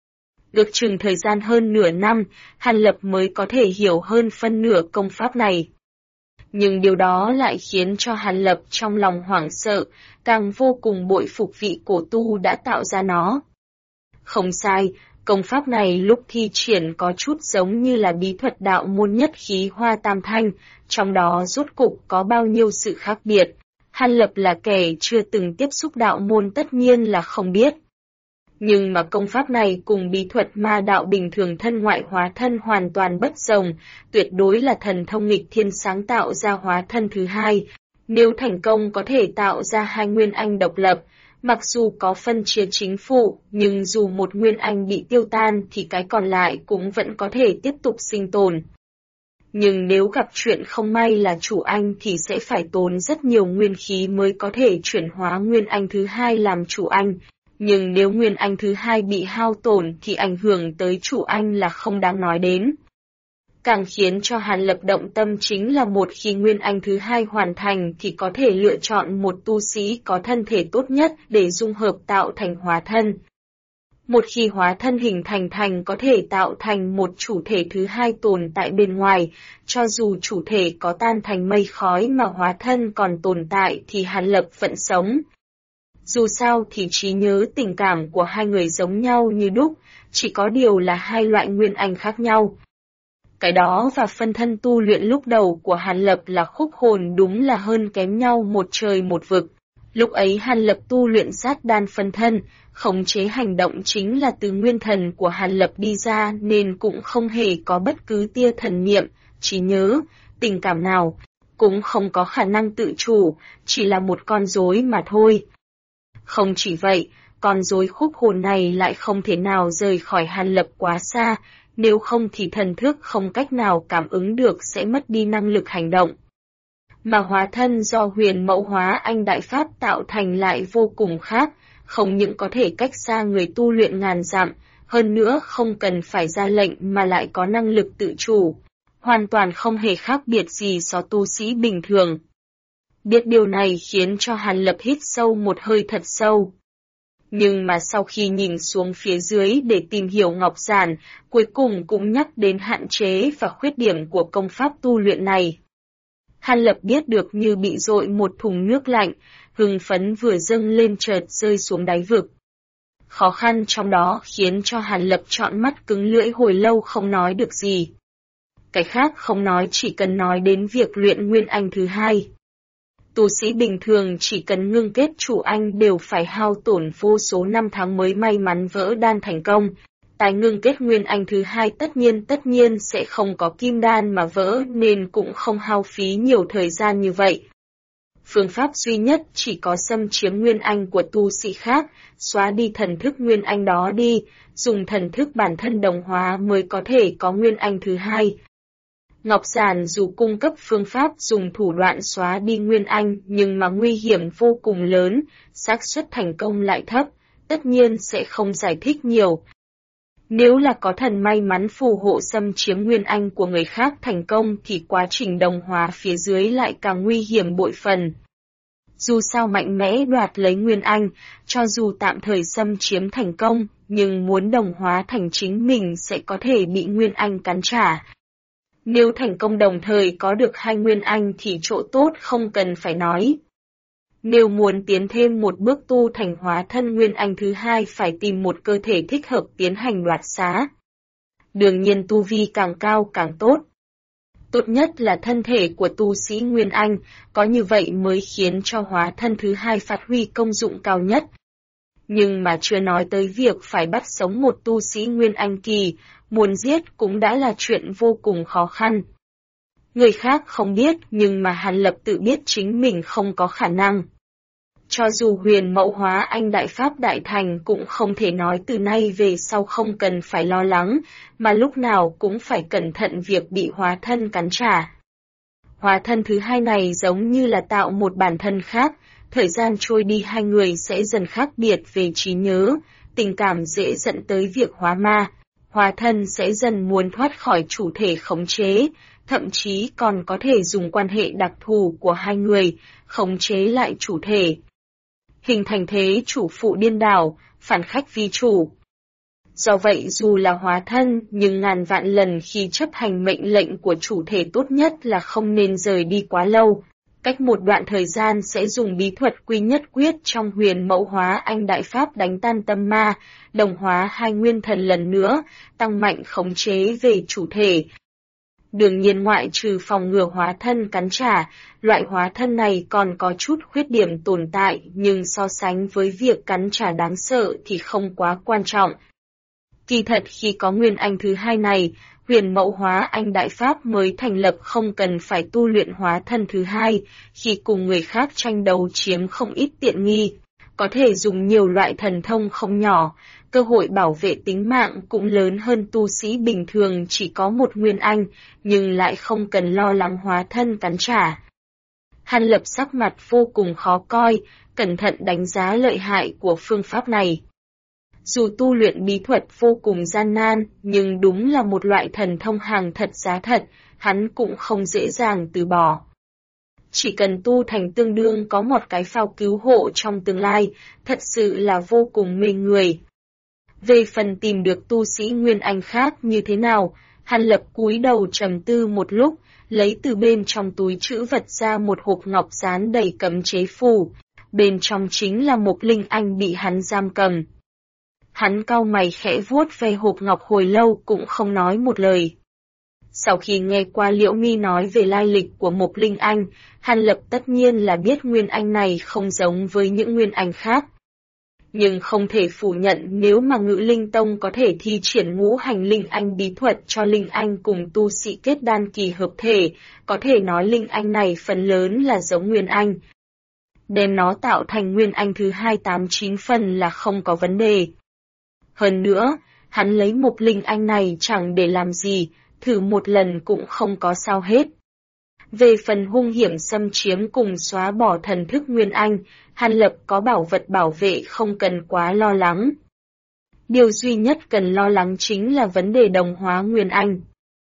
Speaker 1: Ước chừng thời gian hơn nửa năm, Hàn Lập mới có thể hiểu hơn phân nửa công pháp này. Nhưng điều đó lại khiến cho Hàn Lập trong lòng hoảng sợ, càng vô cùng bội phục vị cổ tu đã tạo ra nó. Không sai, công pháp này lúc thi triển có chút giống như là bí thuật đạo môn nhất khí hoa tam thanh, trong đó rốt cục có bao nhiêu sự khác biệt. Hàn Lập là kẻ chưa từng tiếp xúc đạo môn tất nhiên là không biết. Nhưng mà công pháp này cùng bí thuật ma đạo bình thường thân ngoại hóa thân hoàn toàn bất đồng, tuyệt đối là thần thông nghịch thiên sáng tạo ra hóa thân thứ hai. Nếu thành công có thể tạo ra hai nguyên anh độc lập, mặc dù có phân chia chính phủ, nhưng dù một nguyên anh bị tiêu tan thì cái còn lại cũng vẫn có thể tiếp tục sinh tồn. Nhưng nếu gặp chuyện không may là chủ anh thì sẽ phải tốn rất nhiều nguyên khí mới có thể chuyển hóa nguyên anh thứ hai làm chủ anh. Nhưng nếu nguyên anh thứ hai bị hao tổn thì ảnh hưởng tới chủ anh là không đáng nói đến. Càng khiến cho Hàn Lập động tâm chính là một khi nguyên anh thứ hai hoàn thành thì có thể lựa chọn một tu sĩ có thân thể tốt nhất để dung hợp tạo thành hóa thân. Một khi hóa thân hình thành có thể tạo thành một chủ thể thứ hai tồn tại bên ngoài, cho dù chủ thể có tan thành mây khói mà hóa thân còn tồn tại thì Hàn Lập vẫn sống. Dù sao thì trí nhớ tình cảm của hai người giống nhau như đúc, chỉ có điều là hai loại nguyên anh khác nhau. Cái đó và phân thân tu luyện lúc đầu của Hàn Lập là khúc hồn đúng là hơn kém nhau một trời một vực. Lúc ấy Hàn Lập tu luyện sát đan phân thân, khống chế hành động chính là từ nguyên thần của Hàn Lập đi ra nên cũng không hề có bất cứ tia thần niệm, trí nhớ, tình cảm nào, cũng không có khả năng tự chủ, chỉ là một con rối mà thôi. Không chỉ vậy, con rối khúc hồn này lại không thể nào rời khỏi Hàn Lập quá xa, nếu không thì thần thức không cách nào cảm ứng được sẽ mất đi năng lực hành động. Mà hóa thân do Huyền Mẫu Hóa Anh Đại Pháp tạo thành lại vô cùng khác, không những có thể cách xa người tu luyện ngàn dặm, hơn nữa không cần phải ra lệnh mà lại có năng lực tự chủ, hoàn toàn không hề khác biệt gì so tu sĩ bình thường. Biết điều này khiến cho Hàn Lập hít sâu một hơi thật sâu. Nhưng mà sau khi nhìn xuống phía dưới để tìm hiểu ngọc giản, cuối cùng cũng nhắc đến hạn chế và khuyết điểm của công pháp tu luyện này. Hàn Lập biết được như bị dội một thùng nước lạnh, hưng phấn vừa dâng lên chợt rơi xuống đáy vực. Khó khăn trong đó khiến cho Hàn Lập trọn mắt cứng lưỡi hồi lâu không nói được gì. Cái khác không nói, chỉ cần nói đến việc luyện nguyên anh thứ hai. Tu sĩ bình thường chỉ cần ngưng kết chủ anh đều phải hao tổn vô số năm tháng mới may mắn vỡ đan thành công. Tài ngưng kết nguyên anh thứ hai tất nhiên sẽ không có kim đan mà vỡ nên cũng không hao phí nhiều thời gian như vậy. Phương pháp duy nhất chỉ có xâm chiếm nguyên anh của tu sĩ khác, xóa đi thần thức nguyên anh đó đi, dùng thần thức bản thân đồng hóa mới có thể có nguyên anh thứ hai. Ngọc giản dù cung cấp phương pháp dùng thủ đoạn xóa đi nguyên anh nhưng mà nguy hiểm vô cùng lớn, xác suất thành công lại thấp, tất nhiên sẽ không giải thích nhiều. Nếu là có thần may mắn phù hộ xâm chiếm nguyên anh của người khác thành công thì quá trình đồng hóa phía dưới lại càng nguy hiểm bội phần. Dù sao mạnh mẽ đoạt lấy nguyên anh, cho dù tạm thời xâm chiếm thành công, nhưng muốn đồng hóa thành chính mình sẽ có thể bị nguyên anh cắn trả. Nếu thành công đồng thời có được hai nguyên anh thì chỗ tốt không cần phải nói. Nếu muốn tiến thêm một bước tu thành hóa thân nguyên anh thứ hai phải tìm một cơ thể thích hợp tiến hành đoạt xá. Đương nhiên tu vi càng cao càng tốt. Tốt nhất là thân thể của tu sĩ nguyên anh, có như vậy mới khiến cho hóa thân thứ hai phát huy công dụng cao nhất. Nhưng mà chưa nói tới việc phải bắt sống một tu sĩ nguyên anh kỳ, muốn giết cũng đã là chuyện vô cùng khó khăn. Người khác không biết nhưng mà Hàn Lập tự biết chính mình không có khả năng. Cho dù huyền mẫu hóa anh Đại Pháp Đại Thành cũng không thể nói từ nay về sau không cần phải lo lắng, mà lúc nào cũng phải cẩn thận việc bị hóa thân cắn trả. Hóa thân thứ hai này giống như là tạo một bản thân khác, thời gian trôi đi hai người sẽ dần khác biệt về trí nhớ, tình cảm dễ dẫn tới việc hóa ma. Hóa thân sẽ dần muốn thoát khỏi chủ thể khống chế, thậm chí còn có thể dùng quan hệ đặc thù của hai người, khống chế lại chủ thể. Hình thành thế chủ phụ điên đảo, phản khách vi chủ. Do vậy dù là hóa thân nhưng ngàn vạn lần khi chấp hành mệnh lệnh của chủ thể tốt nhất là không nên rời đi quá lâu. Cách một đoạn thời gian sẽ dùng bí thuật quy nhất quyết trong huyền mẫu hóa anh Đại Pháp đánh tan tâm ma, đồng hóa hai nguyên thần lần nữa, tăng mạnh khống chế về chủ thể. Đương nhiên ngoại trừ phòng ngừa hóa thân cắn trả, loại hóa thân này còn có chút khuyết điểm tồn tại nhưng so sánh với việc cắn trả đáng sợ thì không quá quan trọng. Kỳ thật khi có nguyên anh thứ hai này, huyền mẫu hóa anh Đại Pháp mới thành lập không cần phải tu luyện hóa thân thứ hai, khi cùng người khác tranh đấu chiếm không ít tiện nghi, có thể dùng nhiều loại thần thông không nhỏ, cơ hội bảo vệ tính mạng cũng lớn hơn tu sĩ bình thường chỉ có một nguyên anh, nhưng lại không cần lo lắng hóa thân cắn trả. Hàn Lập sắc mặt vô cùng khó coi, cẩn thận đánh giá lợi hại của phương pháp này. Dù tu luyện bí thuật vô cùng gian nan, nhưng đúng là một loại thần thông hàng thật giá thật, hắn cũng không dễ dàng từ bỏ. Chỉ cần tu thành tương đương có một cái phao cứu hộ trong tương lai, thật sự là vô cùng mê người. Về phần tìm được tu sĩ nguyên anh khác như thế nào, Hàn Lập cúi đầu trầm tư một lúc, lấy từ bên trong túi trữ vật ra một hộp ngọc dán đầy cấm chế phù, bên trong chính là một linh anh bị hắn giam cầm. Hắn cau mày khẽ vuốt ve hộp ngọc hồi lâu cũng không nói một lời. Sau khi nghe qua Liễu Mi nói về lai lịch của một linh anh, Hàn Lập tất nhiên là biết nguyên anh này không giống với những nguyên anh khác. Nhưng không thể phủ nhận nếu mà Ngự Linh Tông có thể thi triển ngũ hành linh anh bí thuật cho linh anh cùng tu sĩ kết đan kỳ hợp thể, có thể nói linh anh này phần lớn là giống nguyên anh. Đem nó tạo thành nguyên anh thứ 289 phần là không có vấn đề. Hơn nữa, hắn lấy một linh anh này chẳng để làm gì, thử một lần cũng không có sao hết. Về phần hung hiểm xâm chiếm cùng xóa bỏ thần thức nguyên anh, Hàn Lập có bảo vật bảo vệ không cần quá lo lắng. Điều duy nhất cần lo lắng chính là vấn đề đồng hóa nguyên anh.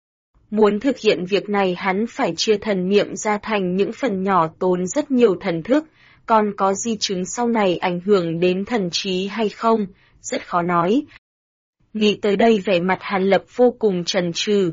Speaker 1: Muốn thực hiện việc này hắn phải chia thần niệm ra thành những phần nhỏ tốn rất nhiều thần thức, còn có di chứng sau này ảnh hưởng đến thần trí hay không, rất khó nói. Nghĩ tới đây vẻ mặt Hàn Lập vô cùng chần chừ.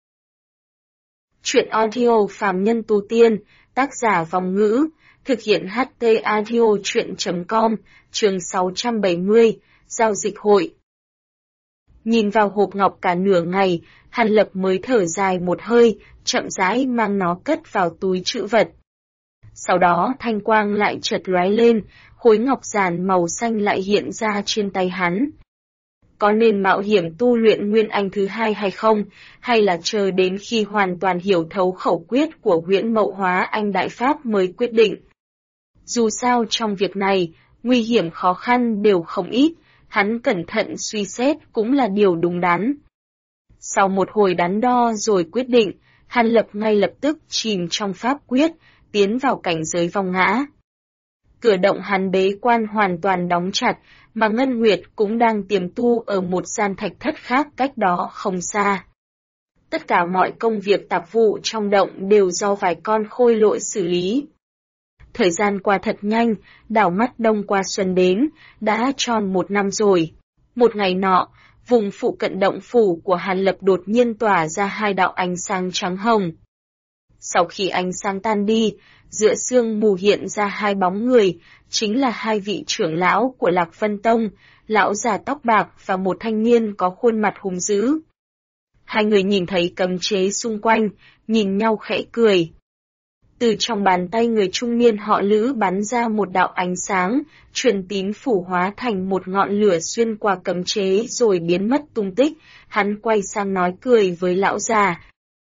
Speaker 1: Chuyện audio phàm nhân tu tiên, tác giả Vòng Ngữ, thực hiện HT audio chuyện.com, chương 670, giao dịch hội. Nhìn vào hộp ngọc cả nửa ngày, Hàn Lập mới thở dài một hơi, chậm rãi mang nó cất vào túi trữ vật. Sau đó thanh quang lại chợt lóe lên, khối ngọc giản màu xanh lại hiện ra trên tay hắn. Có nên mạo hiểm tu luyện nguyên anh thứ hai hay không, hay là chờ đến khi hoàn toàn hiểu thấu khẩu quyết của huyễn mậu hóa anh Đại Pháp mới quyết định. Dù sao trong việc này, nguy hiểm khó khăn đều không ít, hắn cẩn thận suy xét cũng là điều đúng đắn. Sau một hồi đắn đo rồi quyết định, Hàn Lập ngay lập tức chìm trong pháp quyết, tiến vào cảnh giới vong ngã. Cửa động hắn bế quan hoàn toàn đóng chặt, mà Ngân Nguyệt cũng đang tiềm tu ở một gian thạch thất khác cách đó không xa. Tất cả mọi công việc tạp vụ trong động đều do vài con khôi lỗi xử lý. Thời gian qua thật nhanh, đảo mắt đông qua xuân đến, đã tròn 1 năm rồi. Một ngày nọ, vùng phụ cận động phủ của Hàn Lập đột nhiên tỏa ra 2 đạo ánh sáng trắng hồng. Sau khi ánh sáng tan đi, giữa sương mù hiện ra 2 bóng người, chính là 2 vị trưởng lão của Lạc Vân Tông, lão già tóc bạc và một thanh niên có khuôn mặt hung dữ. 2 người nhìn thấy cấm chế xung quanh, nhìn nhau khẽ cười. Từ trong bàn tay người trung niên họ Lữ bắn ra một đạo ánh sáng, truyền tín phủ hóa thành một ngọn lửa xuyên qua cấm chế rồi biến mất tung tích, hắn quay sang nói cười với lão già.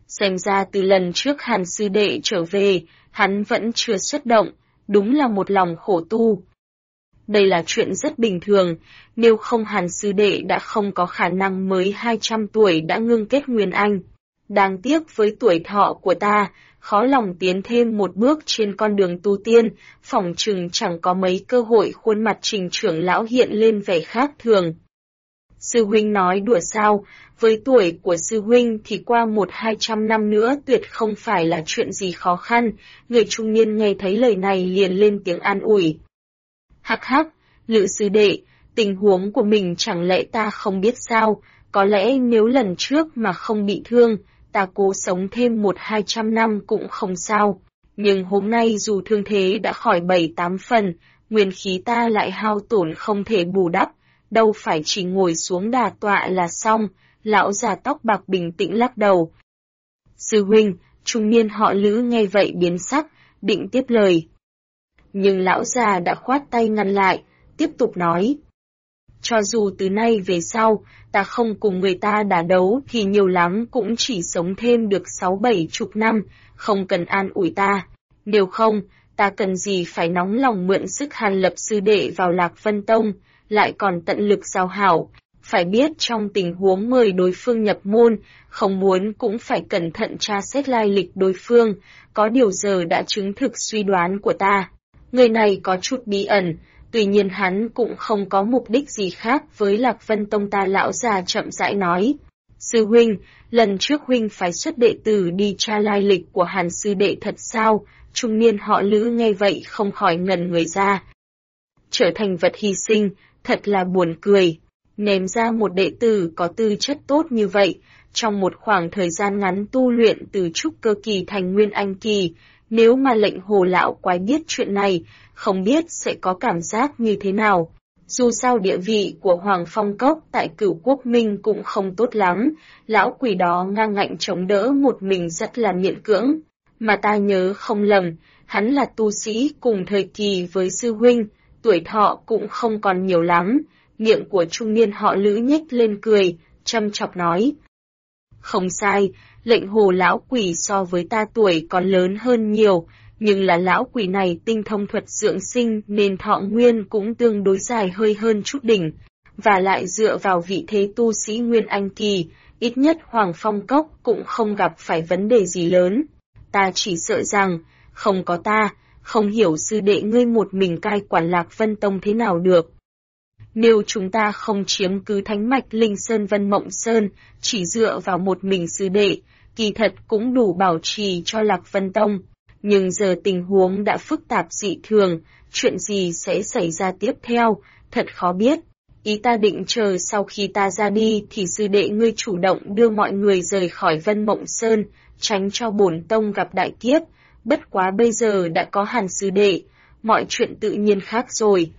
Speaker 1: Xem ra từ lần trước Hàn sư đệ trở về, hắn vẫn chưa xuất động, đúng là một lòng khổ tu. Đây là chuyện rất bình thường, nếu không Hàn sư đệ đã không có khả năng mới 200 tuổi đã ngưng kết nguyên anh. Đáng tiếc với tuổi thọ của ta, khó lòng tiến thêm một bước trên con đường tu tiên, phỏng chừng chẳng có mấy cơ hội khuôn mặt Trình trưởng lão hiện lên vẻ khác thường. Sư huynh nói đùa sao, với tuổi của sư huynh thì qua 100-200 năm nữa tuyệt không phải là chuyện gì khó khăn, người trung niên nghe thấy lời này liền lên tiếng an ủi. Hắc hắc, Lữ sư đệ, tình huống của mình chẳng lẽ ta không biết sao, có lẽ nếu lần trước mà không bị thương, ta cố sống thêm 100-200 năm cũng không sao, nhưng hôm nay dù thương thế đã khỏi 7-8 phần, nguyên khí ta lại hao tổn không thể bù đắp, đâu phải chỉ ngồi xuống đà tọa là xong, lão già tóc bạc bình tĩnh lắc đầu. Sư huynh, trung niên họ Lữ nghe vậy biến sắc, định tiếp lời. Nhưng lão già đã khoát tay ngăn lại, tiếp tục nói. Cho dù từ nay về sau, ta không cùng người ta đả đấu thì nhiều lắm cũng chỉ sống thêm được 6-7 chục năm, không cần an ủi ta. Nếu không, ta cần gì phải nóng lòng mượn sức Hàn Lập sư đệ vào Lạc Vân Tông, lại còn tận lực giao hảo. Phải biết trong tình huống mời đối phương nhập môn, không muốn cũng phải cẩn thận tra xét lai lịch đối phương, có điều giờ đã chứng thực suy đoán của ta. Người này có chút bí ẩn, tuy nhiên hắn cũng không có mục đích gì khác với Lạc Vân Tông ta. Lão già chậm rãi nói. Sư huynh, lần trước huynh phải xuất đệ tử đi tra lai lịch của Hàn sư đệ thật sao? Trung niên họ Lữ nghe vậy không khỏi ngẩn người ra. Trở thành vật hy sinh, thật là buồn cười. Ném ra một đệ tử có tư chất tốt như vậy, trong một khoảng thời gian ngắn tu luyện từ trúc cơ kỳ thành nguyên anh kỳ, nếu mà lệnh Hồ lão quái biết chuyện này, không biết sẽ có cảm giác như thế nào. Dù sao địa vị của Hoàng Phong Cốc tại Cửu Quốc Minh cũng không tốt lắm, lão quỷ đó ngang ngạnh chống đỡ một mình rất là miễn cưỡng. Mà ta nhớ không lầm, hắn là tu sĩ cùng thời kỳ với sư huynh, tuổi thọ cũng không còn nhiều lắm. Miệng của trung niên họ Lữ nhếch lên cười, châm chọc nói. Không sai, lệnh Hồ lão quỷ so với ta tuổi còn lớn hơn nhiều, nhưng là lão quỷ này tinh thông thuật dưỡng sinh nên thọ nguyên cũng tương đối dài hơi hơn chút đỉnh, và lại dựa vào vị thế tu sĩ nguyên anh kỳ, ít nhất Hoàng Phong Cốc cũng không gặp phải vấn đề gì lớn. Ta chỉ sợ rằng, không có ta, không hiểu sư đệ ngươi một mình cai quản Lạc Vân Tông thế nào được. Nếu chúng ta không chiếm cứ thánh mạch Linh Sơn Vân Mộng Sơn, chỉ dựa vào một mình sư đệ, kỳ thật cũng đủ bảo trì cho Lạc Vân Tông. Nhưng giờ tình huống đã phức tạp dị thường, chuyện gì sẽ xảy ra tiếp theo, thật khó biết. Ý ta định chờ sau khi ta ra đi thì sư đệ ngươi chủ động đưa mọi người rời khỏi Vân Mộng Sơn, tránh cho bổn tông gặp đại kiếp. Bất quá bây giờ đã có Hàn sư đệ, mọi chuyện tự nhiên khác rồi.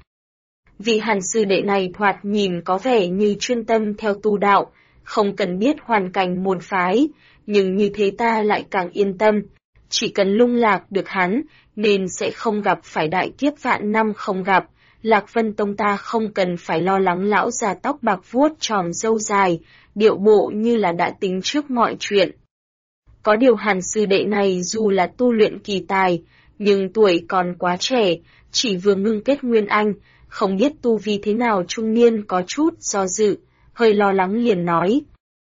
Speaker 1: Vị Hàn sư đệ này thoạt nhìn có vẻ như chuyên tâm theo tu đạo, không cần biết hoàn cảnh môn phái, nhưng như thế ta lại càng yên tâm. Chỉ cần lung lạc được hắn, nên sẽ không gặp phải đại kiếp vạn năm không gặp. Lạc Vân Tông ta không cần phải lo lắng. Lão già tóc bạc vuốt tròm râu dài, điệu bộ như là đã tính trước mọi chuyện. Có điều Hàn sư đệ này dù là tu luyện kỳ tài, nhưng tuổi còn quá trẻ, chỉ vừa ngưng kết nguyên anh, không biết tu vi thế nào. Trung niên có chút do dự, hơi lo lắng liền nói.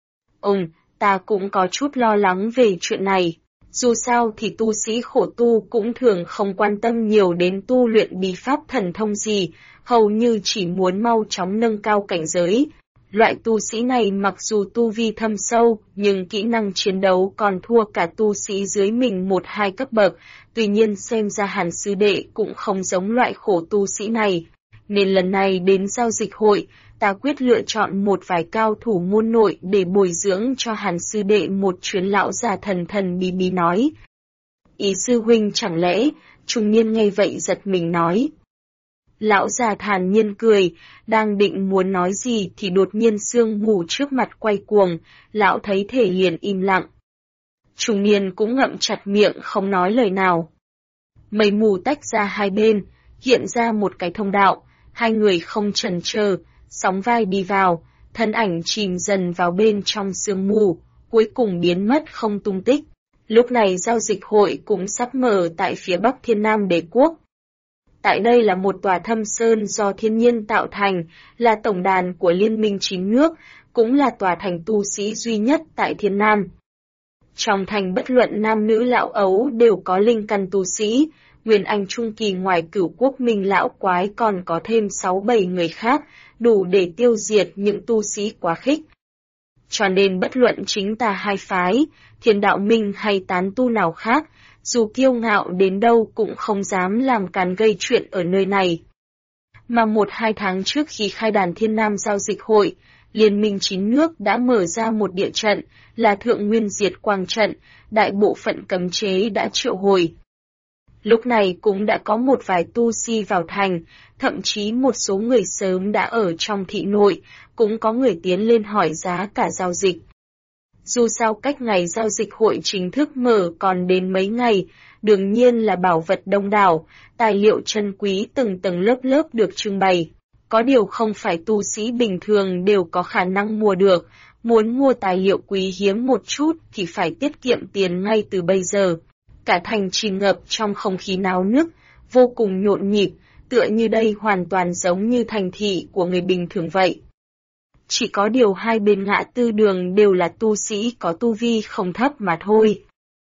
Speaker 1: Ta cũng có chút lo lắng về chuyện này. Dù sao thì tu sĩ khổ tu cũng thường không quan tâm nhiều đến tu luyện bí pháp thần thông gì, hầu như chỉ muốn mau chóng nâng cao cảnh giới. Loại tu sĩ này mặc dù tu vi thâm sâu, nhưng kỹ năng chiến đấu còn thua cả tu sĩ dưới mình 1-2 cấp bậc, tuy nhiên xem ra Hàn sư đệ cũng không giống loại khổ tu sĩ này. Nên lần này đến giao dịch hội, ta quyết lựa chọn một vài cao thủ môn nội để bồi dưỡng cho Hàn sư đệ một chuyến. Lão già thần thần bí bí nói. Ý sư huynh chẳng lẽ? Trung niên nghe vậy giật mình nói. Lão già thản nhiên cười, đang định muốn nói gì thì đột nhiên sương mù trước mặt quay cuồng, lão thấy thể liền im lặng. Trung niên cũng ngậm chặt miệng không nói lời nào. Mây mù tách ra hai bên, hiện ra một cái thông đạo, hai người không chần chờ, sóng vai đi vào, thân ảnh chìm dần vào bên trong sương mù. cuối cùng biến mất không tung tích. Lúc này giao dịch hội cũng sắp mở tại phía bắc Thiên Nam Đế quốc. Tại đây là một tòa thâm sơn do thiên nhiên tạo thành, là tổng đàn của Liên minh 9 nước, cũng là tòa thành tu sĩ duy nhất tại Thiên Nam. Trong thành bất luận nam nữ lão ấu đều có linh căn tu sĩ, Nguyên Anh Trung Kỳ ngoài Cửu Quốc Minh lão quái còn có thêm 6-7 người khác, đủ để tiêu diệt những tu sĩ quá khích. Cho nên bất luận chính tà hai phái, Thiên Đạo Minh hay tán tu nào khác, dù kiêu ngạo đến đâu cũng không dám làm càn gây chuyện ở nơi này. Mà 1-2 tháng trước khi khai đàn Thiên Nam giao dịch hội, Liên minh 9 nước đã mở ra một địa trận, là Thượng Nguyên Diệt Quang trận, đại bộ phận cấm chế đã triệu hồi. Lúc này cũng đã có một vài tu sĩ vào thành, thậm chí một số người sớm đã ở trong thị nội, cũng có người tiến lên hỏi giá cả giao dịch. Dù sao cách ngày giao dịch hội chính thức mở còn đến mấy ngày, đương nhiên là bảo vật đông đảo, tài liệu chân quý từng tầng lớp lớp được trưng bày. Có điều không phải tu sĩ bình thường đều có khả năng mua được, muốn mua tài liệu quý hiếm một chút thì phải tiết kiệm tiền ngay từ bây giờ. Cả thành chìm ngập trong không khí náo nức, vô cùng nhộn nhịp, tựa như đây hoàn toàn giống như thành thị của người bình thường vậy. Chỉ có điều hai bên ngã tư đường đều là tu sĩ có tu vi không thấp mà thôi.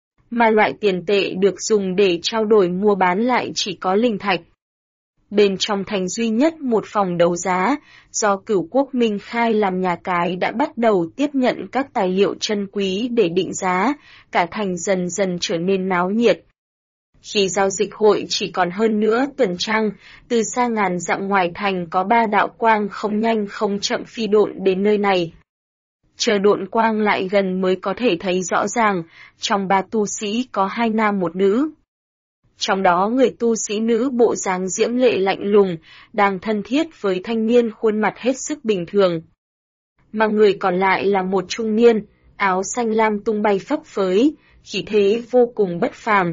Speaker 1: Mà loại tiền tệ được dùng để trao đổi mua bán lại chỉ có linh thạch. Bên trong thành duy nhất một phòng đấu giá, do Cửu Quốc Minh khai làm nhà cái đã bắt đầu tiếp nhận các tài liệu chân quý để định giá, cả thành dần dần trở nên náo nhiệt. Khi giao dịch hội chỉ còn hơn nữa tuần trăng, từ xa ngàn dặm ngoài thành có 3 đạo quang không nhanh không chậm phi độn đến nơi này. Chờ độn quang lại gần mới có thể thấy rõ ràng, trong 3 tu sĩ có 2 nam 1 nữ. Trong đó người tu sĩ nữ bộ dáng diễm lệ lạnh lùng, đang thân thiết với thanh niên khuôn mặt hết sức bình thường. Mà người còn lại là một trung niên, áo xanh lam tung bay phấp phới, khí thế vô cùng bất phàm.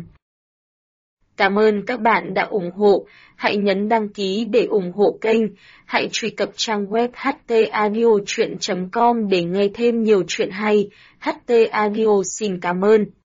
Speaker 1: Cảm ơn các bạn đã ủng hộ, hãy nhấn đăng ký để ủng hộ kênh, hãy truy cập trang web htaudio.com để nghe thêm nhiều chuyện hay. HT Audio xin cảm ơn.